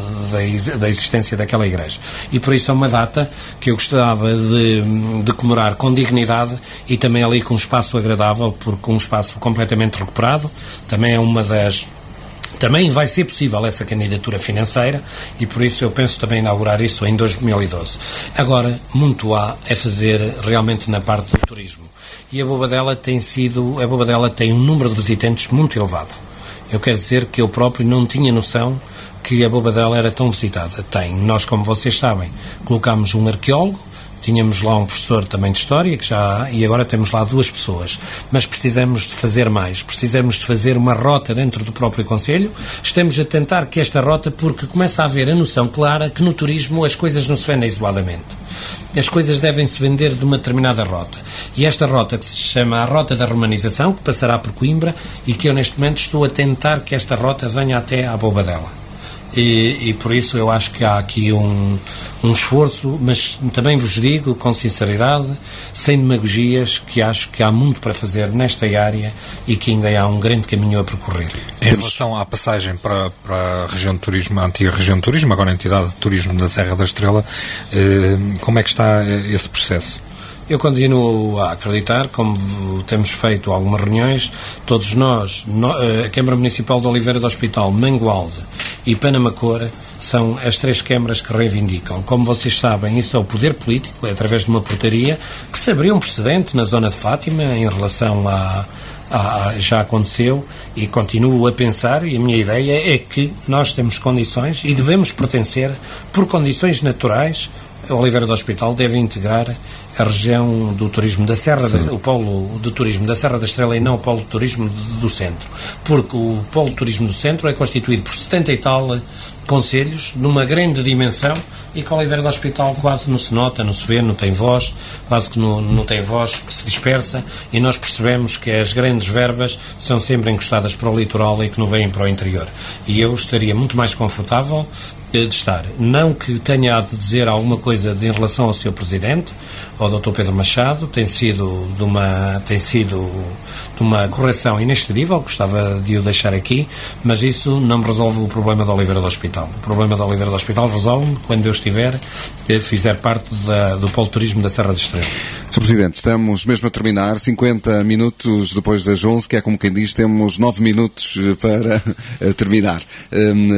Speaker 2: Da, da existência daquela igreja. E por isso é uma data que eu gostava de, de comemorar com dignidade e também ali com um espaço agradável, porque um espaço completamente recuperado. Também é uma das... Também vai ser possível essa candidatura financeira e por isso eu penso também inaugurar isso em dois mil e doze. Agora, muito há a fazer realmente na parte do turismo. E a Bobadela tem sido... A Bobadela tem um número de visitantes muito elevado. Eu quero dizer que eu próprio não tinha noção que a Bobadela era tão visitada. Tem. Nós, como vocês sabem, colocámos um arqueólogo, tínhamos lá um professor também de História, que já há, e agora temos lá duas pessoas. Mas precisamos de fazer mais. Precisamos de fazer uma rota dentro do próprio Conselho. Estamos a tentar que esta rota, porque começa a haver a noção clara que no turismo as coisas não se vendem isoladamente. As coisas devem-se vender de uma determinada rota. E esta rota, que se chama a Rota da Romanização, que passará por Coimbra, e que eu neste momento estou a tentar que esta rota venha até à Bobadela. E, e por isso eu acho que há aqui um, um esforço, mas também vos digo com sinceridade, sem demagogias, que acho que há muito para fazer nesta área e que ainda há um grande caminho a percorrer.
Speaker 6: Em relação à passagem para, para a região de turismo, a antiga região de turismo, agora a entidade de turismo da Serra da Estrela, eh, como é que está esse processo?
Speaker 2: Eu continuo a acreditar, como temos feito algumas reuniões, todos nós, no, a Câmara Municipal de Oliveira do Hospital, Mangualde e Penamacor, são as três câmaras que reivindicam. Como vocês sabem, isso é o poder político, é através de uma portaria, que se abriu um precedente na zona de Fátima em relação a... Ah, já aconteceu e continuo a pensar, e a minha ideia é que nós temos condições e devemos pertencer, por condições naturais, a Oliveira do Hospital deve integrar a região do turismo da Serra, da, o polo de turismo da Serra da Estrela e não o polo de turismo do, do centro, porque o polo de turismo do centro é constituído por setenta e tal concelhos, numa grande dimensão, e que a Oliveira do Hospital quase não se nota, não se vê, não tem voz, quase que não, não tem voz, que se dispersa, e nós percebemos que as grandes verbas são sempre encostadas para o litoral e que não vêm para o interior. E eu estaria muito mais confortável de estar. Não que tenha a dizer alguma coisa de, em relação ao seu Presidente, ao doutor Pedro Machado, tem sido de uma, tem sido de uma correção inexcedível, gostava de o deixar aqui, mas isso não me resolve o problema da Oliveira do Hospital. O problema da Oliveira do Hospital resolve-me quando eu estiver, fizer parte da, do polo turismo da Serra da Estrela.
Speaker 1: senhor Presidente, estamos mesmo a terminar, cinquenta minutos depois das onze, que é como quem diz, temos nove minutos para terminar. Hum,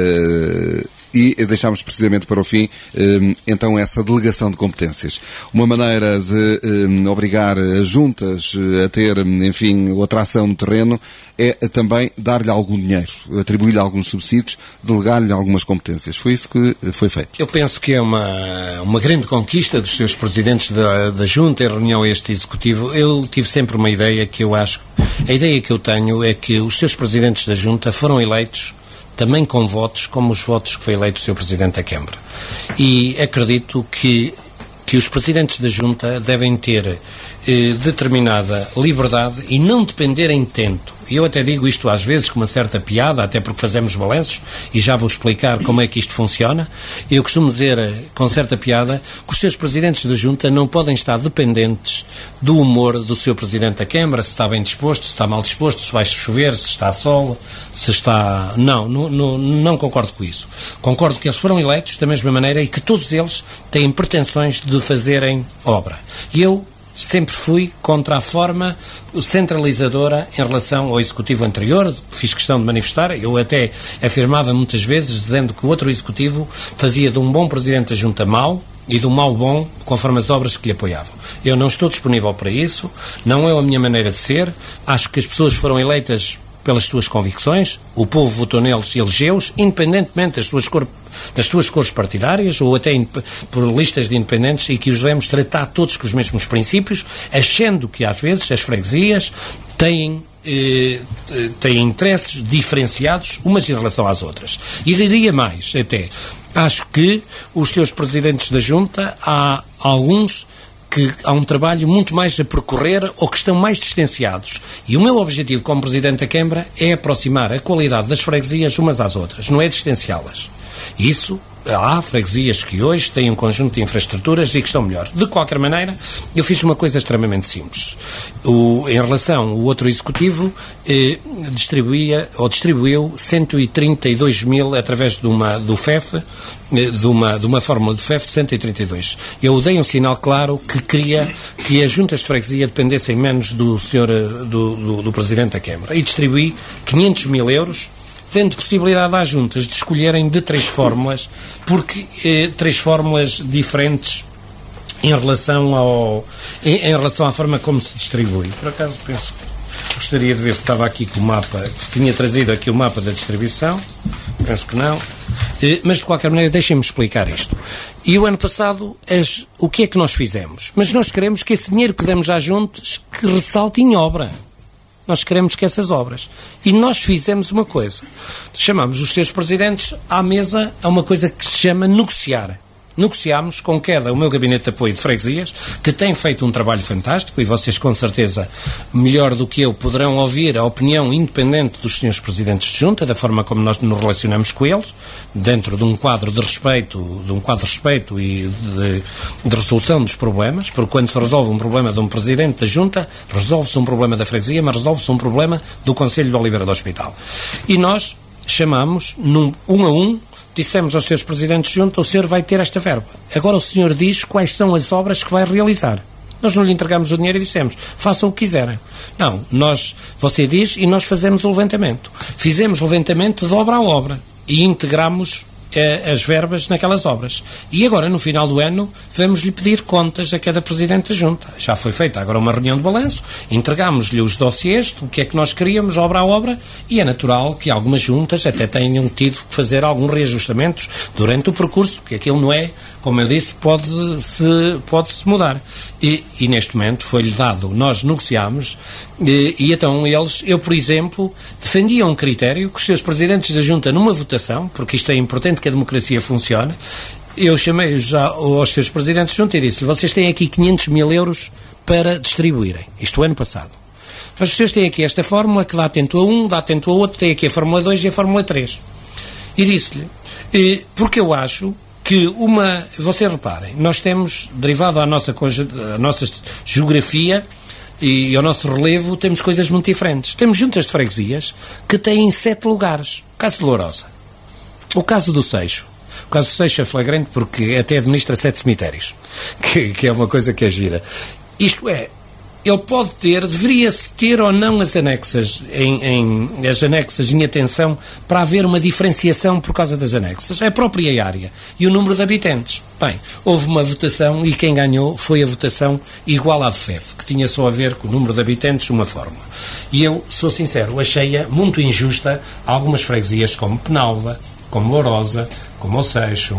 Speaker 1: uh... E deixámos precisamente para o fim, então, essa delegação de competências. Uma maneira de um, obrigar as juntas a ter, enfim, a atração no terreno é também dar-lhe algum dinheiro, atribuir-lhe alguns subsídios, delegar-lhe algumas competências. Foi isso que foi feito.
Speaker 2: Eu penso que é uma, uma grande conquista dos seus presidentes da, da junta em reunião a este executivo. Eu tive sempre uma ideia que eu acho, a ideia que eu tenho é que os seus presidentes da junta foram eleitos também com votos, como os votos que foi eleito o seu Presidente da Câmara. E acredito que, que os Presidentes da Junta devem ter eh, determinada liberdade e não dependerem tanto. E eu até digo isto às vezes com uma certa piada, até porque fazemos balanços, e já vou explicar como é que isto funciona. Eu costumo dizer, com certa piada, que os seus Presidentes da Junta não podem estar dependentes do humor do seu Presidente da Câmara, se está bem disposto, se está mal disposto, se vai chover, se está sol, se está... Não, não, não, não concordo com isso. Concordo que eles foram eleitos da mesma maneira e que todos eles têm pretensões de fazerem obra. E eu sempre fui contra a forma centralizadora em relação ao Executivo anterior. Fiz questão de manifestar. Eu até afirmava muitas vezes, dizendo que o outro Executivo fazia de um bom Presidente da Junta mau e do mau bom, conforme as obras que lhe apoiavam. Eu não estou disponível para isso, não é a minha maneira de ser. Acho que as pessoas foram eleitas pelas suas convicções, o povo votou neles e elegeu-os, independentemente das suas, cor, das suas cores partidárias ou até in, por listas de independentes, e que os devemos tratar todos com os mesmos princípios, achando que às vezes as freguesias têm Eh, têm interesses diferenciados umas em relação às outras. E diria mais, até, acho que os seus presidentes da Junta, há alguns que há um trabalho muito mais a percorrer ou que estão mais distanciados. E o meu objetivo como Presidente da Câmara é aproximar a qualidade das freguesias umas às outras, não é distanciá-las. Isso, há freguesias que hoje têm um conjunto de infraestruturas e que estão melhor. De qualquer maneira, eu fiz uma coisa extremamente simples. O, em relação ao outro Executivo, eh, distribuía, ou distribuiu cento e trinta e dois mil através de uma, do F E F, eh, de, uma, de uma fórmula do F E F de cento e trinta e dois. Eu dei um sinal claro que queria que as juntas de freguesia dependessem menos do senhor, do, do, do Presidente da Câmara. E distribuí quinhentos mil euros, tendo possibilidade às juntas de escolherem de três fórmulas, porque eh, três fórmulas diferentes em relação, ao, em, em relação à forma como se distribui. Por acaso penso que gostaria de ver se estava aqui com o mapa, se tinha trazido aqui o mapa da distribuição, penso que não, eh, mas de qualquer maneira deixem-me explicar isto. E o ano passado, as, o que é que nós fizemos? Mas nós queremos que esse dinheiro que damos às juntas que ressalte em obra. Nós queremos que essas obras. E nós fizemos uma coisa. Chamamos os seus presidentes à mesa a uma coisa que se chama negociar. Negociámos com queda o meu gabinete de apoio de freguesias, que tem feito um trabalho fantástico, e vocês com certeza, melhor do que eu, poderão ouvir a opinião independente dos senhores presidentes de junta, da forma como nós nos relacionamos com eles, dentro de um quadro de respeito, de um quadro de respeito e de, de resolução dos problemas, porque quando se resolve um problema de um presidente da junta, resolve-se um problema da freguesia, mas resolve-se um problema do Conselho de Oliveira do Hospital. E nós chamamos, num, um a um, dissemos aos seus presidentes de junta: o senhor vai ter esta verba. Agora o senhor diz quais são as obras que vai realizar. Nós não lhe entregamos o dinheiro e dissemos: façam o que quiserem. Não, nós, você diz e nós fazemos o levantamento. Fizemos o levantamento de obra a obra e integramos eh, as verbas naquelas obras. E agora, no final do ano, vamos-lhe pedir contas a cada presidente da junta. Já foi feita agora uma reunião de balanço, entregámos-lhe os dossiês do que é que nós queríamos, obra a obra, e é natural que algumas juntas até tenham tido que fazer alguns reajustamentos durante o percurso, porque aquilo não é, como eu disse, pode-se pode-se mudar. E, e neste momento foi-lhe dado, nós negociámos, e, e então eles, eu por exemplo, defendia um critério que os seus presidentes da junta, numa votação, porque isto é importante que a democracia funcione, eu chamei já aos seus presidentes de junta e disse-lhe: vocês têm aqui quinhentos mil euros para distribuírem, isto o ano passado. Mas vocês têm aqui esta fórmula que dá atento a um, dá atento a outro, tem aqui a fórmula dois e a fórmula três. E disse-lhe, porque eu acho que uma... Vocês reparem, nós temos, derivado à nossa, à nossa geografia e ao nosso relevo, temos coisas muito diferentes. Temos juntas de freguesias que têm sete lugares. O caso de Lourosa. O caso do Seixo. O caso do Seixo é flagrante porque até administra sete cemitérios, que, que é uma coisa que é gira. Isto é, ele pode ter, deveria-se ter ou não as anexas em, em, as anexas em atenção para haver uma diferenciação por causa das anexas. É a própria área e o número de habitantes. Bem, houve uma votação e quem ganhou foi a votação igual à do F E F, que tinha só a ver com o número de habitantes, uma forma. E eu, sou sincero, achei-a muito injusta algumas freguesias como Penalva, como Lourosa, como o Seixo,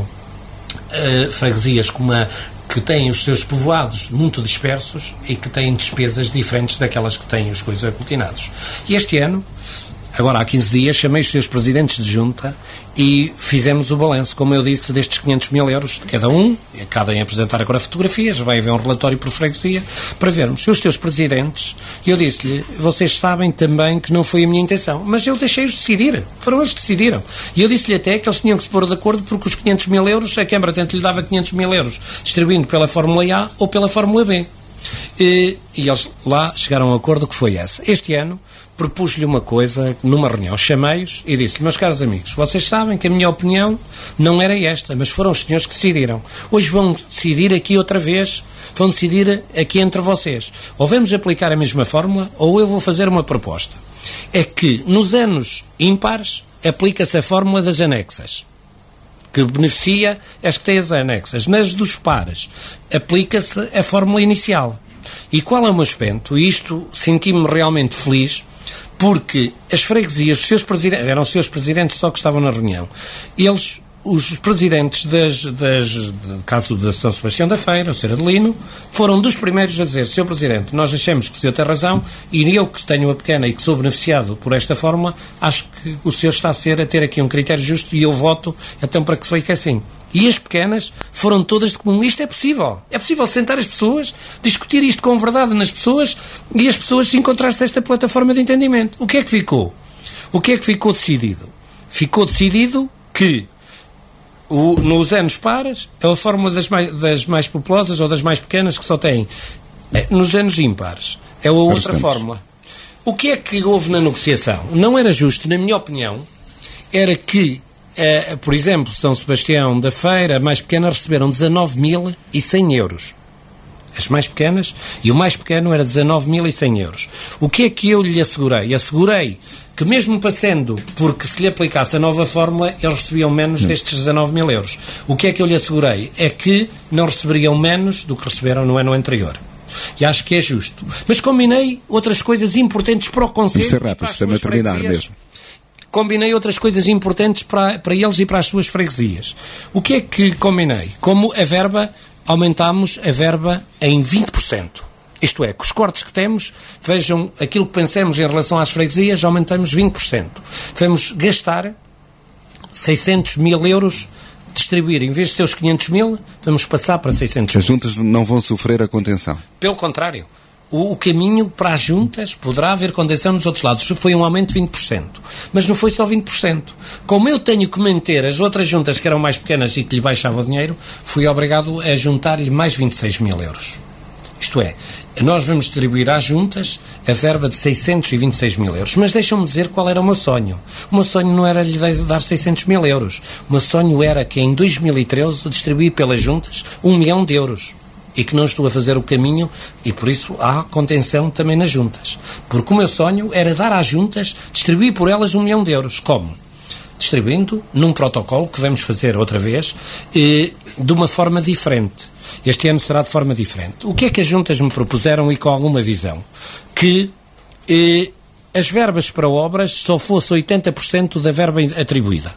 Speaker 2: uh, freguesias como a que têm os seus povoados muito dispersos e que têm despesas diferentes daquelas que têm os coisas aglutinados. E este ano, agora há quinze dias, chamei os seus presidentes de junta e fizemos o balanço, como eu disse, destes quinhentos mil euros de cada um, e cada em apresentar agora fotografias, vai haver um relatório por freguesia, para vermos os teus presidentes. E eu disse-lhe: vocês sabem também que não foi a minha intenção, mas eu deixei-os decidir, foram eles que decidiram. E eu disse-lhe até que eles tinham que se pôr de acordo, porque os quinhentos mil euros, a Câmara tanto lhe dava quinhentos mil euros, distribuindo pela Fórmula A ou pela Fórmula B. E, e eles lá chegaram a um acordo que foi esse. Este ano, propus-lhe uma coisa numa reunião, chamei-os e disse-lhe: meus caros amigos, vocês sabem que a minha opinião não era esta, mas foram os senhores que decidiram. Hoje vão decidir aqui outra vez, vão decidir aqui entre vocês. Ou vamos aplicar a mesma fórmula, ou eu vou fazer uma proposta. É que nos anos ímpares aplica-se a fórmula das anexas, que beneficia as que têm as anexas. Nas dos pares aplica-se a fórmula inicial. E qual é o meu espanto? E isto senti-me realmente feliz, porque as freguesias, os seus presidentes, eram os seus presidentes só que estavam na reunião, eles, os presidentes das, das do caso da São Sebastião da Feira, o senhor Adelino, foram dos primeiros a dizer: senhor Presidente, nós achamos que o senhor tem razão, e eu que tenho a pequena e que sou beneficiado por esta fórmula, acho que o senhor está a, ser, a ter aqui um critério justo e eu voto então para que se fique assim. E as pequenas foram todas de comum. Isto é possível. É possível sentar as pessoas, discutir isto com verdade nas pessoas e as pessoas se encontrar-se esta plataforma de entendimento. O que é que ficou? O que é que ficou decidido? Ficou decidido que o, nos anos pares é a fórmula das mais, das mais populosas ou das mais pequenas que só têm. É, nos anos ímpares é a outra fórmula. O que é que houve na negociação? Não era justo, na minha opinião, era que Uh, por exemplo, São Sebastião da Feira, a mais pequena, receberam dezanove mil e cem euros. As mais pequenas, e o mais pequeno era dezanove mil e cem euros. O que é que eu lhe assegurei? Assegurei que mesmo passando, porque se lhe aplicasse a nova fórmula, eles recebiam menos hum. destes dezanove mil euros. O que é que eu lhe assegurei? É que não receberiam menos do que receberam no ano anterior. E acho que é justo. Mas combinei outras coisas importantes para o Conselho.
Speaker 1: Isso é rápido, estamos a terminar mesmo.
Speaker 2: Combinei outras coisas importantes para, para eles e para as suas freguesias. O que é que combinei? Como a verba, aumentámos a verba em vinte por cento. Isto é, com os cortes que temos, vejam aquilo que pensamos em relação às freguesias, aumentamos vinte por cento. Vamos gastar seiscentos mil euros, distribuir, em vez de ser os quinhentos mil, vamos passar para seiscentos mil.
Speaker 1: As juntas não vão sofrer a contenção?
Speaker 2: Pelo contrário. O, o caminho para as juntas poderá haver contenção nos outros lados. Foi um aumento de vinte por cento. Mas não foi só vinte por cento. Como eu tenho que manter as outras juntas que eram mais pequenas e que lhe baixava o dinheiro, fui obrigado a juntar-lhe mais vinte e seis mil euros. Isto é, nós vamos distribuir às juntas a verba de seiscentos e vinte e seis mil euros. Mas deixam-me dizer qual era o meu sonho. O meu sonho não era lhe dar seiscentos mil euros. O meu sonho era que em dois mil e treze distribuir pelas juntas um milhão de euros. E que não estou a fazer o caminho, e por isso há contenção também nas juntas. Porque o meu sonho era dar às juntas, distribuir por elas um milhão de euros. Como? Distribuindo num protocolo que vamos fazer outra vez, eh, de uma forma diferente. Este ano será de forma diferente. O que é que as juntas me propuseram e com alguma visão? Que eh, as verbas para obras só fosse oitenta por cento da verba atribuída.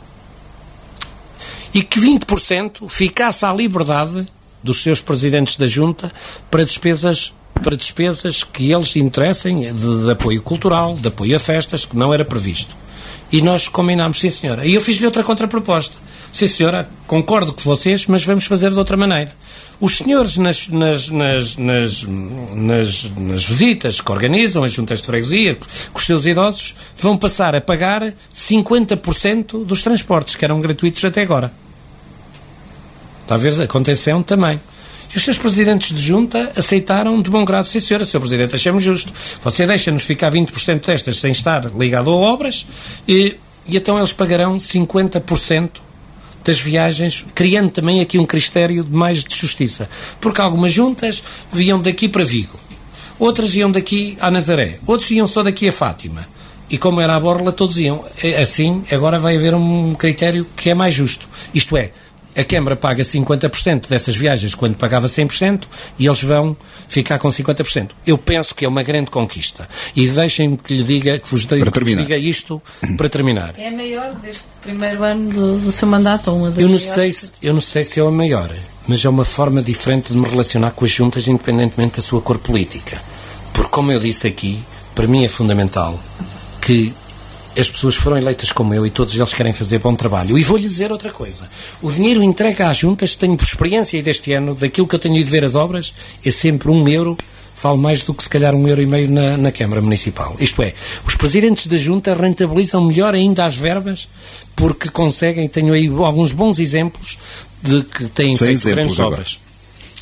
Speaker 2: E que vinte por cento ficasse à liberdade dos seus presidentes da junta para despesas, para despesas que eles interessem de, de apoio cultural, de apoio a festas, que não era previsto. E nós combinámos, sim senhora. E eu fiz-lhe outra contraproposta. Sim senhora, concordo com vocês, mas vamos fazer de outra maneira. Os senhores nas, nas, nas, nas, nas, nas visitas que organizam, as juntas de freguesia, com os seus idosos, vão passar a pagar cinquenta por cento dos transportes, que eram gratuitos até agora. Está a ver a contenção também. E os seus presidentes de junta aceitaram de bom grado. Sim, senhora, senhor Presidente, achamos justo. Você deixa-nos ficar vinte por cento destas sem estar ligado a obras e, e então eles pagarão cinquenta por cento das viagens, criando também aqui um critério de mais de justiça. Porque algumas juntas iam daqui para Vigo, outras iam daqui a Nazaré, outros iam só daqui a Fátima. E como era a Borla, todos iam. Assim, agora vai haver um critério que é mais justo. Isto é, a Câmara paga cinquenta por cento dessas viagens quando pagava cem por cento e eles vão ficar com cinquenta por cento. Eu penso que é uma grande conquista. E deixem-me que lhe diga, que vos, dei, que vos diga isto para terminar.
Speaker 7: É a maior deste primeiro ano do, do seu mandato? Ou uma das
Speaker 2: eu, não sei se, eu não sei se é a maior, mas é uma forma diferente de me relacionar com as juntas independentemente da sua cor política. Porque, como eu disse aqui, para mim é fundamental que as pessoas foram eleitas como eu e todos eles querem fazer bom trabalho. E vou-lhe dizer outra coisa. O dinheiro entregue às juntas, tenho por experiência deste ano, daquilo que eu tenho ido ver as obras, é sempre um euro, vale mais do que se calhar um euro e meio na, na Câmara Municipal. Isto é, os presidentes da junta rentabilizam melhor ainda as verbas porque conseguem, tenho aí alguns bons exemplos de que têm
Speaker 1: Sem
Speaker 2: feito grandes
Speaker 1: agora.
Speaker 2: obras.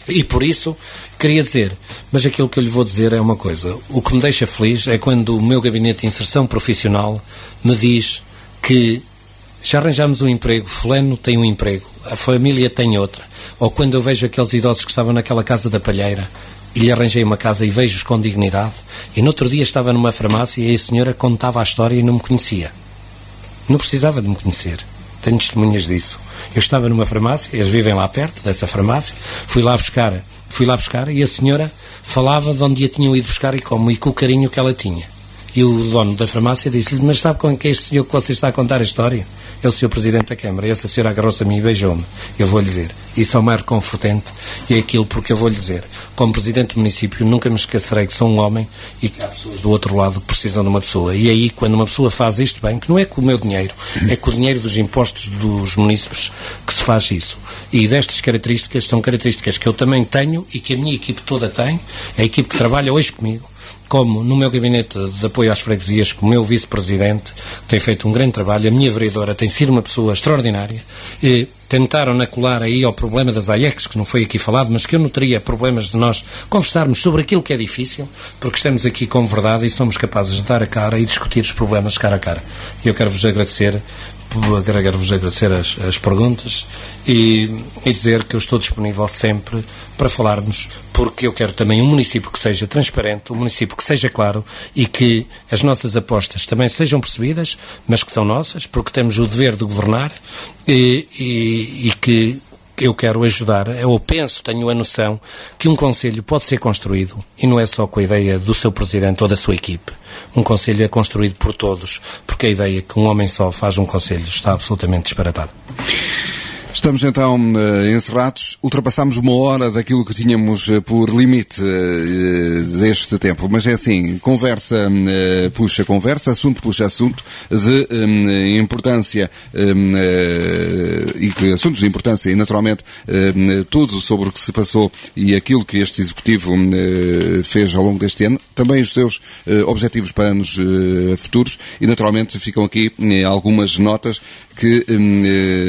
Speaker 2: E por isso, queria dizer, mas aquilo que eu lhe vou dizer é uma coisa. O que me deixa feliz é quando o meu gabinete de inserção profissional me diz que já arranjámos um emprego, fulano tem um emprego, a família tem outra. Ou quando eu vejo aqueles idosos que estavam naquela casa da Palheira e lhe arranjei uma casa e vejo-os com dignidade. E no outro dia estava numa farmácia e a senhora contava a história e não me conhecia. Não precisava de me conhecer. Tenho testemunhas disso. Eu estava numa farmácia, eles vivem lá perto dessa farmácia, fui lá buscar, fui lá buscar e a senhora falava de onde a tinham ido buscar e como, e com o carinho que ela tinha. E o dono da farmácia disse-lhe, mas sabe com que é este senhor que você está a contar a história? É o senhor Presidente da Câmara. E essa senhora agarrou-se a mim e beijou-me. Eu vou-lhe dizer, isso é o mais reconfortante e é aquilo porque eu vou-lhe dizer, como Presidente do município, nunca me esquecerei que sou um homem e que há pessoas do outro lado que precisam de uma pessoa. E aí, quando uma pessoa faz isto bem, que não é com o meu dinheiro, é com o dinheiro dos impostos dos munícipes que se faz isso. E destas características, são características que eu também tenho e que a minha equipe toda tem, a equipe que trabalha hoje comigo, como no meu gabinete de apoio às freguesias, como meu vice-presidente, tem feito um grande trabalho, a minha vereadora tem sido uma pessoa extraordinária, e tentaram nacolar aí ao problema das A E Cs, que não foi aqui falado, mas que eu não teria problemas de nós conversarmos sobre aquilo que é difícil, porque estamos aqui com verdade e somos capazes de dar a cara e discutir os problemas cara a cara. E eu quero-vos agradecer Quero-vos agradecer as, as perguntas e, e dizer que eu estou disponível sempre para falarmos, porque eu quero também um município que seja transparente, um município que seja claro e que as nossas apostas também sejam percebidas, mas que são nossas, porque temos o dever de governar e, e, e que eu quero ajudar, eu penso, tenho a noção que um conselho pode ser construído e não é só com a ideia do seu presidente ou da sua equipe. Um conselho é construído por todos, porque a ideia que um homem só faz um conselho está absolutamente disparatada.
Speaker 1: Estamos então uh, encerrados, ultrapassámos uma hora daquilo que tínhamos uh, por limite uh, deste tempo, mas é assim, conversa uh, puxa conversa, assunto puxa assunto, de um, importância um, uh, e assuntos de importância e naturalmente uh, tudo sobre o que se passou e aquilo que este Executivo uh, fez ao longo deste ano, também os seus uh, objetivos para anos uh, futuros e naturalmente ficam aqui uh, algumas notas que um,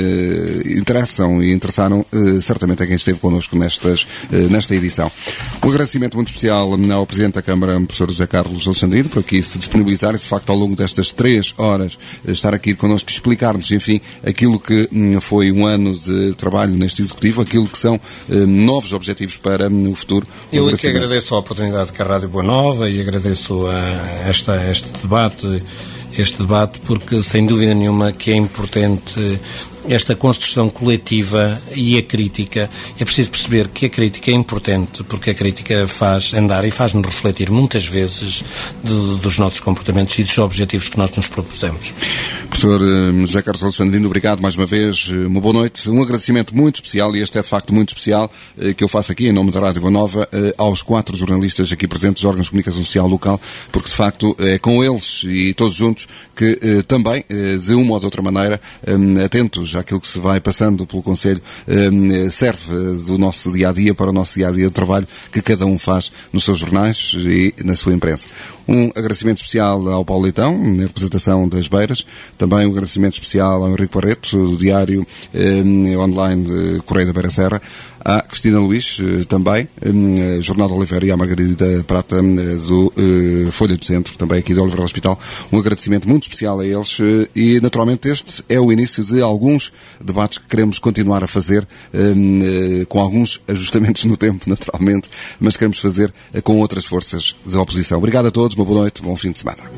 Speaker 1: uh, interessam e interessaram uh, certamente a quem esteve connosco nestas, uh, nesta edição. Um agradecimento muito especial ao Presidente da Câmara, professor José Carlos Alexandrino, por aqui se disponibilizar e, de facto, ao longo destas três horas, uh, estar aqui connosco e explicar-nos, enfim, aquilo que um, foi um ano de trabalho neste Executivo, aquilo que são um, novos objetivos para um, o futuro. Um
Speaker 2: Eu é que agradeço a oportunidade que a Rádio Boa Nova e agradeço a esta, este debate este debate, porque sem dúvida nenhuma que é importante esta construção coletiva e a crítica. É preciso perceber que a crítica é importante, porque a crítica faz andar e faz-nos refletir muitas vezes de, dos nossos comportamentos e dos objetivos que nós nos propusemos.
Speaker 1: Professor José Carlos Alexandrino, obrigado mais uma vez, uma boa noite, um agradecimento muito especial, e este é de facto muito especial, que eu faço aqui em nome da Rádio Boa Nova, aos quatro jornalistas aqui presentes dos órgãos de comunicação social local, porque de facto é com eles e todos juntos que também, de uma ou de outra maneira, atentos àquilo que se vai passando pelo Conselho, serve do nosso dia-a-dia para o nosso dia-a-dia de trabalho que cada um faz nos seus jornais e na sua imprensa. Um agradecimento especial ao Paulo Leitão, na representação das Beiras, também um agradecimento especial ao Henrique Barreto, do diário eh, online de Correio da Beira Serra, à Cristina Luís, eh, também, eh, Jornal de Oliveira, e à Margarida Prata, eh, do eh, Folha do Centro, também aqui do Oliveira Hospital. Um agradecimento muito especial a eles eh, e, naturalmente, este é o início de alguns debates que queremos continuar a fazer, eh, com alguns ajustamentos no tempo, naturalmente, mas queremos fazer eh, com outras forças da oposição. Obrigado a todos, uma boa noite, bom fim de semana.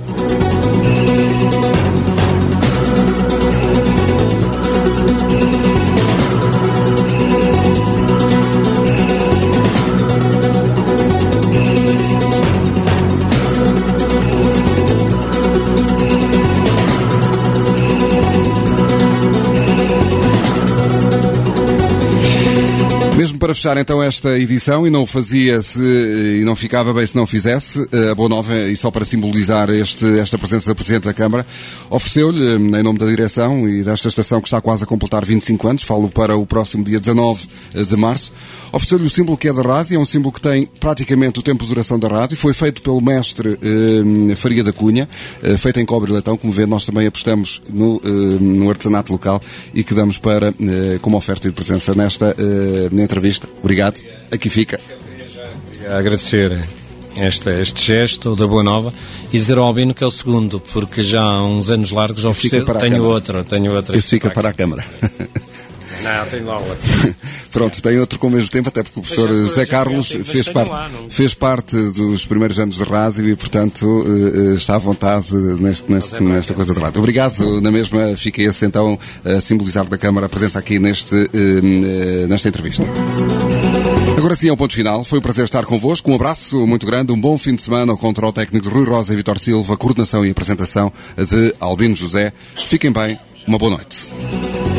Speaker 1: Para fechar então esta edição, e não fazia se e não ficava bem se não fizesse, a Boa Nova, e só para simbolizar este, esta presença da Presidente da Câmara, ofereceu-lhe, em nome da direção e desta estação que está quase a completar vinte e cinco anos, falo para o próximo dia dezanove de março, ofereceu-lhe o símbolo que é da rádio, é um símbolo que tem praticamente o tempo de duração da rádio, foi feito pelo mestre eh, Faria da Cunha, eh, feito em cobre e latão, como vê, nós também apostamos no, eh, no artesanato local e que damos para, eh, como oferta de presença nesta eh, entrevista Obrigado. Aqui fica.
Speaker 2: Queria agradecer este, este gesto da Boa Nova e dizer ao Albino que é o segundo, porque já há uns anos largos ofereci, tenho outro, tenho outro.
Speaker 1: Isso fica para a Câmara.
Speaker 2: Não, tenho lá outro.
Speaker 1: Pronto, tem outro com o mesmo tempo, até porque o professor já, José Carlos já, fez, parte, lá, fez parte dos primeiros anos de rádio e, portanto, uh, está à vontade neste, neste, nesta coisa de rádio. Obrigado. Na mesma, fica esse então a simbolizar da Câmara a presença aqui neste, uh, uh, nesta entrevista. Agora sim é um ponto final. Foi um prazer estar convosco. Um abraço muito grande, um bom fim de semana. O controle técnico de Rui Rosa e Vítor Silva, coordenação e apresentação de Albino José. Fiquem bem, uma boa noite.